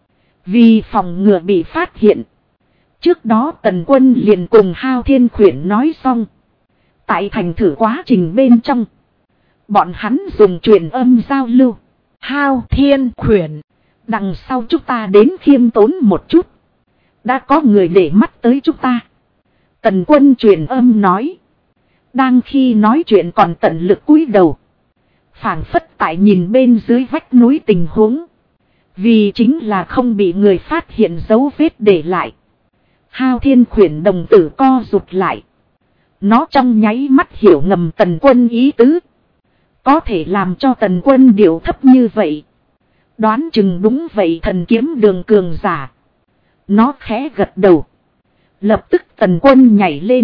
Vì phòng ngừa bị phát hiện. Trước đó Tần Quân liền cùng Hao Thiên Khuyển nói xong. Tại thành thử quá trình bên trong, bọn hắn dùng truyền âm giao lưu. Hao Thiên Khuyển, đằng sau chúng ta đến khiêm tốn một chút. Đã có người để mắt tới chúng ta. Tần Quân truyền âm nói. Đang khi nói chuyện còn tận lực cúi đầu. Phảng phất tại nhìn bên dưới vách núi tình huống. Vì chính là không bị người phát hiện dấu vết để lại. Hao Thiên Khuyển đồng tử co rụt lại. Nó trong nháy mắt hiểu ngầm Tần Quân ý tứ. Có thể làm cho Tần Quân điệu thấp như vậy. Đoán chừng đúng vậy thần kiếm đường cường giả. Nó khẽ gật đầu. Lập tức Tần Quân nhảy lên.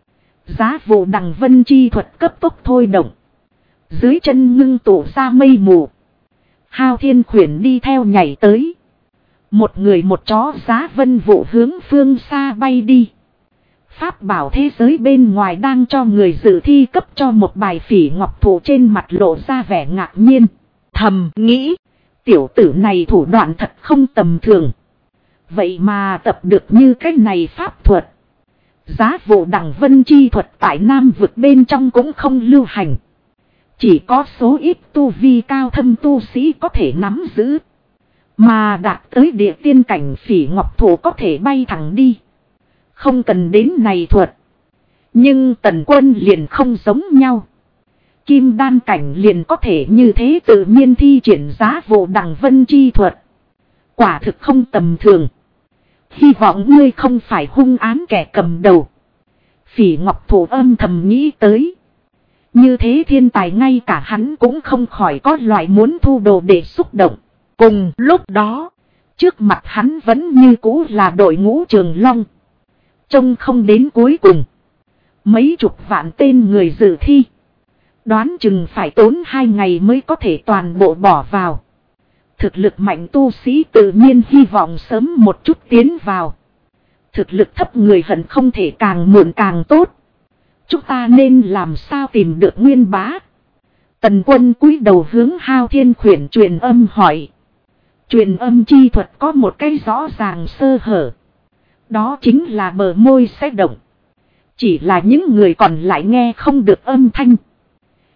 Giá vụ đằng vân chi thuật cấp tốc thôi động. Dưới chân ngưng tụ ra mây mù. Hao Thiên Khuyển đi theo nhảy tới. Một người một chó giá vân vụ hướng phương xa bay đi. Pháp bảo thế giới bên ngoài đang cho người dự thi cấp cho một bài Phỉ Ngọc Thụ, trên mặt lộ ra vẻ ngạc nhiên. Thầm nghĩ, tiểu tử này thủ đoạn thật không tầm thường. Vậy mà tập được như cái này pháp thuật. Giá vụ đằng vân chi thuật tại Nam vực bên trong cũng không lưu hành. Chỉ có số ít tu vi cao thâm tu sĩ có thể nắm giữ. Mà đạt tới địa tiên cảnh Phỉ Ngọc Thụ có thể bay thẳng đi. Không cần đến này thuật. Nhưng Tần Quân liền không giống nhau. Kim đan cảnh liền có thể như thế tự nhiên thi triển giá vụ đằng vân chi thuật. Quả thực không tầm thường. Hy vọng ngươi không phải hung án kẻ cầm đầu. Phỉ Ngọc Thụ âm thầm nghĩ tới. Như thế thiên tài ngay cả hắn cũng không khỏi có loại muốn thu đồ để xúc động. Cùng lúc đó, trước mặt hắn vẫn như cũ là đội ngũ Trường Long. Trông không đến cuối cùng. Mấy chục vạn tên người dự thi. Đoán chừng phải tốn 2 ngày mới có thể toàn bộ bỏ vào. Thực lực mạnh tu sĩ tự nhiên hy vọng sớm một chút tiến vào. Thực lực thấp người hận không thể càng muộn càng tốt. Chúng ta nên làm sao tìm được Nguyên Bá? Tần Quân cúi đầu hướng Hao Thiên Khuyển truyền âm hỏi. Truyền âm chi thuật có một cái rõ ràng sơ hở. Đó chính là bờ môi sẽ động. Chỉ là những người còn lại nghe không được âm thanh.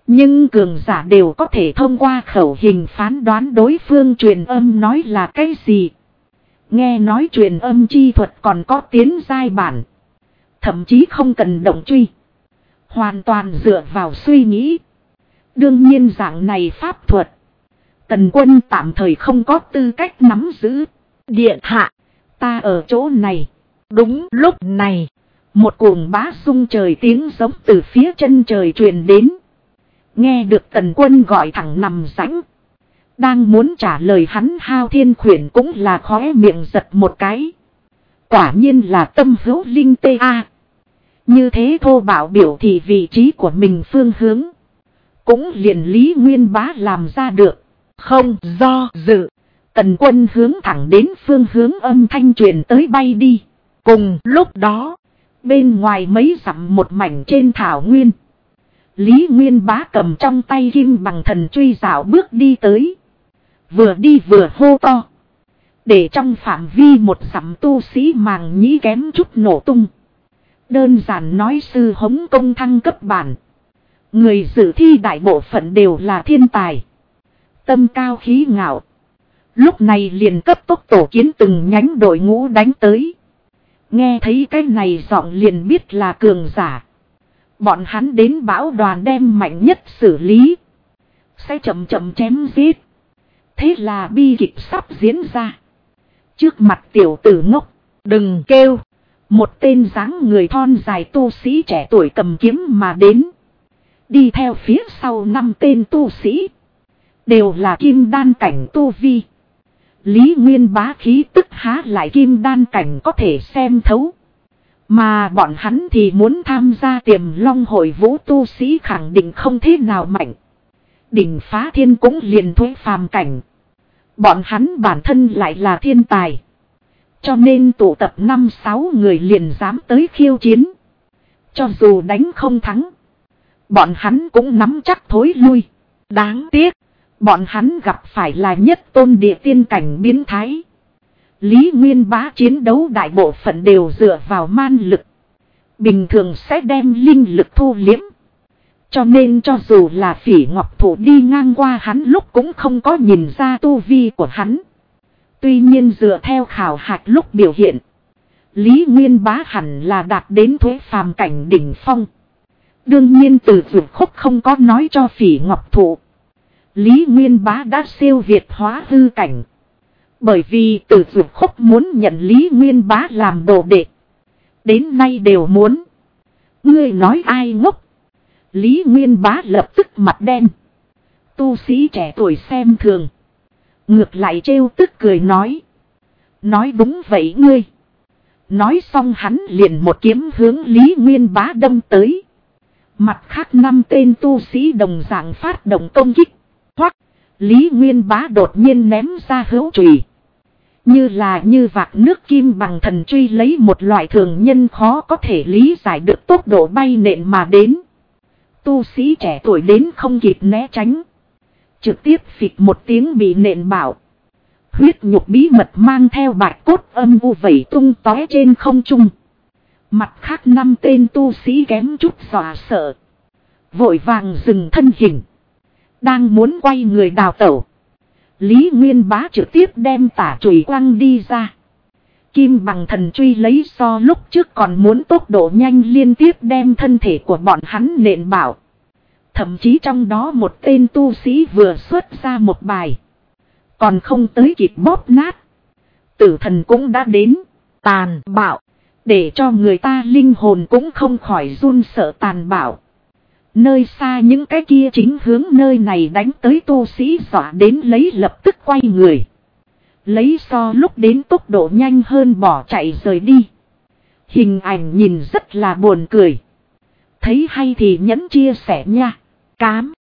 Nhưng cường giả đều có thể thông qua khẩu hình phán đoán đối phương truyền âm nói là cái gì. Nghe nói truyền âm chi thuật còn có tiến giai bản. Thậm chí không cần động truy. Hoàn toàn dựa vào suy nghĩ. Đương nhiên dạng này pháp thuật. Tần Quân tạm thời không có tư cách nắm giữ. Điện hạ, ta ở chỗ này. đúng lúc này. Một cuồng bá rung trời tiếng giống từ phía chân trời truyền đến. Nghe được Tần Quân gọi thẳng nằm rãnh. Đang muốn trả lời hắn Hao Thiên Khuyển cũng là khóe miệng giật một cái. Quả nhiên là tâm hữu linh tê a. Như thế thô bạo biểu thị vị trí của mình phương hướng. Cũng liền Lý Nguyên Bá làm ra được. Không do dự. Tần Quân hướng thẳng đến phương hướng âm thanh truyền tới bay đi. Cùng lúc đó, bên ngoài mấy dặm một mảnh trên thảo nguyên. Lý Nguyên Bá cầm trong tay kim bằng thần truy dạo bước đi tới. Vừa đi vừa hô to. Để trong phạm vi một dặm tu sĩ màng nhĩ kém chút nổ tung. Đơn giản nói sư hống công thăng cấp bản. Người dự thi đại bộ phận đều là thiên tài. Tâm cao khí ngạo. Lúc này liền cấp tốc tổ kiến từng nhánh đội ngũ đánh tới. Nghe thấy cái này giọng liền biết là cường giả. Bọn hắn đến bão đoàn đem mạnh nhất xử lý. Sẽ chậm chậm chém giết. Thế là bi kịch sắp diễn ra. Trước mặt tiểu tử ngốc. đừng kêu. Một tên dáng người thon dài tu sĩ trẻ tuổi cầm kiếm mà đến. Đi theo phía sau 5 tên tu sĩ. Đều là kim đan cảnh tu vi. Lý Nguyên Bá khí tức há lại kim đan cảnh có thể xem thấu. Mà bọn hắn thì muốn tham gia Tiềm Long hội vũ tu sĩ khẳng định không thế nào mạnh. Đỉnh phá thiên cũng liền thuế phàm cảnh. Bọn hắn bản thân lại là thiên tài. Cho nên tụ tập 5-6 người liền dám tới khiêu chiến. Cho dù đánh không thắng. Bọn hắn cũng nắm chắc thối lui. Đáng tiếc. Bọn hắn gặp phải là nhất tôn địa tiên cảnh biến thái. Lý Nguyên Bá chiến đấu đại bộ phận đều dựa vào man lực. Bình thường sẽ đem linh lực thu liếm. Cho nên cho dù là Phỉ Ngọc Thủ đi ngang qua hắn lúc cũng không có nhìn ra tu vi của hắn. Tuy nhiên dựa theo khảo hạch lúc biểu hiện. Lý Nguyên Bá hẳn là đạt đến thuế phàm cảnh đỉnh phong. Đương nhiên từ vượt khúc không có nói cho Phỉ Ngọc Thủ. Lý Nguyên Bá đã siêu việt hóa hư cảnh. Bởi vì từ vượt khúc muốn nhận Lý Nguyên Bá làm đồ đệ. Đến nay đều muốn. Ngươi nói ai ngốc? Lý Nguyên Bá lập tức mặt đen. Tu sĩ trẻ tuổi xem thường. Ngược lại trêu tức cười nói. Nói đúng vậy ngươi. Nói xong hắn liền một kiếm hướng Lý Nguyên Bá đâm tới. Mặt khác 5 tên tu sĩ đồng dạng phát động công kích. Hoặc Lý Nguyên Bá đột nhiên ném ra hữu chùy. Như là như vạc nước kim bằng thần truy lấy một loại thường nhân khó có thể lý giải được tốc độ bay nện mà đến. Tu sĩ trẻ tuổi đến không kịp né tránh. Trực tiếp phịch một tiếng bị nện bạo. Huyết nhục bí mật mang theo bạch cốt âm u vẩy tung tóe trên không trung. Mặt khác 5 tên tu sĩ kém chút dọa sợ. Vội vàng dừng thân hình. Đang muốn quay người đào tẩu. Lý Nguyên Bá trực tiếp đem tả chùy quăng đi ra. Kim bằng thần truy lấy so lúc trước còn muốn tốc độ nhanh liên tiếp đem thân thể của bọn hắn nện bảo. Thậm chí trong đó một tên tu sĩ vừa xuất ra một bài. Còn không tới kịp bóp nát. Tử thần cũng đã đến. Tàn bạo. Để cho người ta linh hồn cũng không khỏi run sợ tàn bạo. Nơi xa những cái kia chính hướng nơi này đánh tới tu sĩ dọa đến lấy lập tức quay người. Lấy so lúc đến tốc độ nhanh hơn bỏ chạy rời đi. Hình ảnh nhìn rất là buồn cười. Thấy hay thì nhấn chia sẻ nha. Cám.